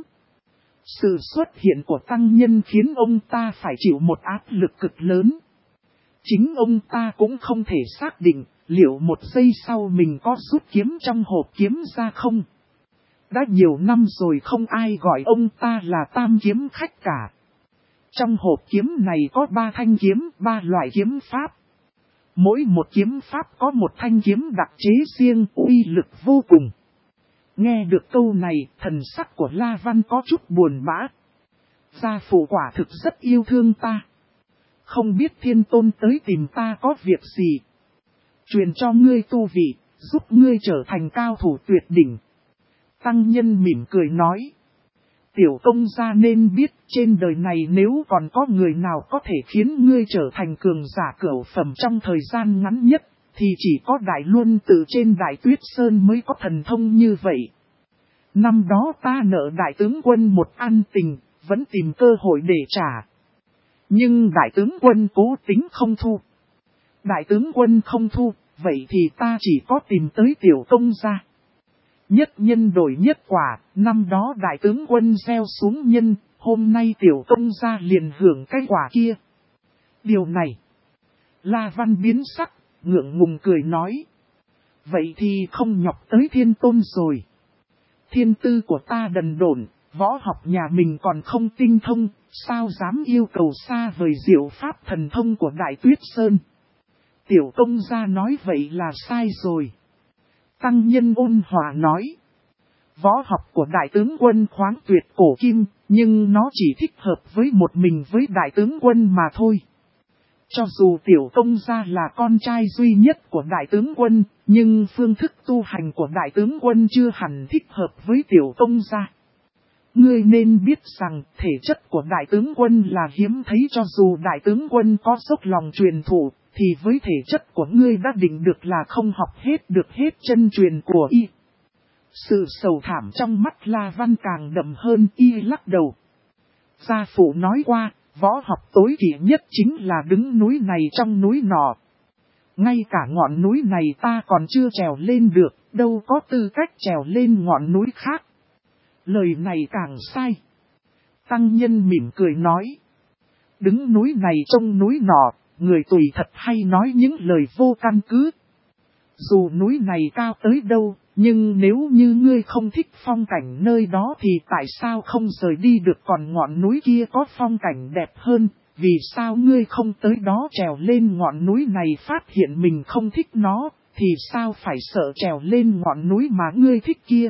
Sự xuất hiện của tăng nhân khiến ông ta phải chịu một áp lực cực lớn. Chính ông ta cũng không thể xác định liệu một giây sau mình có rút kiếm trong hộp kiếm ra không. Đã nhiều năm rồi không ai gọi ông ta là tam kiếm khách cả. Trong hộp kiếm này có 3 thanh kiếm, 3 loại kiếm pháp. Mỗi một kiếm pháp có một thanh kiếm đặc chế riêng, uy lực vô cùng. Nghe được câu này, thần sắc của La Văn có chút buồn bã. Gia phụ quả thực rất yêu thương ta. Không biết Thiên Tôn tới tìm ta có việc gì. Truyền cho ngươi tu vị, giúp ngươi trở thành cao thủ tuyệt đỉnh. Tăng nhân mỉm cười nói. Tiểu công gia nên biết trên đời này nếu còn có người nào có thể khiến ngươi trở thành cường giả cửu phẩm trong thời gian ngắn nhất, thì chỉ có Đại Luân từ trên Đại Tuyết Sơn mới có thần thông như vậy. Năm đó ta nợ đại tướng quân một ân tình, vẫn tìm cơ hội để trả. Nhưng đại tướng quân cố tính không thu. Đại tướng quân không thu, vậy thì ta chỉ có tìm tới tiểu công gia. Nhất nhân đổi nhất quả, năm đó đại tướng quân gieo xuống nhân, hôm nay tiểu công gia liền hưởng cái quả kia. Điều này, La Văn biến sắc, ngượng ngùng cười nói. Vậy thì không nhọc tới Thiên Tôn rồi. Thiên tư của ta đần độn, võ học nhà mình còn không tinh thông, Sao dám yêu cầu xa vời diệu pháp thần thông của Đại Tuyết Sơn. Tiểu công gia nói vậy là sai rồi. Tăng nhân ôn hòa nói. Võ học của đại tướng quân khoáng tuyệt cổ kim, nhưng nó chỉ thích hợp với một mình với đại tướng quân mà thôi. Cho dù tiểu công gia là con trai duy nhất của đại tướng quân, nhưng phương thức tu hành của đại tướng quân chưa hẳn thích hợp với tiểu công gia. Ngươi nên biết rằng thể chất của đại tướng quân là hiếm thấy, cho dù đại tướng quân có dốc lòng truyền thụ, thì với thể chất của ngươi đã định được là không học hết được hết chân truyền của y. Sự sầu thảm trong mắt La Văn càng đậm hơn, y lắc đầu. Gia phụ nói qua, võ học tối kỵ nhất chính là đứng núi này trong núi nọ. Ngay cả ngọn núi này ta còn chưa trèo lên được, đâu có tư cách trèo lên ngọn núi khác. Lời này càng sai. Tăng nhân mỉm cười nói. Đứng núi này trông núi nọ, người tùy thật hay nói những lời vô căn cứ. Dù núi này cao tới đâu, nhưng nếu như ngươi không thích phong cảnh nơi đó thì tại sao không rời đi được, còn ngọn núi kia có phong cảnh đẹp hơn, vì sao ngươi không tới đó trèo lên ngọn núi này phát hiện mình không thích nó, thì sao phải sợ trèo lên ngọn núi mà ngươi thích kia.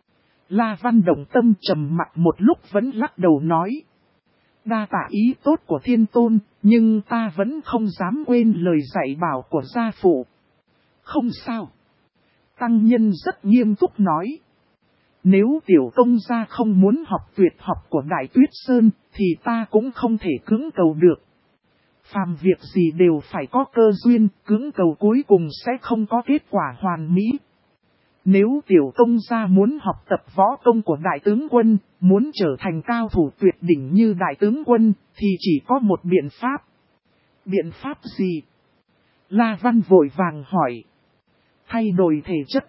La Văn động tâm trầm mặc một lúc vẫn lắc đầu nói. Đa tạ ý tốt của thiên tôn, nhưng ta vẫn không dám quên lời dạy bảo của gia phụ. Không sao. Tăng nhân rất nghiêm túc nói. Nếu tiểu công gia không muốn học tuyệt học của Đại Tuyết Sơn, thì ta cũng không thể cưỡng cầu được. Phàm việc gì đều phải có cơ duyên, cưỡng cầu cuối cùng sẽ không có kết quả hoàn mỹ. Nếu tiểu công gia muốn học tập võ công của đại tướng quân, muốn trở thành cao thủ tuyệt đỉnh như đại tướng quân, thì chỉ có một biện pháp. Biện pháp gì? La Văn vội vàng hỏi. Thay đổi thể chất.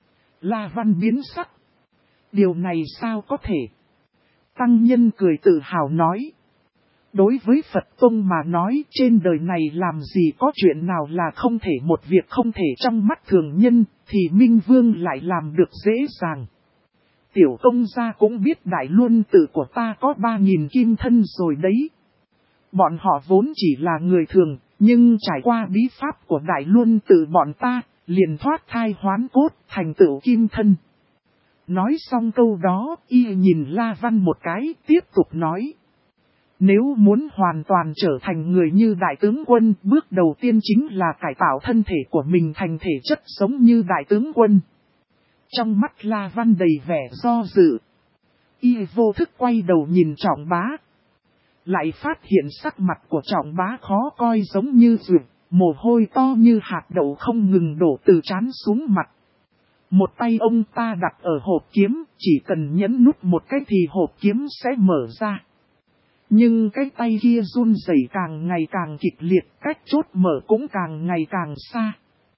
La Văn biến sắc. Điều này sao có thể? Tăng nhân cười tự hào nói. Đối với Phật Tông mà nói, trên đời này làm gì có chuyện nào là không thể, một việc không thể trong mắt thường nhân, thì Minh Vương lại làm được dễ dàng. Tiểu công gia cũng biết Đại Luân Tử của ta có 3.000 kim thân rồi đấy. Bọn họ vốn chỉ là người thường, nhưng trải qua bí pháp của Đại Luân Tử bọn ta, liền thoát thai hoán cốt thành tựu kim thân. Nói xong câu đó, y nhìn La Văn một cái, tiếp tục nói. Nếu muốn hoàn toàn trở thành người như đại tướng quân, bước đầu tiên chính là cải tạo thân thể của mình thành thể chất sống như đại tướng quân. Trong mắt La Văn đầy vẻ do dự. Y vô thức quay đầu nhìn Trọng Bá. Lại phát hiện sắc mặt của Trọng Bá khó coi giống như ruột, mồ hôi to như hạt đậu không ngừng đổ từ trán xuống mặt. Một tay ông ta đặt ở hộp kiếm, chỉ cần nhấn nút một cái thì hộp kiếm sẽ mở ra. Nhưng cái tay kia run rẩy càng ngày càng kịch liệt, cách chốt mở cũng càng ngày càng xa.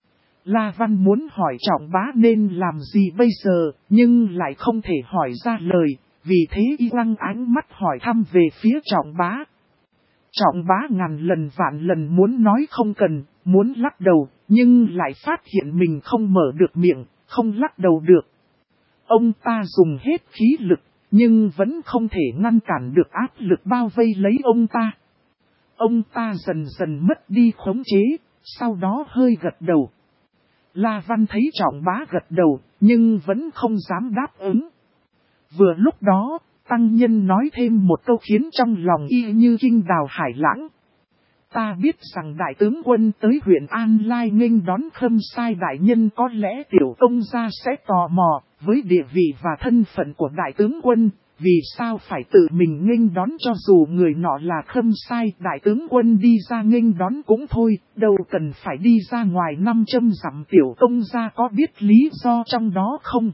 La Văn muốn hỏi Trọng Bá nên làm gì bây giờ, nhưng lại không thể hỏi ra lời, vì thế y lăng ánh mắt hỏi thăm về phía Trọng Bá. Trọng Bá ngàn lần vạn lần muốn nói không cần, muốn lắc đầu, nhưng lại phát hiện mình không mở được miệng, không lắc đầu được. Ông ta dùng hết khí lực, nhưng vẫn không thể ngăn cản được áp lực bao vây lấy ông ta. Ông ta dần dần mất đi khống chế, sau đó hơi gật đầu. La Văn thấy Trọng Bá gật đầu, nhưng vẫn không dám đáp ứng. Vừa lúc đó, tăng nhân nói thêm một câu khiến trong lòng y như kinh đào hải lãng. Ta biết rằng đại tướng quân tới huyện An Lai nghênh đón Khâm Sai đại nhân, có lẽ tiểu công gia sẽ tò mò, với địa vị và thân phận của đại tướng quân, vì sao phải tự mình nghênh đón, cho dù người nọ là Khâm Sai đại tướng quân đi ra nghênh đón cũng thôi, đâu cần phải đi ra ngoài 500 dặm. Tiểu công gia có biết lý do trong đó không?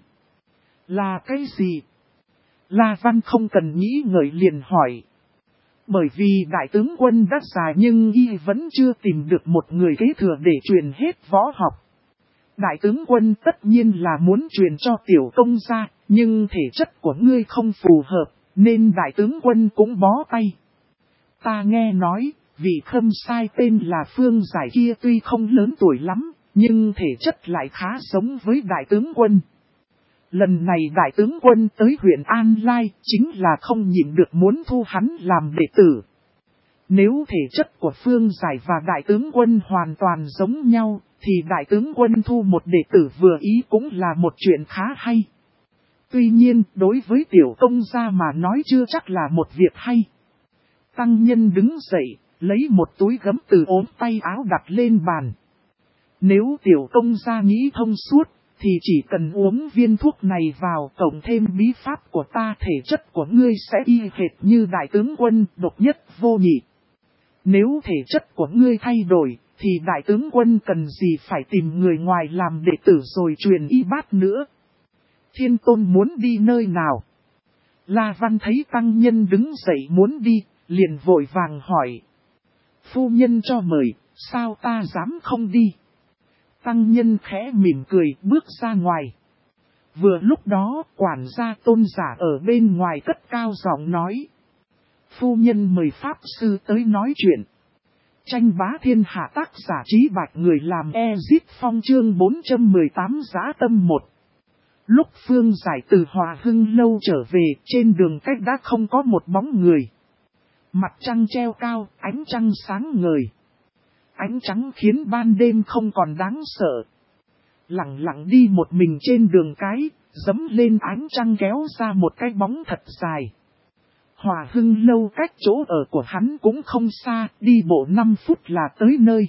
Là cái gì? La Văn không cần nghĩ ngợi liền hỏi. Bởi vì đại tướng quân đã già nhưng y vẫn chưa tìm được một người kế thừa để truyền hết võ học. Đại tướng quân tất nhiên là muốn truyền cho tiểu công gia, nhưng thể chất của ngươi không phù hợp, nên đại tướng quân cũng bó tay. Ta nghe nói, vị Khâm Sai tên là Phương Giải kia tuy không lớn tuổi lắm, nhưng thể chất lại khá giống với đại tướng quân. Lần này đại tướng quân tới huyện An Lai chính là không nhịn được muốn thu hắn làm đệ tử. Nếu thể chất của Phương Giải và đại tướng quân hoàn toàn giống nhau, thì đại tướng quân thu một đệ tử vừa ý cũng là một chuyện khá hay. Tuy nhiên, đối với tiểu công gia mà nói chưa chắc là một việc hay. Tăng nhân đứng dậy, lấy một túi gấm từ ốm tay áo đặt lên bàn. Nếu tiểu công gia nghĩ thông suốt, thì chỉ cần uống viên thuốc này vào cộng thêm bí pháp của ta, thể chất của ngươi sẽ y hệt như đại tướng quân, độc nhất vô nhị. Nếu thể chất của ngươi thay đổi, thì đại tướng quân cần gì phải tìm người ngoài làm đệ tử rồi truyền y bát nữa. Thiên Tôn muốn đi nơi nào? La Văn thấy tăng nhân đứng dậy muốn đi, liền vội vàng hỏi. Phu nhân cho mời, sao ta dám không đi? Tăng nhân khẽ mỉm cười bước ra ngoài. Vừa lúc đó, quản gia Tôn giả ở bên ngoài cất cao giọng nói. Phu nhân mời Pháp Sư tới nói chuyện. Tranh bá thiên hạ tác giả Trí Bạch người làm Ezit Phong chương 418 Dã Tâm 1. Lúc Phương Giải từ Hòa Hưng Lâu trở về, trên đường cách đã không có một bóng người. Mặt trăng treo cao, ánh trăng sáng ngời. Ánh trắng khiến ban đêm không còn đáng sợ. Lặng lặng đi một mình trên đường cái, dẫm lên ánh trăng kéo ra một cái bóng thật dài. Hòa Hưng Lâu cách chỗ ở của hắn cũng không xa, đi bộ 5 phút là tới nơi.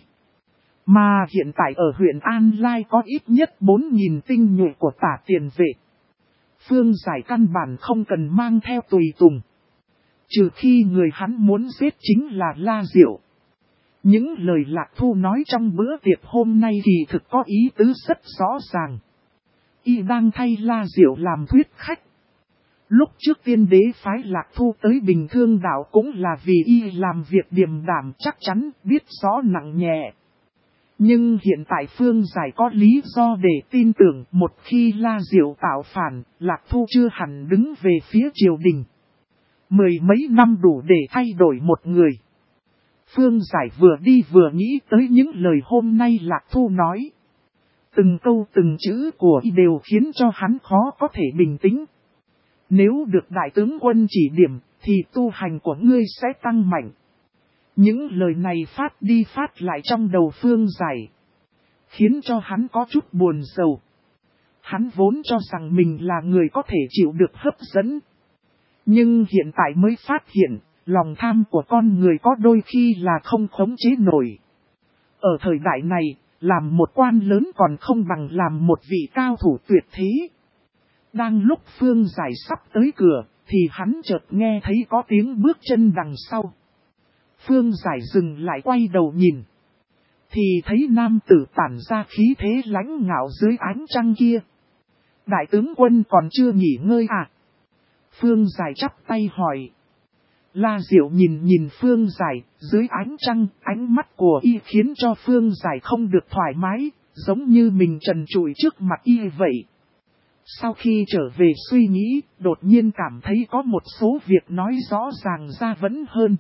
Mà hiện tại ở huyện An Lai có ít nhất 4.000 tinh nhuệ của Tả Tiền Vệ. Phương Giải căn bản không cần mang theo tùy tùng. Trừ khi người hắn muốn giết chính là La Diệu. Những lời Lạc Thu nói trong bữa tiệc hôm nay thì thực có ý tứ rất rõ ràng. Y đang thay La Diệu làm thuyết khách. Lúc trước tiên đế phái Lạc Thu tới Bình Thương Đảo cũng là vì y làm việc điềm đạm chắc chắn biết rõ nặng nhẹ. Nhưng hiện tại Phương Giải có lý do để tin tưởng một khi La Diệu tạo phản, Lạc Thu chưa hẳn đứng về phía triều đình. 10 mấy năm đủ để thay đổi một người. Phương Giải vừa đi vừa nghĩ tới những lời hôm nay Lạc Thu nói. Từng câu từng chữ của y đều khiến cho hắn khó có thể bình tĩnh. Nếu được đại tướng quân chỉ điểm, thì tu hành của ngươi sẽ tăng mạnh. Những lời này phát đi phát lại trong đầu Phương Giải, khiến cho hắn có chút buồn rầu. Hắn vốn cho rằng mình là người có thể chịu được hấp dẫn. Nhưng hiện tại mới phát hiện, lòng tham của con người có đôi khi là không khống chế nổi. Ở thời đại này, làm một quan lớn còn không bằng làm một vị cao thủ tuyệt thế. Đang lúc Phương Giải sắp tới cửa, thì hắn chợt nghe thấy có tiếng bước chân đằng sau. Phương Giải dừng lại quay đầu nhìn. Thì thấy nam tử tản ra khí thế lãnh ngạo dưới ánh trăng kia. Đại tướng quân còn chưa nghỉ ngơi à? Phương Giải chắp tay hỏi. La Diệu nhìn Phương Giải, dưới ánh trăng, ánh mắt của y khiến cho Phương Giải không được thoải mái, giống như mình trần trụi trước mặt y vậy. Sau khi trở về suy nghĩ, đột nhiên cảm thấy có một số việc nói rõ ràng ra vẫn hơn.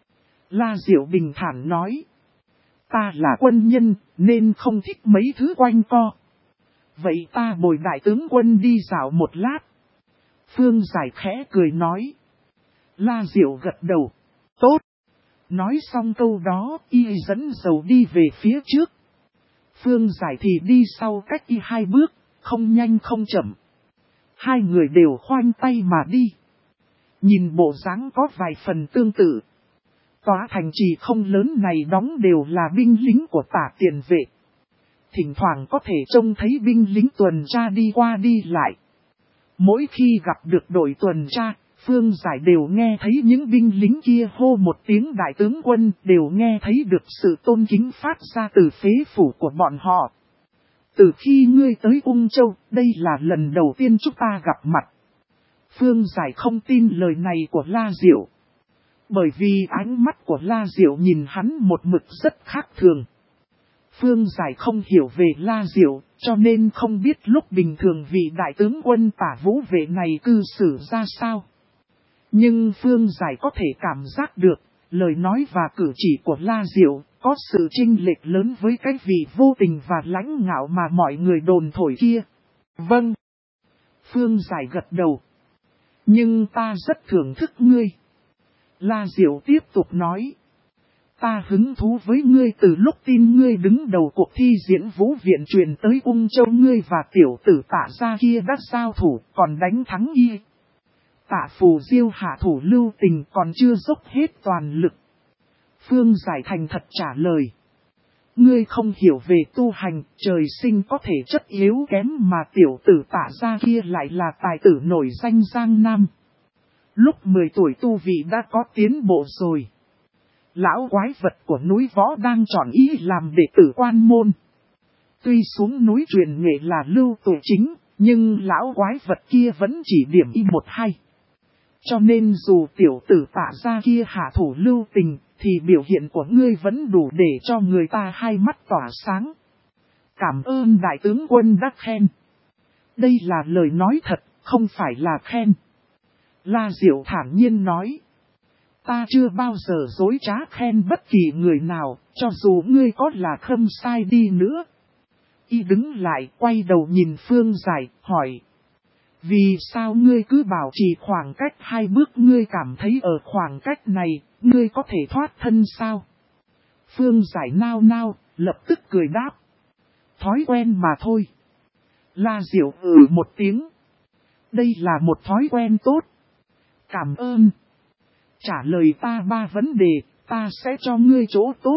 La Diệu bình thản nói. Ta là quân nhân, nên không thích mấy thứ quanh co. Vậy ta bồi đại tướng quân đi dạo một lát. Phương Giải khẽ cười nói. La Diệu gật đầu. Tốt. Nói xong câu đó, y dẫn dầu đi về phía trước. Phương Giải thì đi sau cách y 2 bước, không nhanh không chậm. Hai người đều khoanh tay mà đi. Nhìn bộ dáng có vài phần tương tự. Tòa thành trì không lớn này đóng đều là binh lính của Tả Tiền Vệ. Thỉnh thoảng có thể trông thấy binh lính tuần tra đi qua đi lại. Mỗi khi gặp được đội tuần tra, Phương Giải đều nghe thấy những binh lính kia hô một tiếng đại tướng quân, đều nghe thấy được sự tôn kính phát ra từ phế phủ của bọn họ. Từ khi ngươi tới Ung Châu, đây là lần đầu tiên chúng ta gặp mặt. Phương Giải không tin lời này của La Diệu. Bởi vì ánh mắt của La Diệu nhìn hắn một mực rất khác thường. Phương Giải không hiểu về La Diệu, cho nên không biết lúc bình thường vị đại tướng quân Tả Vũ Vệ này cư xử ra sao. Nhưng Phương Giải có thể cảm giác được, lời nói và cử chỉ của La Diệu có sự chênh lệch lớn với cái vị vô tình và lãnh ngạo mà mọi người đồn thổi kia. Vâng. Phương Giải gật đầu. Nhưng ta rất thưởng thức ngươi. La Diệu tiếp tục nói. Ta hứng thú với ngươi từ lúc tin ngươi đứng đầu cuộc thi diễn vũ viện truyền tới Ung Châu, ngươi và tiểu tử Tạ gia kia đã giao thủ còn đánh thắng y. Tạ Phù Diêu hạ thủ lưu tình còn chưa dốc hết toàn lực. Phương Giải thành thật trả lời. Ngươi không hiểu về tu hành, trời sinh có thể chất yếu kém mà tiểu tử Tạ gia kia lại là tài tử nổi danh Giang Nam. Lúc 10 tuổi tu vị đã có tiến bộ rồi. Lão quái vật của núi Võ đang chọn ý làm đệ tử quan môn. Tuy xuống núi truyền nghệ là lưu tụ chính, nhưng lão quái vật kia vẫn chỉ điểm y 1-2. Cho nên dù tiểu tử Tạ gia kia hạ thủ lưu tình, thì biểu hiện của ngươi vẫn đủ để cho người ta hai mắt tỏa sáng. Cảm ơn đại tướng quân đã khen. Đây là lời nói thật, không phải là khen. La Diệu thản nhiên nói. Ta chưa bao giờ dối trá khen bất kỳ người nào, cho dù ngươi có là khâm sai đi nữa. Y đứng lại, quay đầu nhìn Phương Giải, hỏi. Vì sao ngươi cứ bảo chỉ khoảng cách 2 bước, ngươi cảm thấy ở khoảng cách này, ngươi có thể thoát thân sao? Phương Giải nao nao, lập tức cười đáp. Thói quen mà thôi. La Diệu một tiếng. Đây là một thói quen tốt. Cảm ơn. Trả lời ta 3 vấn đề, ta sẽ cho ngươi chỗ tốt.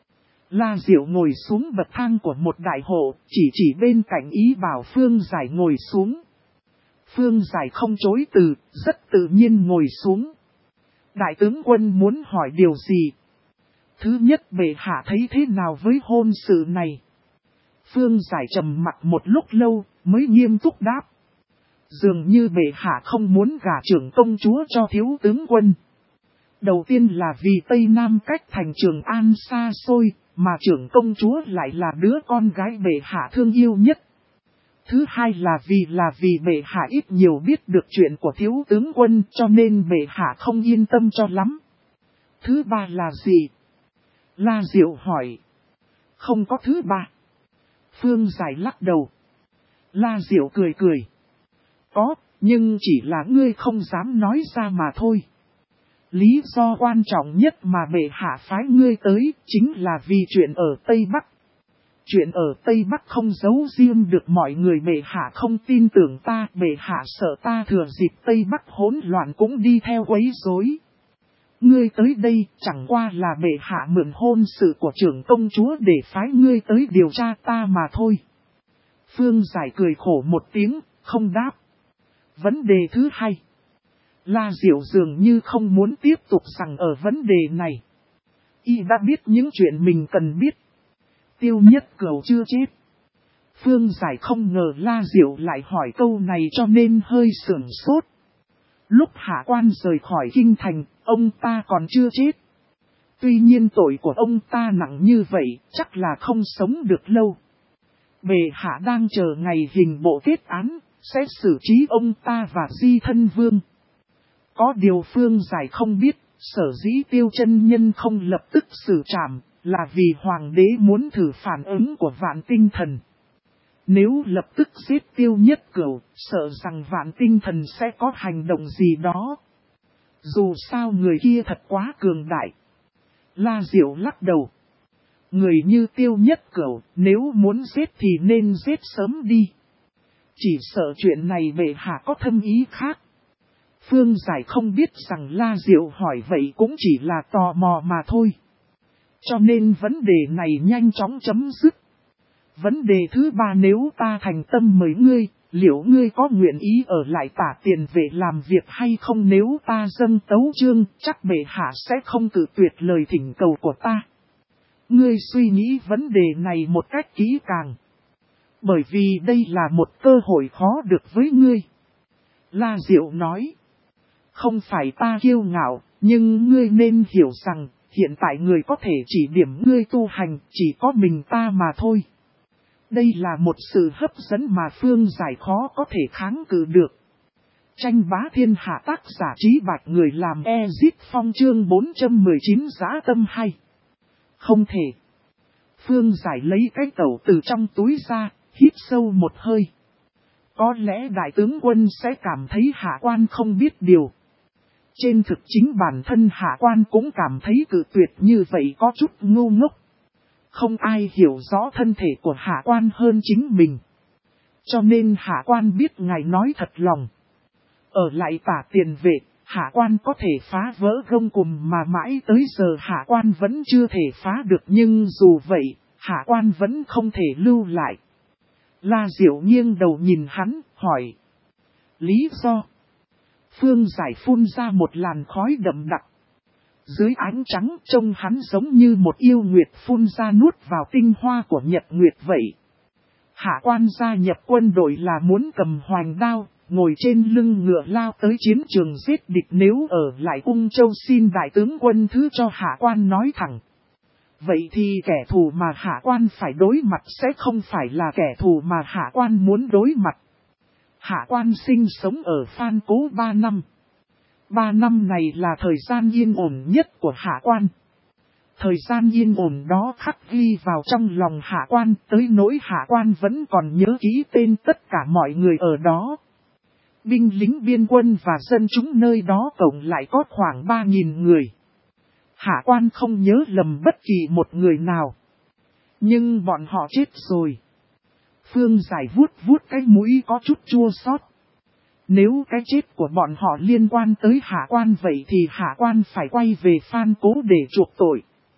La Diệu ngồi xuống bậc thang của một đại hộ, chỉ bên cạnh ý bảo Phương Giải ngồi xuống. Phương Giải không chối từ, rất tự nhiên ngồi xuống. Đại tướng quân muốn hỏi điều gì? Thứ nhất, bệ hạ thấy thế nào với hôn sự này? Phương Giải trầm mặc một lúc lâu, mới nghiêm túc đáp. Dường như bệ hạ không muốn gả trưởng công chúa cho thiếu tướng quân. Đầu tiên là vì Tây Nam cách thành Trường An xa xôi, mà trưởng công chúa lại là đứa con gái bệ hạ thương yêu nhất. Thứ hai là vì bệ hạ ít nhiều biết được chuyện của thiếu tướng quân, cho nên bệ hạ không yên tâm cho lắm. Thứ ba là gì? La Diệu hỏi. Không có thứ ba. Phương Giải lắc đầu. La Diệu cười cười. Có, nhưng chỉ là ngươi không dám nói ra mà thôi. Lý do quan trọng nhất mà bệ hạ phái ngươi tới chính là vì chuyện ở Tây Bắc. Chuyện ở Tây Bắc không giấu riêng được mọi người, bệ hạ không tin tưởng ta, bệ hạ sợ ta thừa dịp Tây Bắc hỗn loạn cũng đi theo quấy rối. Ngươi tới đây chẳng qua là bệ hạ mượn hôn sự của trưởng công chúa để phái ngươi tới điều tra ta mà thôi. Phương Giải cười khổ một tiếng, không đáp. Vấn đề thứ hai. La Diệu dường như không muốn tiếp tục rằng ở vấn đề này. Y đã biết những chuyện mình cần biết. Tiêu Nhất Cửu chưa chết. Phương Giải không ngờ La Diệu lại hỏi câu này cho nên hơi sửng sốt. Lúc hạ quan rời khỏi kinh thành, ông ta còn chưa chết. Tuy nhiên tội của ông ta nặng như vậy, chắc là không sống được lâu. Bệ hạ đang chờ ngày hình bộ kết án, sẽ xử trí ông ta và Di Thân Vương. Có điều Phương Giải không biết, sở dĩ Tiêu chân nhân không lập tức xử trảm, là vì hoàng đế muốn thử phản ứng của Vạn Tinh Thần. Nếu lập tức giết Tiêu Nhất Cửu, sợ rằng Vạn Tinh Thần sẽ có hành động gì đó. Dù sao người kia thật quá cường đại. La Diệu lắc đầu. Người như Tiêu Nhất Cửu, nếu muốn giết thì nên giết sớm đi. Chỉ sợ chuyện này bệ hạ có thâm ý khác. Phương Giải không biết rằng La Diệu hỏi vậy cũng chỉ là tò mò mà thôi. Cho nên vấn đề này nhanh chóng chấm dứt. Vấn đề thứ ba, nếu ta thành tâm mời ngươi, liệu ngươi có nguyện ý ở lại Tả Tiền Vệ làm việc hay không? Nếu ta dâng tấu chương, chắc bệ hạ sẽ không cự tuyệt lời thỉnh cầu của ta. Ngươi suy nghĩ vấn đề này một cách kỹ càng. Bởi vì đây là một cơ hội khó được với ngươi. La Diệu nói. Không phải ta kiêu ngạo, nhưng ngươi nên hiểu rằng, hiện tại người có thể chỉ điểm ngươi tu hành, chỉ có mình ta mà thôi. Đây là một sự hấp dẫn mà Phương Giải khó có thể kháng cự được. Tranh bá thiên hạ, tác giả Trí Bạch, người làm Ezit Phong, chương 419 Dã Tâm 2. Không thể. Phương Giải lấy cái tẩu từ trong túi ra, hít sâu một hơi. Có lẽ đại tướng quân sẽ cảm thấy hạ quan không biết điều. Trên thực chính bản thân hạ quan cũng cảm thấy cự tuyệt như vậy có chút ngu ngốc. Không ai hiểu rõ thân thể của hạ quan hơn chính mình. Cho nên hạ quan biết ngài nói thật lòng. Ở lại Tả Tiền Vệ, hạ quan có thể phá vỡ gông cùm mà mãi tới giờ hạ quan vẫn chưa thể phá được, nhưng dù vậy, hạ quan vẫn không thể lưu lại. La Diệu nghiêng đầu nhìn hắn, hỏi. Lý do? Phương Giải phun ra một làn khói đậm đặc. Dưới ánh trắng trông hắn giống như một yêu nguyệt phun ra nuốt vào tinh hoa của nhật nguyệt vậy. Hạ quan gia nhập quân đội là muốn cầm hoành đao, ngồi trên lưng ngựa lao tới chiến trường giết địch, nếu ở lại Ung Châu xin đại tướng quân thứ cho hạ quan nói thẳng. Vậy thì kẻ thù mà hạ quan phải đối mặt sẽ không phải là kẻ thù mà hạ quan muốn đối mặt. Hạ quan sinh sống ở Phan Cố 3 năm. 3 năm này là thời gian yên ổn nhất của hạ quan. Thời gian yên ổn đó khắc ghi vào trong lòng hạ quan, tới nỗi hạ quan vẫn còn nhớ kỹ tên tất cả mọi người ở đó. Binh lính biên quân và dân chúng nơi đó cộng lại có khoảng 3.000 người. Hạ quan không nhớ lầm bất kỳ một người nào. Nhưng bọn họ chết rồi. Phương Giải vuốt vuốt cái mũi có chút chua xót. Nếu cái chết của bọn họ liên quan tới hạ quan vậy thì hạ quan phải quay về Phan Cố để chuộc tội.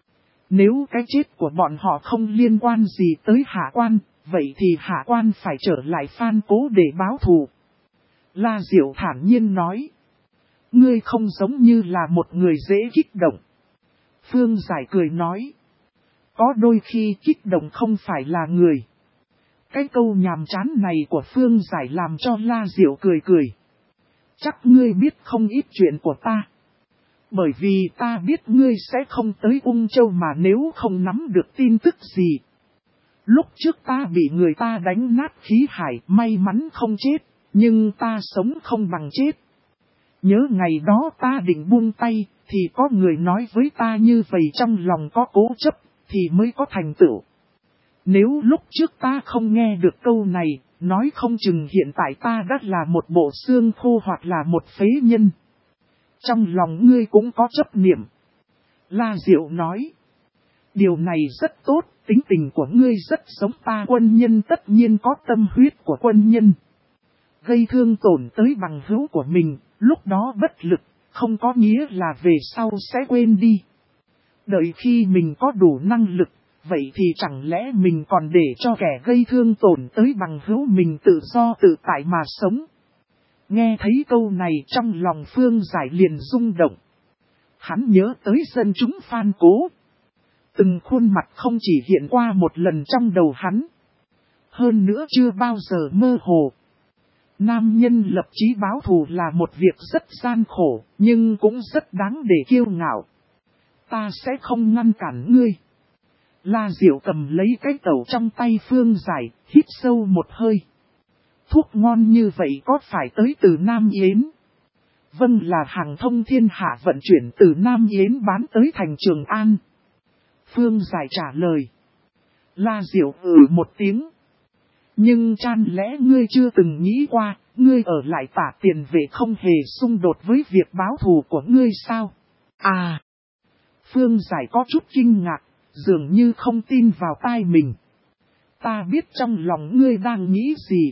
Nếu cái chết của bọn họ không liên quan gì tới hạ quan, vậy thì hạ quan phải trở lại Phan Cố để báo thù. La Diệu thản nhiên nói. Ngươi không giống như là một người dễ kích động. Phương Giải cười nói. Có đôi khi kích động không phải là người. Cái câu nhàm chán này của Phương Giải làm cho La Diệu cười cười. Chắc ngươi biết không ít chuyện của ta. Bởi vì ta biết ngươi sẽ không tới Ung Châu mà nếu không nắm được tin tức gì. Lúc trước ta bị người ta đánh nát khí hải, may mắn không chết, nhưng ta sống không bằng chết. Nhớ ngày đó ta định buông tay, thì có người nói với ta như vậy, trong lòng có cố chấp, thì mới có thành tựu. Nếu lúc trước ta không nghe được câu này, nói không chừng hiện tại ta đã là một bộ xương khô hoặc là một phế nhân. Trong lòng ngươi cũng có chấp niệm. La Diệu nói. Điều này rất tốt, tính tình của ngươi rất giống ta. Quân nhân tất nhiên có tâm huyết của quân nhân. Gây thương tổn tới bằng hữu của mình, lúc đó bất lực, không có nghĩa là về sau sẽ quên đi. Đợi khi mình có đủ năng lực, vậy thì chẳng lẽ mình còn để cho kẻ gây thương tổn tới bằng hữu mình tự do tự tại mà sống. Nghe thấy câu này trong lòng Phương Giải liền rung động. Hắn nhớ tới dân chúng Phan Cố. Từng khuôn mặt không chỉ hiện qua một lần trong đầu hắn. Hơn nữa chưa bao giờ mơ hồ. Nam nhân lập chí báo thù là một việc rất gian khổ, nhưng cũng rất đáng để kiêu ngạo. Ta sẽ không ngăn cản ngươi. La Diệu cầm lấy cái tẩu trong tay Phương Giải, hít sâu một hơi. Thuốc ngon như vậy có phải tới từ Nam Yến? Vâng, là hàng thông thiên hạ vận chuyển từ Nam Yến bán tới thành Trường An. Phương Giải trả lời. La Diệu một tiếng. Nhưng chan lẽ ngươi chưa từng nghĩ qua, ngươi ở lại Tả Tiền Vệ không hề xung đột với việc báo thù của ngươi sao? À! Phương Giải có chút kinh ngạc, dường như không tin vào tai mình. Ta biết trong lòng ngươi đang nghĩ gì.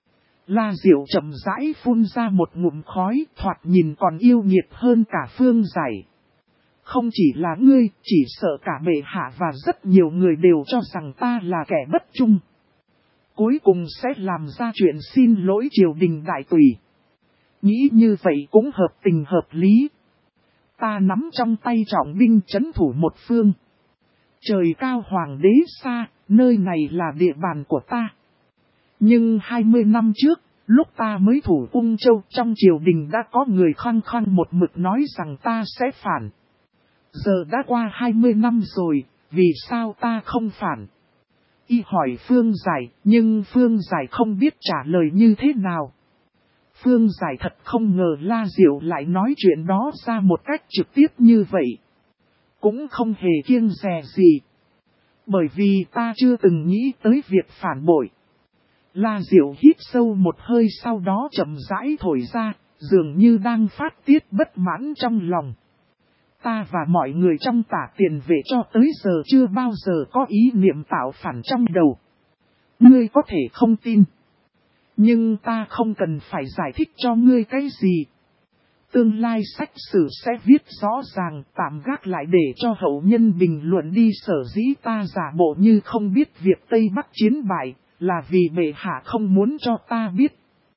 La Diệu chậm rãi phun ra một ngụm khói, thoạt nhìn còn yêu nghiệt hơn cả Phương Giải. Không chỉ là ngươi, chỉ sợ cả bệ hạ và rất nhiều người đều cho rằng ta là kẻ bất trung. Cuối cùng sẽ làm ra chuyện xin lỗi triều đình đại tùy. Nghĩ như vậy cũng hợp tình hợp lý. Ta nắm trong tay trọng binh trấn thủ một phương. Trời cao hoàng đế xa, nơi này là địa bàn của ta. Nhưng 20 năm trước, lúc ta mới thủ Ung Châu, trong triều đình đã có người khăng khăng một mực nói rằng ta sẽ phản. Giờ đã qua 20 năm rồi, vì sao ta không phản? Y hỏi Phương Giải, nhưng Phương Giải không biết trả lời như thế nào. Phương Giải thật không ngờ La Diệu lại nói chuyện đó ra một cách trực tiếp như vậy. Cũng không hề kiêng dè gì. Bởi vì ta chưa từng nghĩ tới việc phản bội. La Diệu hít sâu một hơi sau đó chậm rãi thổi ra, dường như đang phát tiết bất mãn trong lòng. Ta và mọi người trong Tả Tiền Vệ cho tới giờ chưa bao giờ có ý niệm tạo phản trong đầu. Ngươi có thể không tin. Nhưng ta không cần phải giải thích cho ngươi cái gì. Tương lai sách sử sẽ viết rõ ràng, tạm gác lại để cho hậu nhân bình luận đi. Sở dĩ ta giả bộ như không biết việc Tây Bắc chiến bại, là vì bệ hạ không muốn cho ta biết.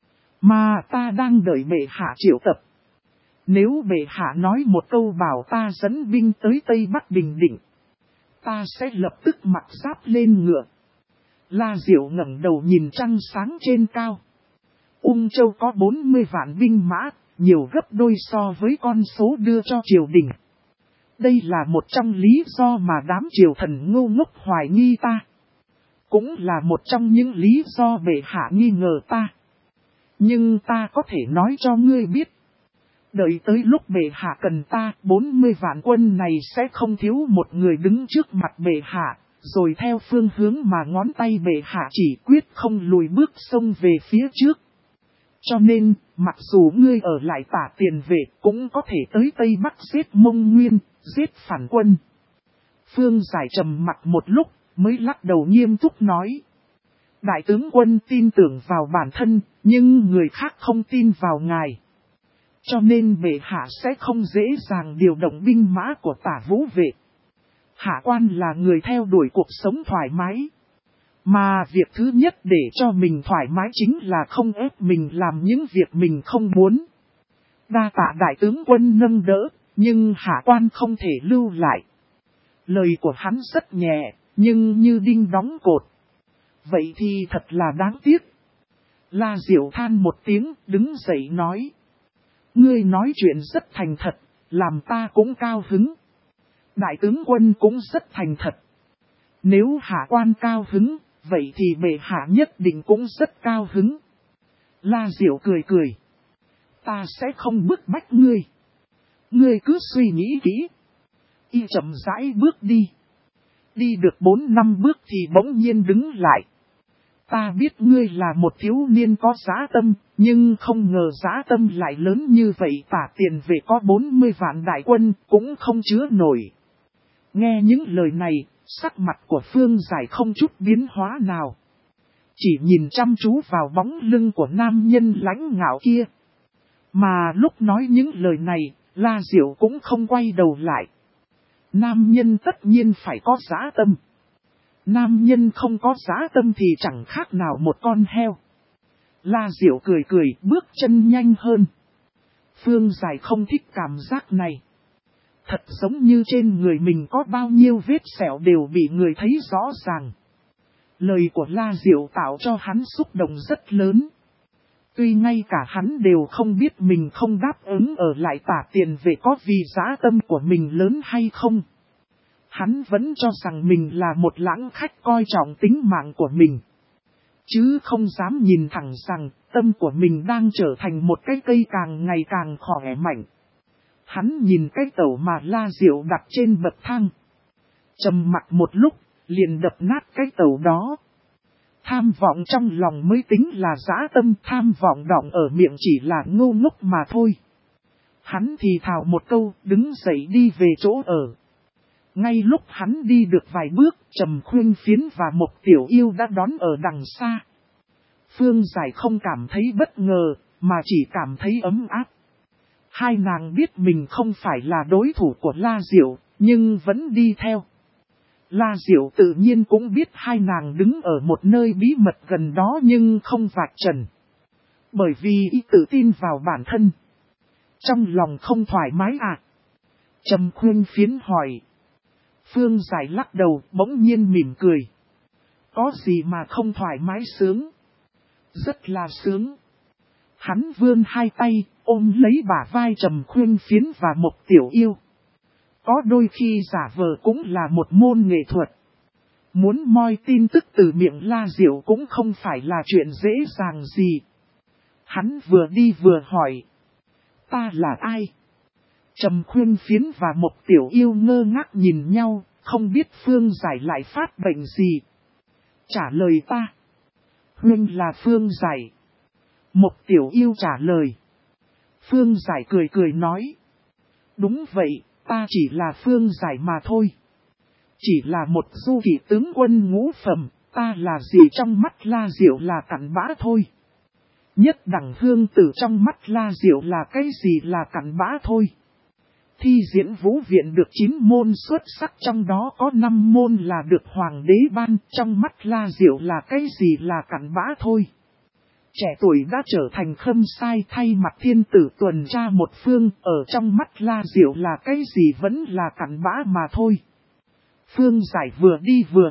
Mà ta đang đợi bệ hạ triệu tập. Nếu bệ hạ nói một câu bảo ta dẫn binh tới Tây Bắc Bình Định, ta sẽ lập tức mặc giáp lên ngựa. La Diệu ngẩng đầu nhìn trăng sáng trên cao. Ung Châu có 40 vạn binh mã, nhiều gấp đôi so với con số đưa cho triều đình. Đây là một trong lý do mà đám triều thần ngu ngốc hoài nghi ta. Cũng là một trong những lý do bệ hạ nghi ngờ ta. Nhưng ta có thể nói cho ngươi biết. Đợi tới lúc bệ hạ cần ta, 40 vạn quân này sẽ không thiếu một người đứng trước mặt bệ hạ, rồi theo phương hướng mà ngón tay bệ hạ chỉ quyết không lùi bước xông về phía trước. Cho nên, mặc dù ngươi ở lại Tả Tiền Vệ cũng có thể tới Tây Bắc giết Mông Nguyên, giết phản quân. Phương Giải trầm mặt một lúc, mới lắc đầu nghiêm túc nói. Đại tướng quân tin tưởng vào bản thân, nhưng người khác không tin vào ngài. Cho nên bệ hạ sẽ không dễ dàng điều động binh mã của Tả Vũ Vệ. Hạ quan là người theo đuổi cuộc sống thoải mái. Mà việc thứ nhất để cho mình thoải mái chính là không ép mình làm những việc mình không muốn. Đa tạ đại tướng quân nâng đỡ, nhưng hạ quan không thể lưu lại. Lời của hắn rất nhẹ, nhưng như đinh đóng cột. Vậy thì thật là đáng tiếc. La Diệu than một tiếng, đứng dậy nói. Ngươi nói chuyện rất thành thật, làm ta cũng cao hứng. Đại tướng quân cũng rất thành thật. Nếu hạ quan cao hứng, vậy thì bệ hạ nhất định cũng rất cao hứng. La Diệu cười cười. Ta sẽ không bức bách ngươi. Ngươi cứ suy nghĩ kỹ. Y chậm rãi bước đi. Đi được 4 năm bước thì bỗng nhiên đứng lại. Ta biết ngươi là một thiếu niên có dã tâm, nhưng không ngờ dã tâm lại lớn như vậy. Tả Tiền Vệ có 40 vạn đại quân cũng không chứa nổi. Nghe những lời này, sắc mặt của Phương Giải không chút biến hóa nào. Chỉ nhìn chăm chú vào bóng lưng của nam nhân lãnh ngạo kia. Mà lúc nói những lời này, La Diệu cũng không quay đầu lại. Nam nhân tất nhiên phải có dã tâm. Nam nhân không có dã tâm thì chẳng khác nào một con heo. La Diệu cười cười, bước chân nhanh hơn. Phương Giải không thích cảm giác này. Thật giống như trên người mình có bao nhiêu vết sẹo đều bị người thấy rõ ràng. Lời của La Diệu tạo cho hắn xúc động rất lớn. Tuy ngay cả hắn đều không biết mình không đáp ứng ở lại Tả Tiền Vệ có vì dã tâm của mình lớn hay không. Hắn vẫn cho rằng mình là một lãng khách coi trọng tính mạng của mình. Chứ không dám nhìn thẳng rằng tâm của mình đang trở thành một cái cây càng ngày càng khỏe mạnh. Hắn nhìn cái tẩu mà La Diệu đặt trên bậc thang. Trầm mặc một lúc, liền đập nát cái tẩu đó. Tham vọng trong lòng mới tính là dã tâm, tham vọng đọng ở miệng chỉ là ngu ngốc mà thôi. Hắn thì thào một câu, đứng dậy đi về chỗ ở. Ngay lúc hắn đi được vài bước, Trầm Khuyên Phiến và Mộc Tiểu Yêu đã đón ở đằng xa. Phương Giải không cảm thấy bất ngờ, mà chỉ cảm thấy ấm áp. Hai nàng biết mình không phải là đối thủ của La Diệu, nhưng vẫn đi theo. La Diệu tự nhiên cũng biết hai nàng đứng ở một nơi bí mật gần đó nhưng không vạch trần. Bởi vì y tự tin vào bản thân. Trong lòng không thoải mái à? Trầm Khuyên Phiến hỏi. Phương Giải lắc đầu, bỗng nhiên mỉm cười. Có gì mà không thoải mái sướng? Rất là sướng. Hắn vươn hai tay, ôm lấy bả vai Trầm Khuyên Phiến và Mộc Tiểu Yêu. Có đôi khi giả vờ cũng là một môn nghệ thuật. Muốn moi tin tức từ miệng La Diệu cũng không phải là chuyện dễ dàng gì. Hắn vừa đi vừa hỏi. Ta là ai? Trầm Khuyên Phiến và Mộc Tiểu Yêu ngơ ngác nhìn nhau, không biết Phương Giải lại phát bệnh gì. Trả lời ta. huynh là Phương Giải. Một tiểu yêu trả lời. Phương Giải cười cười nói. Đúng vậy, ta chỉ là Phương Giải mà thôi. Chỉ là một du kỵ tướng quân ngũ phẩm, ta là gì trong mắt La Diệu là cặn bã thôi. Nhất đẳng hương tử trong mắt La Diệu là cái gì là cặn bã thôi. Thi diễn vũ viện được 9 môn xuất sắc, trong đó có 5 môn là được hoàng đế ban, trong mắt La Diệu là cái gì là cặn bã thôi. Trẻ tuổi đã trở thành khâm sai thay mặt thiên tử tuần tra một phương, ở trong mắt La Diệu là cái gì vẫn là cặn bã mà thôi. Phương Giải vừa đi vừa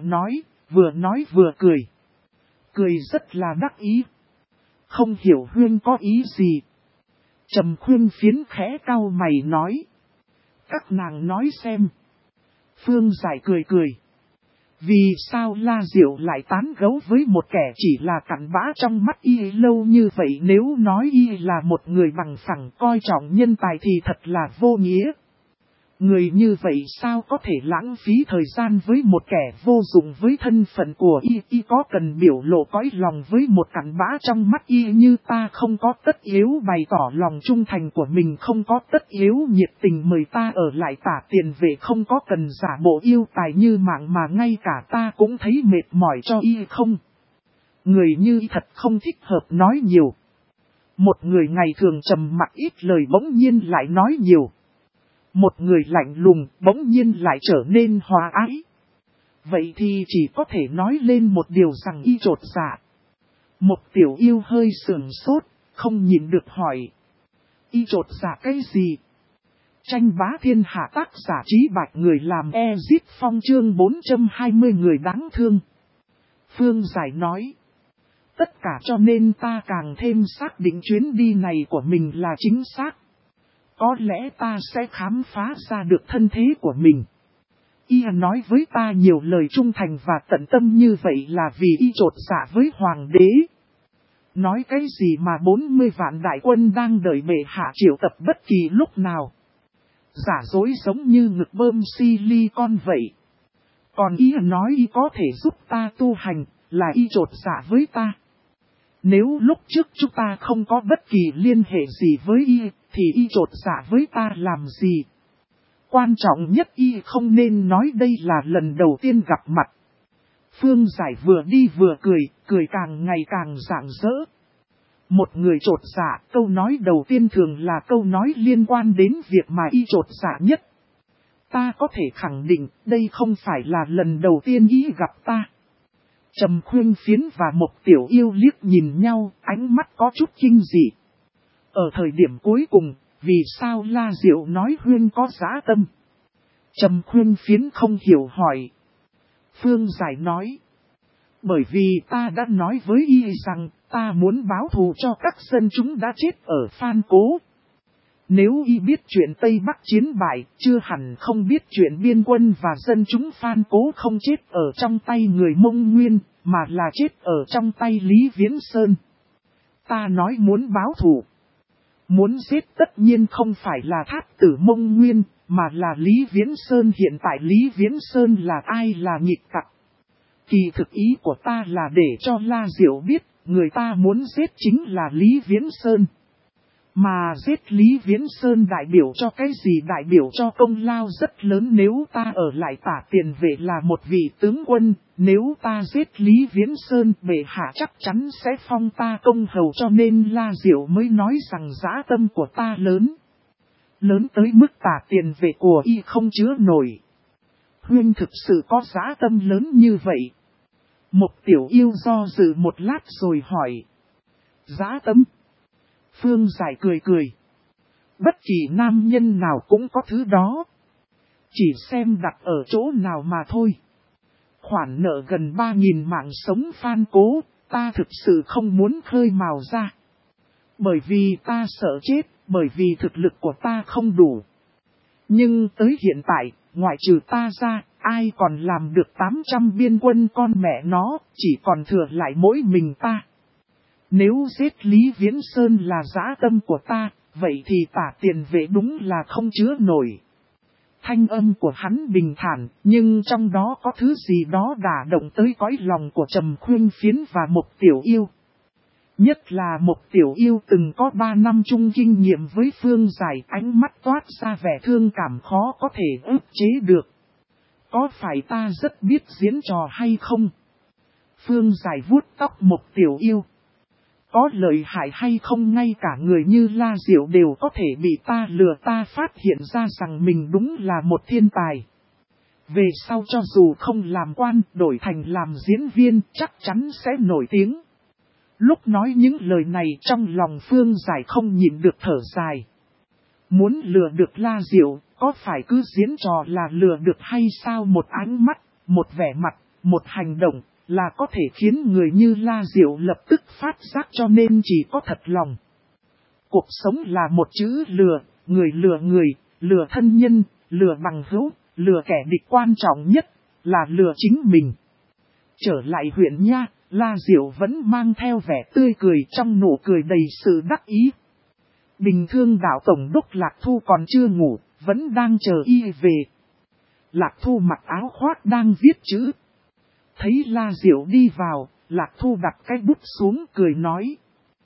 nói vừa cười. Cười rất là đắc ý. Không hiểu huynh có ý gì. Trầm Khuyên Phiến khẽ cau mày nói. Các nàng nói xem. Phương Giải cười cười. Vì sao La Diệu lại tán gẫu với một kẻ chỉ là cặn bã trong mắt y lâu như vậy, nếu nói y là một người bằng phẳng coi trọng nhân tài thì thật là vô nghĩa. Người như vậy sao có thể lãng phí thời gian với một kẻ vô dụng với thân phận của y có cần biểu lộ cõi lòng với một cặn bã trong mắt y như ta, không có tất yếu bày tỏ lòng trung thành của mình, không có tất yếu nhiệt tình mời ta ở lại tả tiền về, không có cần giả bộ yêu tài như mạng mà ngay cả ta cũng thấy mệt mỏi cho y không. Người như y thật không thích hợp nói nhiều. Một người ngày thường trầm mặc ít lời bỗng nhiên lại nói nhiều. Một người lạnh lùng bỗng nhiên lại trở nên hòa ái. Vậy thì chỉ có thể nói lên một điều rằng y chột dạ. Một tiểu yêu hơi sườn sốt, không nhìn được hỏi. Y chột dạ cái gì? Tranh bá thiên hạ tác giả Trí Bạch, người làm Ezit Phong chương 420 người đáng thương. Phương Giải nói. Tất cả cho nên ta càng thêm xác định chuyến đi này của mình là chính xác. Có lẽ ta sẽ khám phá ra được thân thế của mình. Y nói với ta nhiều lời trung thành và tận tâm như vậy là vì y chột dạ với hoàng đế. Nói cái gì mà 40 vạn đại quân đang đợi bệ hạ triệu tập bất kỳ lúc nào. Giả dối giống như ngực bơm silicon vậy. Còn y nói y có thể giúp ta tu hành, là y chột dạ với ta. Nếu lúc trước chúng ta không có bất kỳ liên hệ gì với y, thì y chột dạ với ta làm gì? Quan trọng nhất y không nên nói đây là lần đầu tiên gặp mặt. Phương Giải vừa đi vừa cười càng ngày càng rạng rỡ. Một người chột dạ, câu nói đầu tiên thường là câu nói liên quan đến việc mà y chột dạ nhất. Ta có thể khẳng định đây không phải là lần đầu tiên y gặp ta. Trầm Khuyên Phiến và một tiểu yêu liếc nhìn nhau, ánh mắt có chút kinh dị. Ở thời điểm cuối cùng, vì sao La Diệu nói huyên có dã tâm? Trầm Khuyên Phiến không hiểu hỏi. Phương Giải nói. Bởi vì ta đã nói với y rằng ta muốn báo thù cho các dân chúng đã chết ở Phan Cố. Nếu y biết chuyện Tây Bắc chiến bại, chưa hẳn không biết chuyện biên quân và dân chúng Phan Cố không chết ở trong tay người Mông Nguyên, mà là chết ở trong tay Lý Viễn Sơn. Ta nói muốn báo thù. Muốn giết tất nhiên không phải là Thát Tử Mông Nguyên, mà là Lý Viễn Sơn. Hiện tại Lý Viễn Sơn là ai, là nghịch tặc. Kỳ thực ý của ta là để cho La Diệu biết, người ta muốn giết chính là Lý Viễn Sơn. Mà giết Lý Viễn Sơn đại biểu cho cái gì? Đại biểu cho công lao rất lớn. Nếu ta ở lại tả tiền vệ là một vị tướng quân, nếu ta giết Lý Viễn Sơn, bệ hạ chắc chắn sẽ phong ta công hầu, cho nên La Diệu mới nói rằng dã tâm của ta lớn. Lớn tới mức tả tiền vệ của y không chứa nổi. Huynh thực sự có dã tâm lớn như vậy? Một tiểu yêu do dự một lát rồi hỏi. Dã tâm? Phương Giải cười cười. Bất kỳ nam nhân nào cũng có thứ đó. Chỉ xem đặt ở chỗ nào mà thôi. Khoản nợ gần 3.000 mạng sống Phan Cố, ta thực sự không muốn khơi mào ra. Bởi vì ta sợ chết, bởi vì thực lực của ta không đủ. Nhưng tới hiện tại, ngoại trừ ta ra, ai còn làm được 800 biên quân con mẹ nó, chỉ còn thừa lại mỗi mình ta. Nếu giết Lý Viễn Sơn là dã tâm của ta, vậy thì tả tiền vệ đúng là không chứa nổi. Thanh âm của hắn bình thản, nhưng trong đó có thứ gì đó đả động tới cõi lòng của Trầm Khuynh Phiến và Mộc Tiểu Yêu. Nhất là Mộc Tiểu Yêu từng có 3 năm chung kinh nghiệm với Phương Giải, ánh mắt toát ra vẻ thương cảm khó có thể ức chế được. Có phải ta rất biết diễn trò hay không? Phương Giải vuốt tóc Mộc Tiểu Yêu. Có lợi hại hay không, ngay cả người như La Diệu đều có thể bị ta lừa, ta phát hiện ra rằng mình đúng là một thiên tài. Về sau cho dù không làm quan, đổi thành làm diễn viên, chắc chắn sẽ nổi tiếng. Lúc nói những lời này trong lòng Phương Giải không nhịn được thở dài. Muốn lừa được La Diệu, có phải cứ diễn trò là lừa được hay sao? Một ánh mắt, một vẻ mặt, một hành động là có thể khiến người như La Diệu lập tức phát giác, cho nên chỉ có thật lòng. Cuộc sống là một chữ lừa, người, lừa thân nhân, lừa bằng hữu, lừa kẻ địch, quan trọng nhất là lừa chính mình. Trở lại huyện nha, La Diệu vẫn mang theo vẻ tươi cười, trong nụ cười đầy sự đắc ý. Bình Thương đạo tổng đốc Lạc Thu còn chưa ngủ, vẫn đang chờ y về. Lạc Thu mặc áo khoác đang viết chữ. Thấy La Diệu đi vào, Lạc Thu đặt cái bút xuống cười nói.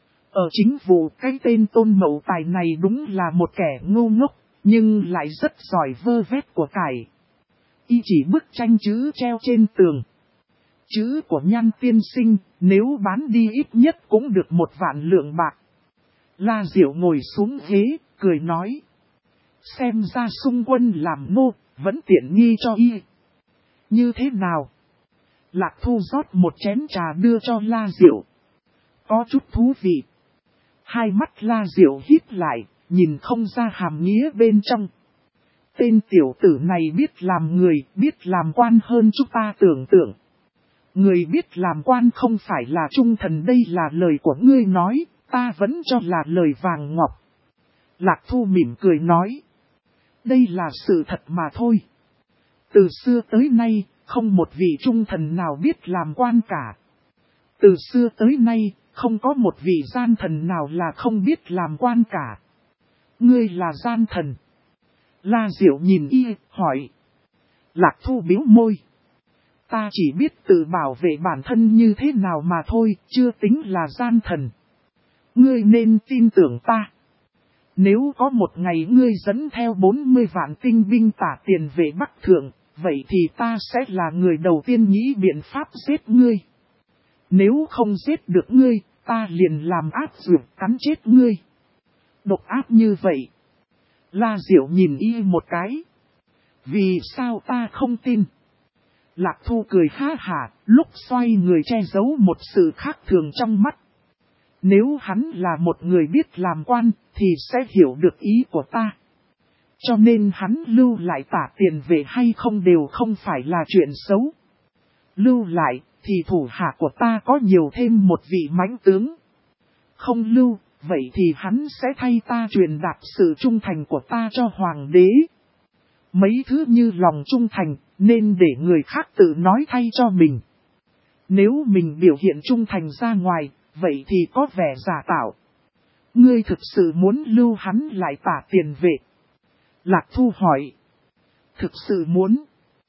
Ở chính vụ, cái tên Tôn Mậu Tài này đúng là một kẻ ngu ngốc, nhưng lại rất giỏi vơ vét của cải. Y chỉ bức tranh chữ treo trên tường. Chữ của Nhan tiên sinh, nếu bán đi ít nhất cũng được 1 vạn lượng bạc. La Diệu ngồi xuống ghế, cười nói. Xem ra xung quân làm nô, vẫn tiện nghi cho y. Như thế nào? Lạc Thu rót một chén trà đưa cho La Diệu. Có chút thú vị. Hai mắt La Diệu híp lại, nhìn không ra hàm nghĩa bên trong. Tên tiểu tử này biết làm người, biết làm quan hơn chúng ta tưởng tượng. Người biết làm quan không phải là trung thần, đây là lời của ngươi nói, ta vẫn cho là lời vàng ngọc. Lạc Thu mỉm cười nói. Đây là sự thật mà thôi. Từ xưa tới nay, không một vị trung thần nào biết làm quan cả. Từ xưa tới nay, không có một vị gian thần nào là không biết làm quan cả. Ngươi là gian thần. La Diệu nhìn y, hỏi. Lạc Thu bĩu môi. Ta chỉ biết tự bảo vệ bản thân như thế nào mà thôi, chưa tính là gian thần. Ngươi nên tin tưởng ta. Nếu có một ngày ngươi dẫn theo 40 vạn tinh binh tả tiền về Bắc Thượng, vậy thì ta sẽ là người đầu tiên nghĩ biện pháp giết ngươi. Nếu không giết được ngươi, ta liền làm ác dược cắn chết ngươi. Độc ác như vậy. La Diệu nhìn y một cái. Vì sao ta không tin? Lạc Thu cười ha hả, lúc xoay người che giấu một sự khác thường trong mắt. Nếu hắn là một người biết làm quan, thì sẽ hiểu được ý của ta. Cho nên hắn lưu lại tả tiền về hay không đều không phải là chuyện xấu. Lưu lại, thì thủ hạ của ta có nhiều thêm một vị mãnh tướng. Không lưu, vậy thì hắn sẽ thay ta truyền đạt sự trung thành của ta cho hoàng đế. Mấy thứ như lòng trung thành, nên để người khác tự nói thay cho mình. Nếu mình biểu hiện trung thành ra ngoài, vậy thì có vẻ giả tạo. Ngươi thực sự muốn lưu hắn lại tả tiền vệ? Lạc Thu hỏi. Thực sự muốn.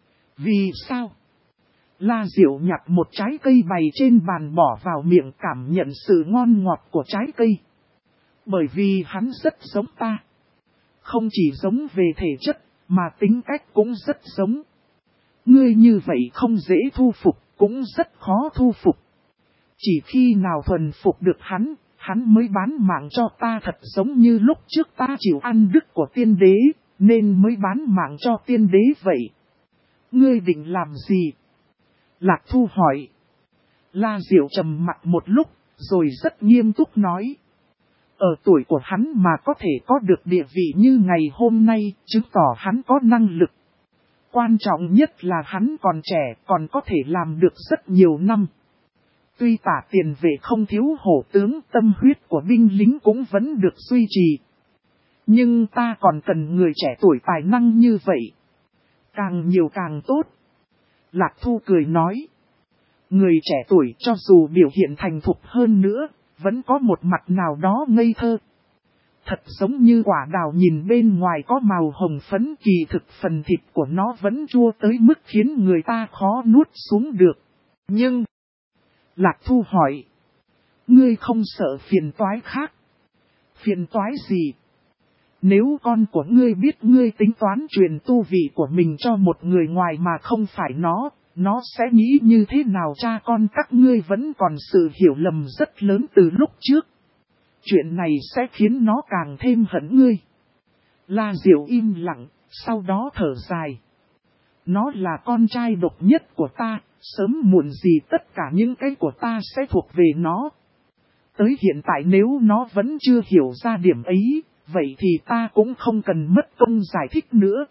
Vì sao? La Diệu nhặt một trái cây bày trên bàn bỏ vào miệng, cảm nhận sự ngon ngọt của trái cây. Bởi vì hắn rất giống ta. Không chỉ giống về thể chất, mà tính cách cũng rất giống. Ngươi như vậy không dễ thu phục, cũng rất khó thu phục. Chỉ khi nào thuần phục được hắn mới bán mạng cho ta, thật giống như lúc trước ta chịu ăn đức của tiên đế, nên mới bán mạng cho tiên đế vậy. Ngươi định làm gì? Lạc Thu hỏi. La Diệu trầm mặc một lúc, rồi rất nghiêm túc nói. Ở tuổi của hắn mà có thể có được địa vị như ngày hôm nay, chứng tỏ hắn có năng lực. Quan trọng nhất là hắn còn trẻ, còn có thể làm được rất nhiều năm. Tuy tả tiền vệ không thiếu hổ tướng, tâm huyết của binh lính cũng vẫn được duy trì. Nhưng ta còn cần người trẻ tuổi tài năng như vậy. Càng nhiều càng tốt. Lạc Thu cười nói. Người trẻ tuổi cho dù biểu hiện thành thục hơn nữa, vẫn có một mặt nào đó ngây thơ. thật giống như quả đào nhìn bên ngoài có màu hồng phấn, kỳ thực phần thịt của nó vẫn chua tới mức khiến người ta khó nuốt xuống được. Nhưng, Lạc Thu hỏi, ngươi không sợ phiền toái khác? Phiền toái gì? Nếu con của ngươi biết ngươi tính toán truyền tu vị của mình cho một người ngoài mà không phải nó sẽ nghĩ như thế nào? Cha con các ngươi vẫn còn sự hiểu lầm rất lớn từ lúc trước. Chuyện này sẽ khiến nó càng thêm hận ngươi. La Diệu im lặng, sau đó thở dài. Nó là con trai độc nhất của ta, sớm muộn gì tất cả những cái của ta sẽ thuộc về nó. Tới hiện tại nếu nó vẫn chưa hiểu ra điểm ấy, vậy thì ta cũng không cần mất công giải thích nữa.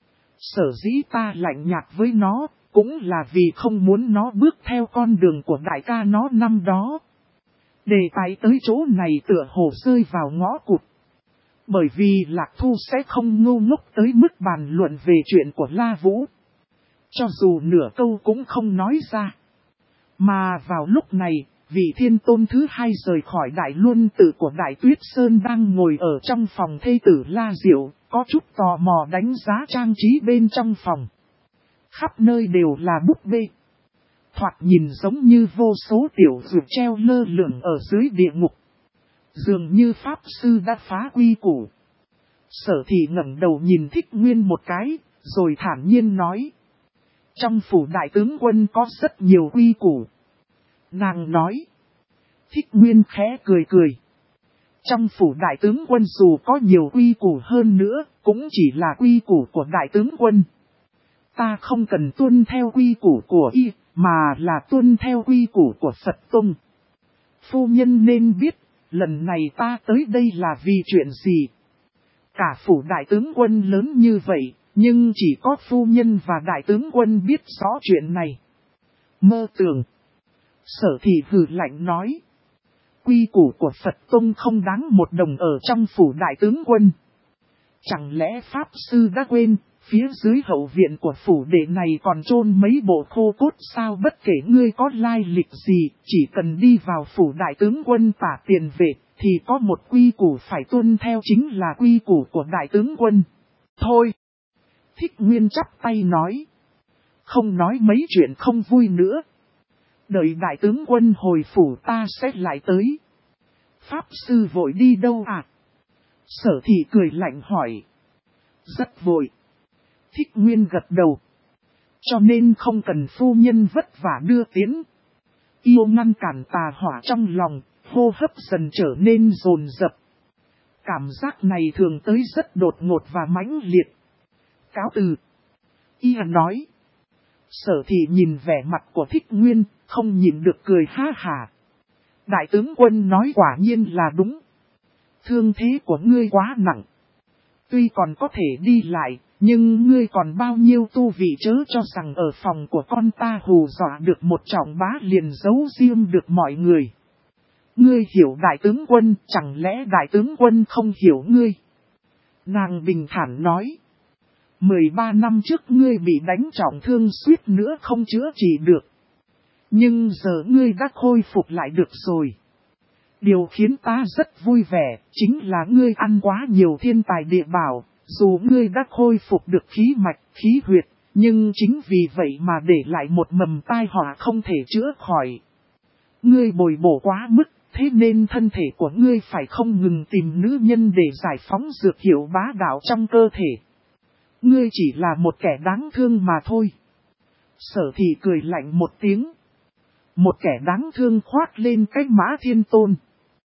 Sở dĩ ta lạnh nhạt với nó, cũng là vì không muốn nó bước theo con đường của đại ca nó năm đó. Đề tài tới chỗ này tựa hồ rơi vào ngõ cụt. Bởi vì Lạc Thu sẽ không ngu ngốc tới mức bàn luận về chuyện của La Vũ. Cho dù nửa câu cũng không nói ra. Mà vào lúc này, vị thiên tôn thứ hai rời khỏi đại luân tự của Đại Tuyết Sơn đang ngồi ở trong phòng thê tử La Diệu, có chút tò mò đánh giá trang trí bên trong phòng. Khắp nơi đều là búp bê. Thoạt nhìn giống như vô số tiểu dược treo lơ lửng ở dưới địa ngục. Dường như Pháp Sư đã phá quy củ. Sở Thị ngẩng đầu nhìn Thích Nguyên một cái, rồi thản nhiên nói. Trong phủ đại tướng quân có rất nhiều quy củ. Nàng nói. Thích Nguyên khẽ cười cười. Trong phủ đại tướng quân dù có nhiều quy củ hơn nữa, cũng chỉ là quy củ của đại tướng quân. Ta không cần tuân theo quy củ của y, mà là tuân theo quy củ của Phật Tông. Phu nhân nên biết, lần này ta tới đây là vì chuyện gì? Cả phủ đại tướng quân lớn như vậy, nhưng chỉ có phu nhân và đại tướng quân biết rõ chuyện này. Mơ tưởng. Sở Thị hừ lạnh nói. Quy củ của Phật Tông không đáng một đồng ở trong phủ đại tướng quân. Chẳng lẽ Pháp Sư đã quên, phía dưới hậu viện của phủ đệ này còn chôn mấy bộ khô cốt sao? Bất kể ngươi có lai lịch gì, chỉ cần đi vào phủ đại tướng quân tả tiền vệ, thì có một quy củ phải tuân theo, chính là quy củ của đại tướng quân. Thôi! Thích Nguyên chắp tay nói. Không nói mấy chuyện không vui nữa. Đợi đại tướng quân hồi phủ ta sẽ lại tới. Pháp Sư vội đi đâu à? Sở Thị cười lạnh hỏi. Rất vội. Thích Nguyên gật đầu. Cho nên không cần phu nhân vất vả đưa tiến. Yêu ngăn cản tà hỏa trong lòng, hô hấp dần trở nên dồn dập. Cảm giác này thường tới rất đột ngột và mãnh liệt. Cáo từ. Y nói. Sở Thị nhìn vẻ mặt của Thích Nguyên, không nhìn được cười ha hả. Đại tướng quân nói quả nhiên là đúng. Thương thế của ngươi quá nặng. Tuy còn có thể đi lại, nhưng ngươi còn bao nhiêu tu vị chớ cho rằng ở phòng của con ta hù dọa được một trọng bá liền giấu riêng được mọi người. Ngươi hiểu đại tướng quân, chẳng lẽ đại tướng quân không hiểu ngươi? Nàng bình thản nói. 13 năm trước ngươi bị đánh trọng thương suýt nữa không chữa trị được. Nhưng giờ ngươi đã khôi phục lại được rồi. Điều khiến ta rất vui vẻ, chính là ngươi ăn quá nhiều thiên tài địa bảo, dù ngươi đã khôi phục được khí mạch, khí huyệt, nhưng chính vì vậy mà để lại một mầm tai họa không thể chữa khỏi. Ngươi bồi bổ quá mức, thế nên thân thể của ngươi phải không ngừng tìm nữ nhân để giải phóng dược hiệu bá đạo trong cơ thể. Ngươi chỉ là một kẻ đáng thương mà thôi. Sở Thị cười lạnh một tiếng. Một kẻ đáng thương khoác lên cái mã thiên tôn.